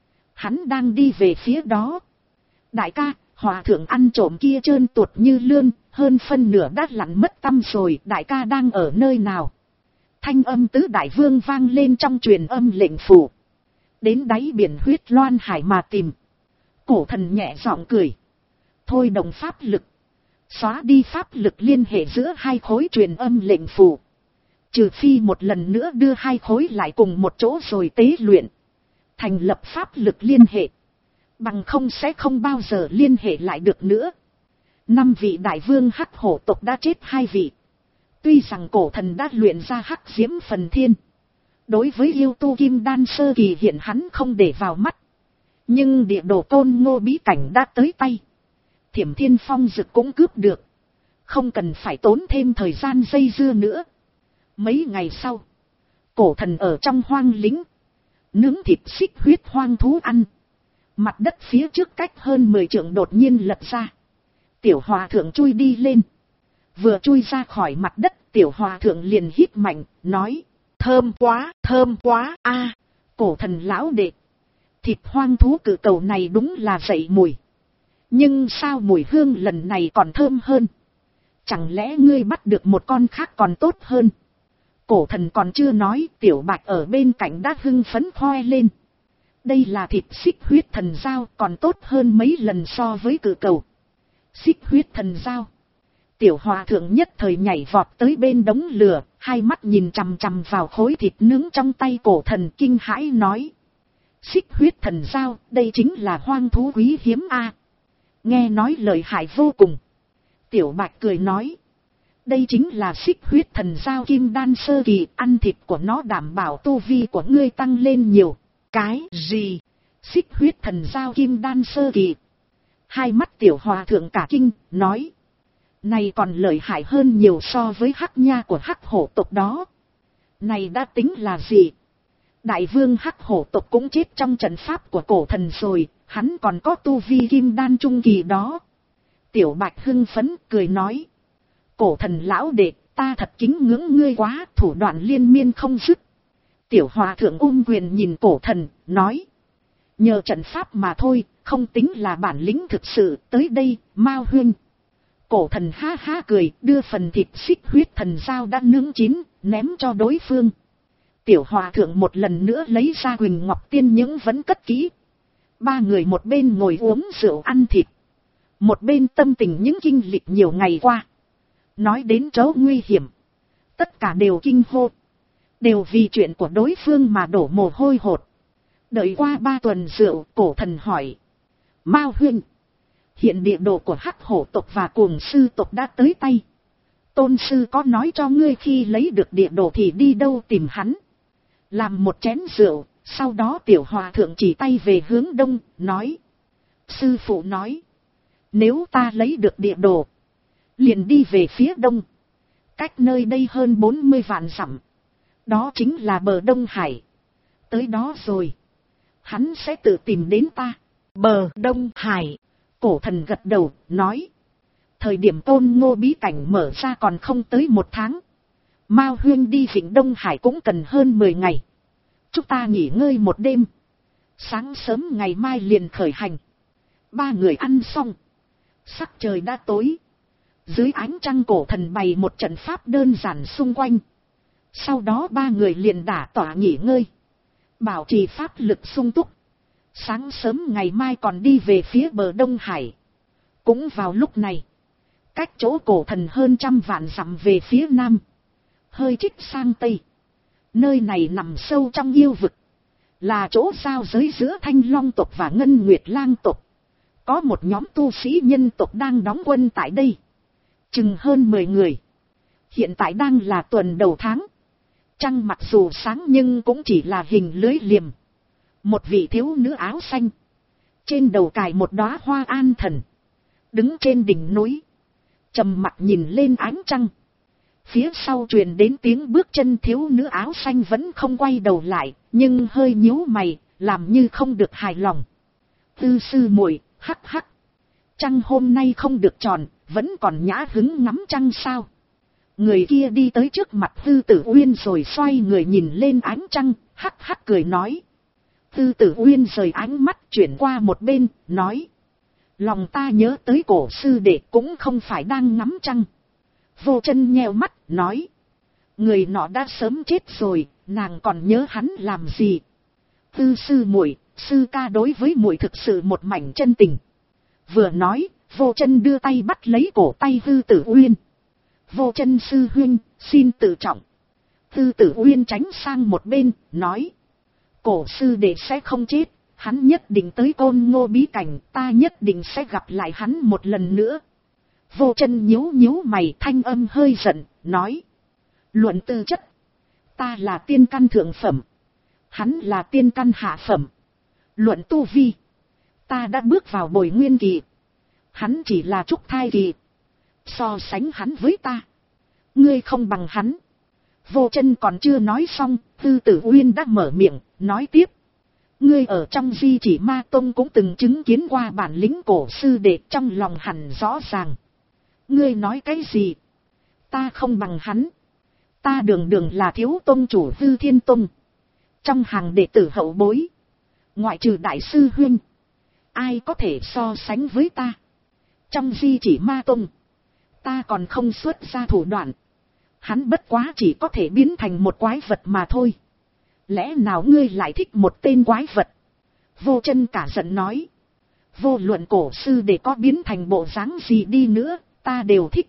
Hắn đang đi về phía đó. Đại ca, hòa thượng ăn trộm kia trơn tuột như lươn, hơn phân nửa đã lặn mất tăm rồi, đại ca đang ở nơi nào? Thanh âm tứ đại vương vang lên trong truyền âm lệnh phù. Đến đáy biển huyết loan hải mà tìm. Cổ thần nhẹ giọng cười. Thôi đồng pháp lực. Xóa đi pháp lực liên hệ giữa hai khối truyền âm lệnh phù. Trừ phi một lần nữa đưa hai khối lại cùng một chỗ rồi tế luyện. Thành lập pháp lực liên hệ. Bằng không sẽ không bao giờ liên hệ lại được nữa. Năm vị đại vương Hắc Hổ tộc đã chết hai vị. Tuy rằng cổ thần đã luyện ra Hắc Diễm Phần Thiên. Đối với yêu tu kim đan sơ kỳ hiện hắn không để vào mắt. Nhưng địa đồ Côn Ngô bí cảnh đã tới tay. Thiểm Thiên Phong Dực cũng cướp được. Không cần phải tốn thêm thời gian dây dưa nữa. Mấy ngày sau, cổ thần ở trong hoang lính. Nướng thịt xích huyết hoang thú ăn. Mặt đất phía trước cách hơn mười trượng đột nhiên lật ra. Tiểu hòa thượng chui đi lên. Vừa chui ra khỏi mặt đất, tiểu hòa thượng liền hít mạnh, nói. Thơm quá, thơm quá, a cổ thần lão đệ. Thịt hoang thú cự cầu này đúng là dậy mùi. Nhưng sao mùi hương lần này còn thơm hơn? Chẳng lẽ ngươi bắt được một con khác còn tốt hơn? Cổ thần còn chưa nói, tiểu Bạch ở bên cạnh đã hưng phấn khoe lên. Đây là thịt xích huyết thần dao, còn tốt hơn mấy lần so với cự cầu. Xích huyết thần dao. Tiểu hòa thượng nhất thời nhảy vọt tới bên đống lửa, hai mắt nhìn chằm chằm vào khối thịt nướng trong tay cổ thần, kinh hãi nói. Xích huyết thần dao, đây chính là hoang thú quý hiếm a. Nghe nói lợi hại vô cùng. Tiểu Bạch cười nói. Đây chính là xích huyết thần dao kim đan sơ kỳ, ăn thịt của nó đảm bảo tu vi của ngươi tăng lên nhiều. Cái gì? Xích huyết thần dao kim đan sơ kỳ. Hai mắt tiểu hòa thượng cả kinh, nói. Này còn lợi hại hơn nhiều so với Hắc Nha của Hắc Hổ tộc đó. Này đã tính là gì? Đại vương Hắc Hổ tộc cũng chết trong trận pháp của cổ thần rồi, hắn còn có tu vi kim đan trung kỳ đó. Tiểu Bạch hưng phấn cười nói. Cổ thần lão đệ, ta thật kính ngưỡng ngươi quá, thủ đoạn liên miên không dứt. Tiểu hòa thượng ôm quyền nhìn cổ thần, nói. Nhờ trận pháp mà thôi, không tính là bản lĩnh thực sự, tới đây, Mao Huynh. Cổ thần ha ha cười, đưa phần thịt xích huyết thần dao đã nướng chín, ném cho đối phương. Tiểu hòa thượng một lần nữa lấy ra Huỳnh Ngọc Tiên những vẫn cất kỹ. Ba người một bên ngồi uống rượu ăn thịt. Một bên tâm tình những kinh lịch nhiều ngày qua. Nói đến chỗ nguy hiểm. tất cả đều kinh hô. Đều vì chuyện của đối phương mà đổ mồ hôi hột. Đợi qua ba tuần rượu, cổ thần hỏi. Mao huynh, hiện địa đồ của Hắc Hổ tộc và Cuồng Sư tộc đã tới tay. Tôn sư có nói cho ngươi khi lấy được địa đồ thì đi đâu tìm hắn. Làm một chén rượu, sau đó tiểu hòa thượng chỉ tay về hướng đông, nói. Sư phụ nói, nếu ta lấy được địa đồ, liền đi về phía đông. Cách nơi đây hơn bốn mươi vạn dặm. Đó chính là bờ Đông Hải. Tới đó rồi, hắn sẽ tự tìm đến ta. Bờ Đông Hải. Cổ thần gật đầu, nói. Thời điểm Tôn Ngô bí cảnh mở ra còn không tới một tháng. Mao huynh đi Vịnh Đông Hải cũng cần hơn mười ngày. Chúng ta nghỉ ngơi một đêm. Sáng sớm ngày mai liền khởi hành. Ba người ăn xong. Sắc trời đã tối. Dưới ánh trăng cổ thần bày một trận pháp đơn giản xung quanh. Sau đó ba người liền đả tỏa nghỉ ngơi. Bảo trì pháp lực sung túc. Sáng sớm ngày mai còn đi về phía bờ Đông Hải. Cũng vào lúc này, cách chỗ cổ thần hơn trăm vạn dặm về phía nam, hơi trích sang tây. Nơi này nằm sâu trong yêu vực, là chỗ giao giới giữa Thanh Long tộc và Ngân Nguyệt Lang tộc. Có một nhóm tu sĩ nhân tộc đang đóng quân tại đây, chừng hơn mười người. Hiện tại đang là tuần đầu tháng. Trăng mặc dù sáng nhưng cũng chỉ là hình lưới liềm. Một vị thiếu nữ áo xanh, trên đầu cài một đóa hoa an thần, đứng trên đỉnh núi, trầm mặt nhìn lên ánh trăng. Phía sau truyền đến tiếng bước chân, thiếu nữ áo xanh vẫn không quay đầu lại, nhưng hơi nhíu mày, làm như không được hài lòng. Tư sư muội, hắc hắc. Trăng hôm nay không được tròn, vẫn còn nhã hứng ngắm trăng sao? Người kia đi tới trước mặt Tư Tử Uyên rồi xoay người nhìn lên ánh trăng, hắc hắc cười nói. Tư Tử Uyên rời ánh mắt chuyển qua một bên, nói. Lòng ta nhớ tới cổ sư đệ cũng không phải đang ngắm trăng. Vô Chân nheo mắt, nói. Người nọ đã sớm chết rồi, nàng còn nhớ hắn làm gì? Tư sư muội, sư ca đối với muội thực sự một mảnh chân tình. Vừa nói, Vô Chân đưa tay bắt lấy cổ tay Tư Tử Uyên. Vô Chân sư huynh, xin tự trọng. Tư Tử Uyên tránh sang một bên, nói. Cổ sư đệ sẽ không chết, hắn nhất định tới Côn Ngô bí cảnh, ta nhất định sẽ gặp lại hắn một lần nữa. Vô Chân nhíu nhíu mày, thanh âm hơi giận, nói. Luận tư chất, ta là tiên căn thượng phẩm, hắn là tiên căn hạ phẩm. Luận tu vi, ta đã bước vào bồi nguyên kỳ, hắn chỉ là trúc thai kỳ. So sánh hắn với ta, ngươi không bằng hắn. Vô Chân còn chưa nói xong, Tư Tử Uyên đã mở miệng, nói tiếp. Ngươi ở trong Di Chỉ Ma Tông cũng từng chứng kiến qua bản lĩnh cổ sư đệ, trong lòng hẳn rõ ràng. Ngươi nói cái gì? Ta không bằng hắn. Ta đường đường là thiếu tông chủ Hư Thiên Tông. Trong hàng đệ tử hậu bối, ngoại trừ đại sư huynh, ai có thể so sánh với ta? Trong Di Chỉ Ma Tông, ta còn không xuất ra thủ đoạn. Hắn bất quá chỉ có thể biến thành một quái vật mà thôi. Lẽ nào ngươi lại thích một tên quái vật? Vô Chân cả giận nói. Vô luận cổ sư để có biến thành bộ dáng gì đi nữa, ta đều thích.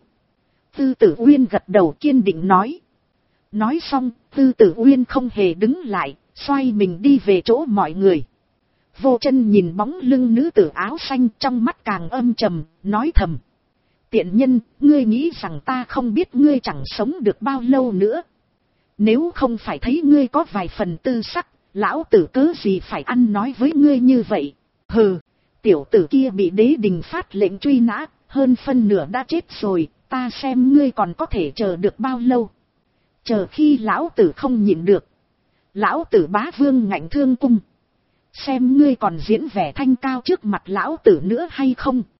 Tư Tử Uyên gật đầu kiên định nói. Nói xong, Tư Tử Uyên không hề đứng lại, xoay mình đi về chỗ mọi người. Vô Chân nhìn bóng lưng nữ tử áo xanh, trong mắt càng âm trầm, nói thầm. Tiện nhân, ngươi nghĩ rằng ta không biết ngươi chẳng sống được bao lâu nữa. Nếu không phải thấy ngươi có vài phần tư sắc, lão tử cớ gì phải ăn nói với ngươi như vậy. Hừ, tiểu tử kia bị đế đình phát lệnh truy nã, hơn phân nửa đã chết rồi, ta xem ngươi còn có thể chờ được bao lâu. Chờ khi lão tử không nhịn được, lão tử bá vương ngạnh thương cung, xem ngươi còn diễn vẻ thanh cao trước mặt lão tử nữa hay không.